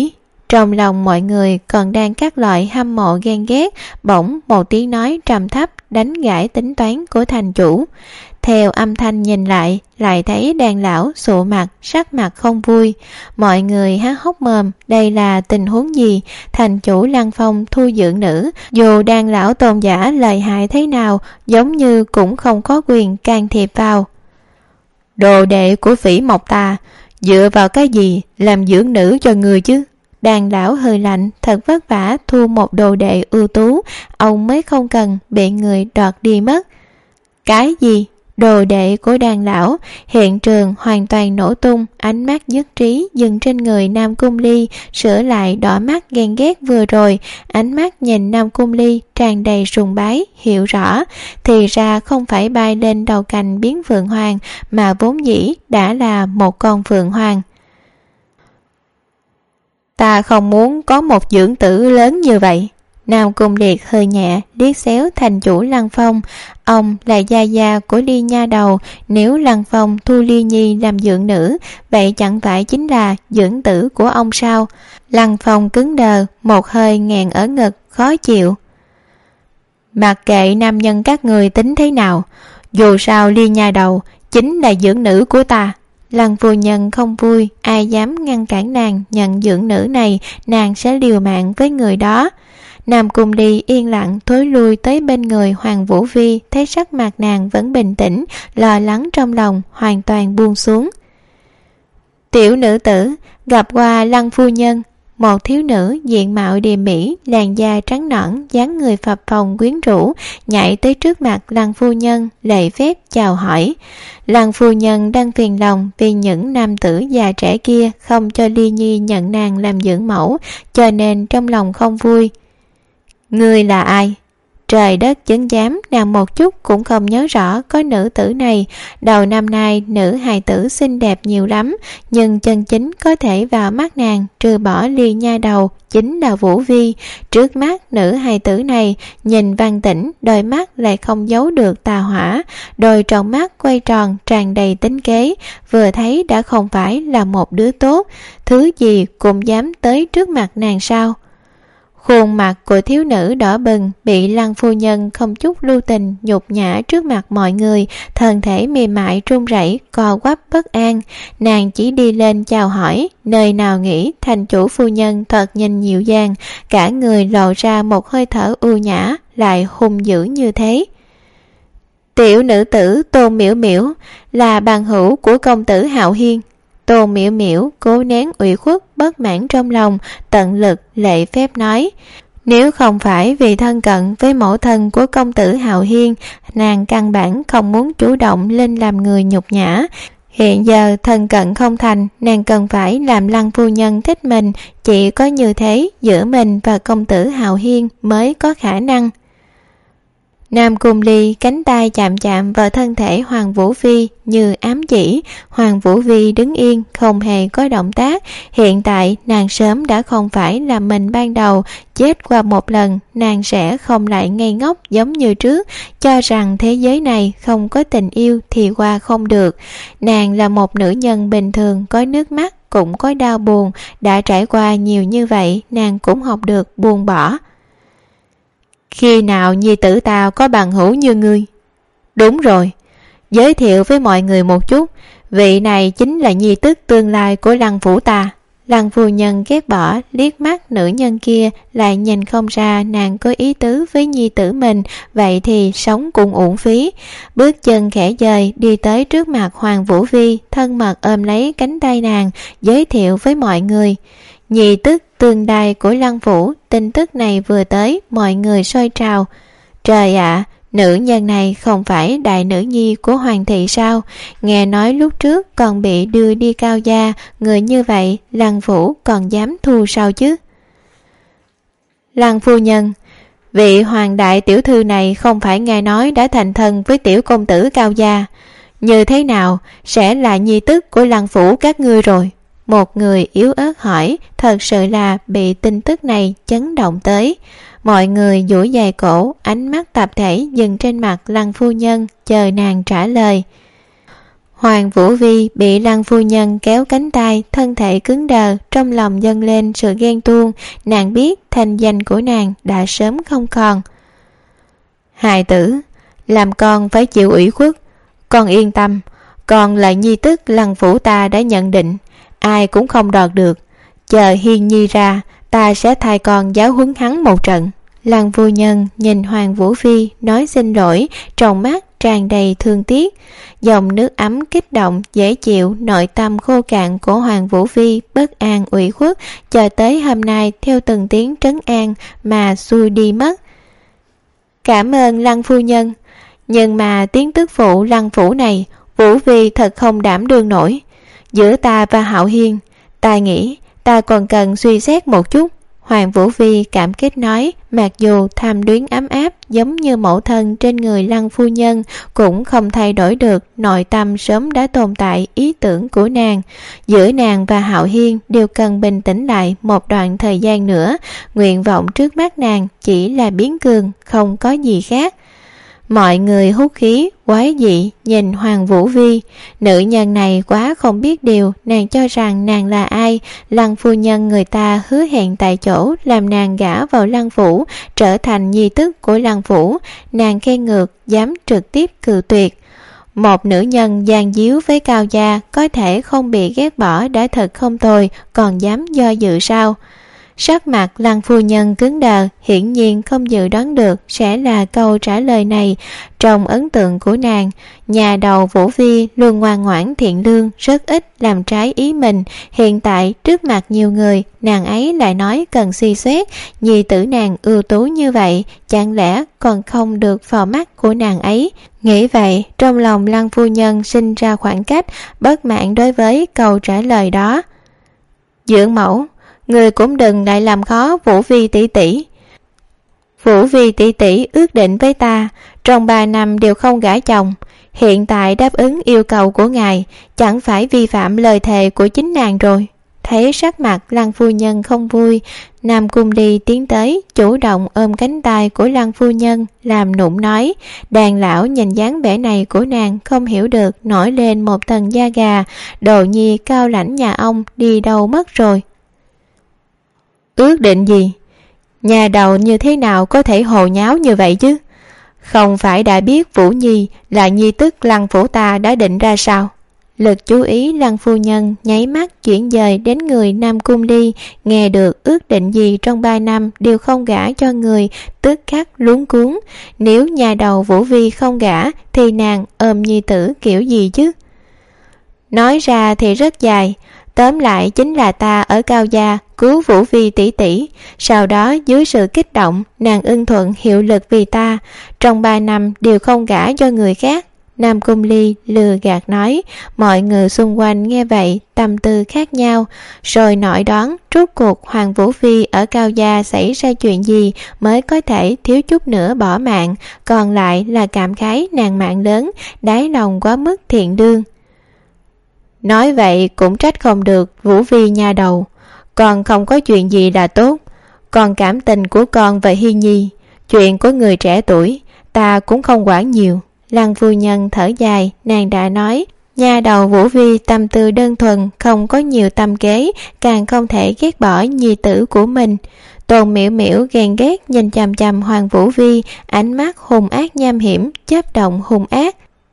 Trong lòng mọi người còn đang các loại hâm mộ ghen ghét, bỗng một tiếng nói trầm thấp đánh gãy tính toán của thành chủ. Theo âm thanh nhìn lại thấy đàn lão sụ mặt, sắc mặt không vui. Mọi người há hốc mồm, đây là tình huống gì? Thành chủ Lăng Phong thu dưỡng nữ, dù đàn lão tôn giả lợi hại thế nào, giống như cũng không có quyền can thiệp vào. Đồ đệ của Phỉ Mộc ta, dựa vào cái gì làm dưỡng nữ cho người chứ? Đàn lão hơi lạnh, thật vất vả thu một đồ đệ ưu tú, ông mới không cần bị người đoạt đi mất. Cái gì? Đồ đệ của đàn lão? Hiện trường hoàn toàn nổ tung, ánh mắt nhất trí dừng trên người Nam Cung Ly, sửa lại đỏ mắt ghen ghét vừa rồi. Ánh mắt nhìn Nam Cung Ly tràn đầy sùng bái, hiểu rõ thì ra không phải bay lên đầu cành biến phượng hoàng, mà vốn dĩ đã là một con phượng hoàng. Ta không muốn có một dưỡng tử lớn như vậy. Nam Cung Liệt hơi nhẹ liếc xéo thành chủ Lăng Phong. Ông là gia gia của Ly nha đầu, nếu Lăng Phong thu Ly Nhi làm dưỡng nữ, vậy chẳng phải chính là dưỡng tử của ông sao? Lăng Phong cứng đờ, một hơi nghẹn ở ngực, khó chịu. Mặc kệ nam nhân các người tính thế nào, dù sao Ly nha đầu chính là dưỡng nữ của ta. Lăng phu nhân không vui, ai dám ngăn cản nàng nhận dưỡng nữ này, nàng sẽ liều mạng với người đó. Nam Cung Ly yên lặng thối lui tới bên người Hoàng Vũ Vi, thấy sắc mặt nàng vẫn bình tĩnh, lo lắng trong lòng hoàn toàn buông xuống. Tiểu nữ tử gặp qua Lăng phu nhân. Một thiếu nữ diện mạo điềm mỹ, làn da trắng nõn, dáng người phập phồng quyến rũ, nhảy tới trước mặt Lăng phu nhân, lễ phép chào hỏi. Lăng phu nhân đang phiền lòng vì những nam tử già trẻ kia không cho Ly Nhi nhận nàng làm dưỡng mẫu, cho nên trong lòng không vui. Ngươi là ai? Trời đất chứng giám, nàng một chút cũng không nhớ rõ có nữ tử này. Đầu năm nay nữ hài tử xinh đẹp nhiều lắm, nhưng chân chính có thể vào mắt nàng trừ bỏ Ly nha đầu chính là Vũ Vi. Trước mắt nữ hài tử này nhìn văn tĩnh, đôi mắt lại không giấu được tà hỏa, đôi tròng mắt quay tròn tràn đầy tính kế, vừa thấy đã không phải là một đứa tốt. Thứ gì cũng dám tới trước mặt nàng sao? Khuôn mặt của thiếu nữ đỏ bừng, bị Lăng phu nhân không chút lưu tình nhục nhã trước mặt mọi người, thân thể mềm mại run rẩy, co quắp bất an. Nàng chỉ đi lên chào hỏi, nơi nào nghĩ thành chủ phu nhân thật nhìn dịu dàng, cả người lộ ra một hơi thở ưu nhã, lại hung dữ như thế. Tiểu nữ tử Tôn Miểu Miểu là bằng hữu của công tử Hạo Hiên. Tôn Miểu Miểu cố nén ủy khuất bất mãn trong lòng, tận lực lễ phép nói. Nếu không phải vì thân cận với mẫu thân của công tử Hạo Hiên, nàng căn bản không muốn chủ động lên làm người nhục nhã. Hiện giờ thân cận không thành, nàng cần phải làm Lăng phu nhân thích mình, chỉ có như thế giữa mình và công tử Hạo Hiên mới có khả năng. Nam Cung Ly cánh tay chạm chạm vào thân thể Hoàng Vũ Vi như ám chỉ. Hoàng Vũ Vi đứng yên không hề có động tác. Hiện tại nàng sớm đã không phải là mình ban đầu, chết qua một lần nàng sẽ không lại ngây ngốc giống như trước, cho rằng thế giới này không có tình yêu thì qua không được. Nàng là một nữ nhân bình thường, có nước mắt cũng có đau buồn, đã trải qua nhiều như vậy, nàng cũng học được buông bỏ. Khi nào nhi tử tao có bằng hữu như ngươi? Đúng rồi, giới thiệu với mọi người một chút, vị này chính là nhi tức tương lai của Lăng phủ ta. Lăng phu nhân ghét bỏ liếc mắt nữ nhân kia, lại nhìn không ra nàng có ý tứ với nhi tử mình, vậy thì sống cũng uổng phí. Bước chân khẽ dời đi tới trước mặt Hoàng Vũ Vi, thân mật ôm lấy cánh tay nàng, giới thiệu với mọi người. Nhi tức tương đài của Lăng phủ. Tin tức này vừa tới, mọi người sôi trào. Trời ạ, nữ nhân này không phải đại nữ nhi của hoàng thị sao? Nghe nói lúc trước còn bị đưa đi Cao gia, người như vậy Lăng phủ còn dám thu sao chứ? Lăng phu nhân, vị hoàng đại tiểu thư này không phải nghe nói đã thành thân với tiểu công tử Cao gia, như thế nào sẽ là nhi tức của Lăng phủ các ngươi rồi? Một người yếu ớt hỏi, thật sự là bị tin tức này chấn động tới. Mọi người duỗi dài cổ, ánh mắt tập thể dừng trên mặt Lăng phu nhân, chờ nàng trả lời. Hoàng Vũ Vi bị Lăng phu nhân kéo cánh tay, thân thể cứng đờ, trong lòng dâng lên sự ghen tuông. Nàng biết thanh danh của nàng đã sớm không còn. Hài tử, làm con phải chịu ủy khuất. Con yên tâm, con là nhi tức Lăng phủ ta đã nhận định, ai cũng không đọt được. Chờ Hiên Nhi ra, ta sẽ thay con giáo huấn hắn một trận. Lăng phu nhân nhìn Hoàng Vũ Phi nói xin lỗi, trong mắt tràn đầy thương tiếc. Dòng nước ấm kích động dễ chịu nội tâm khô cạn của Hoàng Vũ Phi bất an ủy khuất, chờ tới hôm nay theo từng tiếng trấn an mà xuôi đi mất. Cảm ơn Lăng phu nhân, nhưng mà tiếng tức phụ Lăng phủ này, Vũ Phi thật không đảm đương nổi. Giữa ta và Hạo Hiên, ta nghĩ ta còn cần suy xét một chút. Hoàng Vũ Phi cảm kích nói, mặc dù tham luyến ấm áp giống như mẫu thân trên người Lăng phu nhân cũng không thay đổi được nội tâm sớm đã tồn tại ý tưởng của nàng. Giữa nàng và Hạo Hiên đều cần bình tĩnh lại một đoạn thời gian nữa. Nguyện vọng trước mắt nàng chỉ là biến cường, không có gì khác. Mọi người hút khí quái dị nhìn Hoàng Vũ Vi. Nữ nhân này quá không biết điều, nàng cho rằng nàng là ai. Lăng phu nhân người ta hứa hẹn tại chỗ làm nàng gả vào Lăng phủ, trở thành nhi tức của Lăng phủ. Nàng khen ngược, dám trực tiếp cự tuyệt. Một nữ nhân gian díu với Cao gia có thể không bị ghét bỏ đã thật không tồi, còn dám do dự sao? Sắc mặt Lăng phu nhân cứng đờ, hiển nhiên không dự đoán được sẽ là câu trả lời này. Trong ấn tượng của nàng, nhà đầu Vũ Phi luôn ngoan ngoãn thiện lương, rất ít làm trái ý mình. Hiện tại trước mặt nhiều người, nàng ấy lại nói cần suy xét. Nhi tử nàng ưu tú như vậy, chẳng lẽ còn không được vào mắt của nàng ấy? Nghĩ vậy, trong lòng Lăng phu nhân sinh ra khoảng cách, bất mãn đối với câu trả lời đó. Dưỡng mẫu, người cũng đừng lại làm khó Vũ Vi tỷ tỷ. Vũ Vi tỷ tỷ ước định với ta trong 3 năm đều không gả chồng. Hiện tại đáp ứng yêu cầu của ngài, chẳng phải vi phạm lời thề của chính nàng rồi. Thấy sắc mặt Lăng phu nhân không vui, Nam Cung Ly tiến tới chủ động ôm cánh tay của Lăng phu nhân làm nũng nói. Đàn lão nhìn dáng vẻ này của nàng không hiểu được, nổi lên một tầng da gà. Đồ nhi cao lãnh nhà ông đi đâu mất rồi? Ước định gì? Nhà đầu như thế nào có thể hồ nháo như vậy chứ? Không phải đã biết Vũ Nhi là nhi tức Lăng phủ ta đã định ra sao? Lực chú ý Lăng phu nhân nháy mắt chuyển dời đến người Nam Cung Ly. Nghe được ước định gì trong 3 năm đều không gả cho người, tức khắc luống cuống. Nếu nhà đầu Vũ Vi không gả thì nàng ôm nhi tử kiểu gì chứ? Nói ra thì rất dài, tóm lại chính là ta ở Cao gia cứu Vũ Vi tỷ tỷ, sau đó dưới sự kích động nàng ưng thuận hiệu lực vì ta, trong 3 năm đều không gả cho người khác. Nam Cung Ly lừa gạt nói. Mọi người xung quanh nghe vậy tâm tư khác nhau, rồi nội đoán rốt cuộc Hoàng Vũ Phi ở Cao gia xảy ra chuyện gì mới có thể thiếu chút nữa bỏ mạng, còn lại là cảm khái nàng mạng lớn, đáy lòng quá mức thiện lương. Nói vậy cũng trách không được Vũ Vi nha đầu, con không có chuyện gì là tốt. Còn cảm tình của con và Hi Nhi, chuyện của người trẻ tuổi ta cũng không quản nhiều. Lăng phu nhân thở dài, nàng đã nói nha đầu Vũ Vi tâm tư đơn thuần, không có nhiều tâm kế, càng không thể ghét bỏ nhi tử của mình. Tôn Miểu Miểu ghen ghét nhìn chằm chằm Hoàng Vũ Vi, ánh mắt hung ác nham hiểm, chớp động hung ác.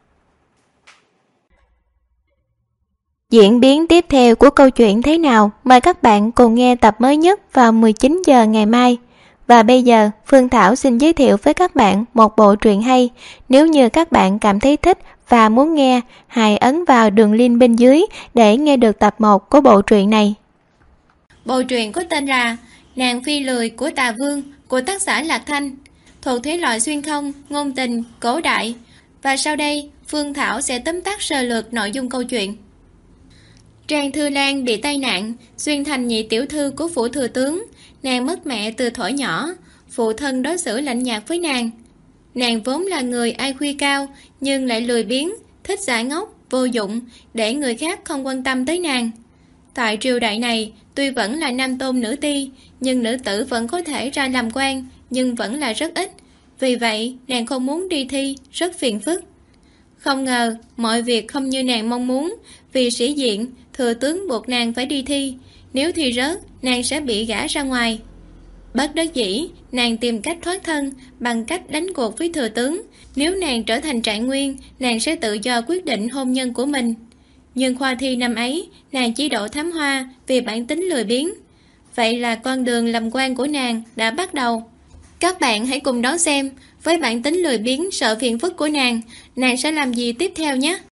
Diễn biến tiếp theo của câu chuyện thế nào? Mời các bạn cùng nghe tập mới nhất vào 19 giờ ngày mai. Và bây giờ, Phương Thảo xin giới thiệu với các bạn một bộ truyện hay. Nếu như các bạn cảm thấy thích và muốn nghe, hãy ấn vào đường link bên dưới để nghe được tập 1 của bộ truyện này. Bộ truyện có tên là Nàng Phi Lười của Tà Vương của tác giả Lạc Thanh, thuộc thể loại xuyên không, ngôn tình, cổ đại. Và sau đây, Phương Thảo sẽ tóm tắt sơ lược nội dung câu chuyện. Trang Thư Lan bị tai nạn, xuyên thành nhị tiểu thư của phủ thừa tướng. Nàng mất mẹ từ thuở nhỏ, phụ thân đối xử lạnh nhạt với nàng. Nàng vốn là người IQ cao, nhưng lại lười biếng, thích dại ngốc, vô dụng, để người khác không quan tâm tới nàng. Tại triều đại này, tuy vẫn là nam tôn nữ ti, nhưng nữ tử vẫn có thể ra làm quan, nhưng vẫn là rất ít. Vì vậy, nàng không muốn đi thi, rất phiền phức. Không ngờ mọi việc không như nàng mong muốn. Vì sĩ diện, thừa tướng buộc nàng phải đi thi. Nếu thi rớt, nàng sẽ bị gả ra ngoài. Bất đắc dĩ, nàng tìm cách thoát thân bằng cách đánh cuộc với thừa tướng. Nếu nàng trở thành trạng nguyên, nàng sẽ tự do quyết định hôn nhân của mình. Nhưng khoa thi năm ấy, nàng chỉ đỗ thám hoa vì bản tính lười biếng. Vậy là con đường làm quan của nàng đã bắt đầu. Các bạn hãy cùng đón xem, với bản tính lười biếng sợ phiền phức của nàng sẽ làm gì tiếp theo nhé.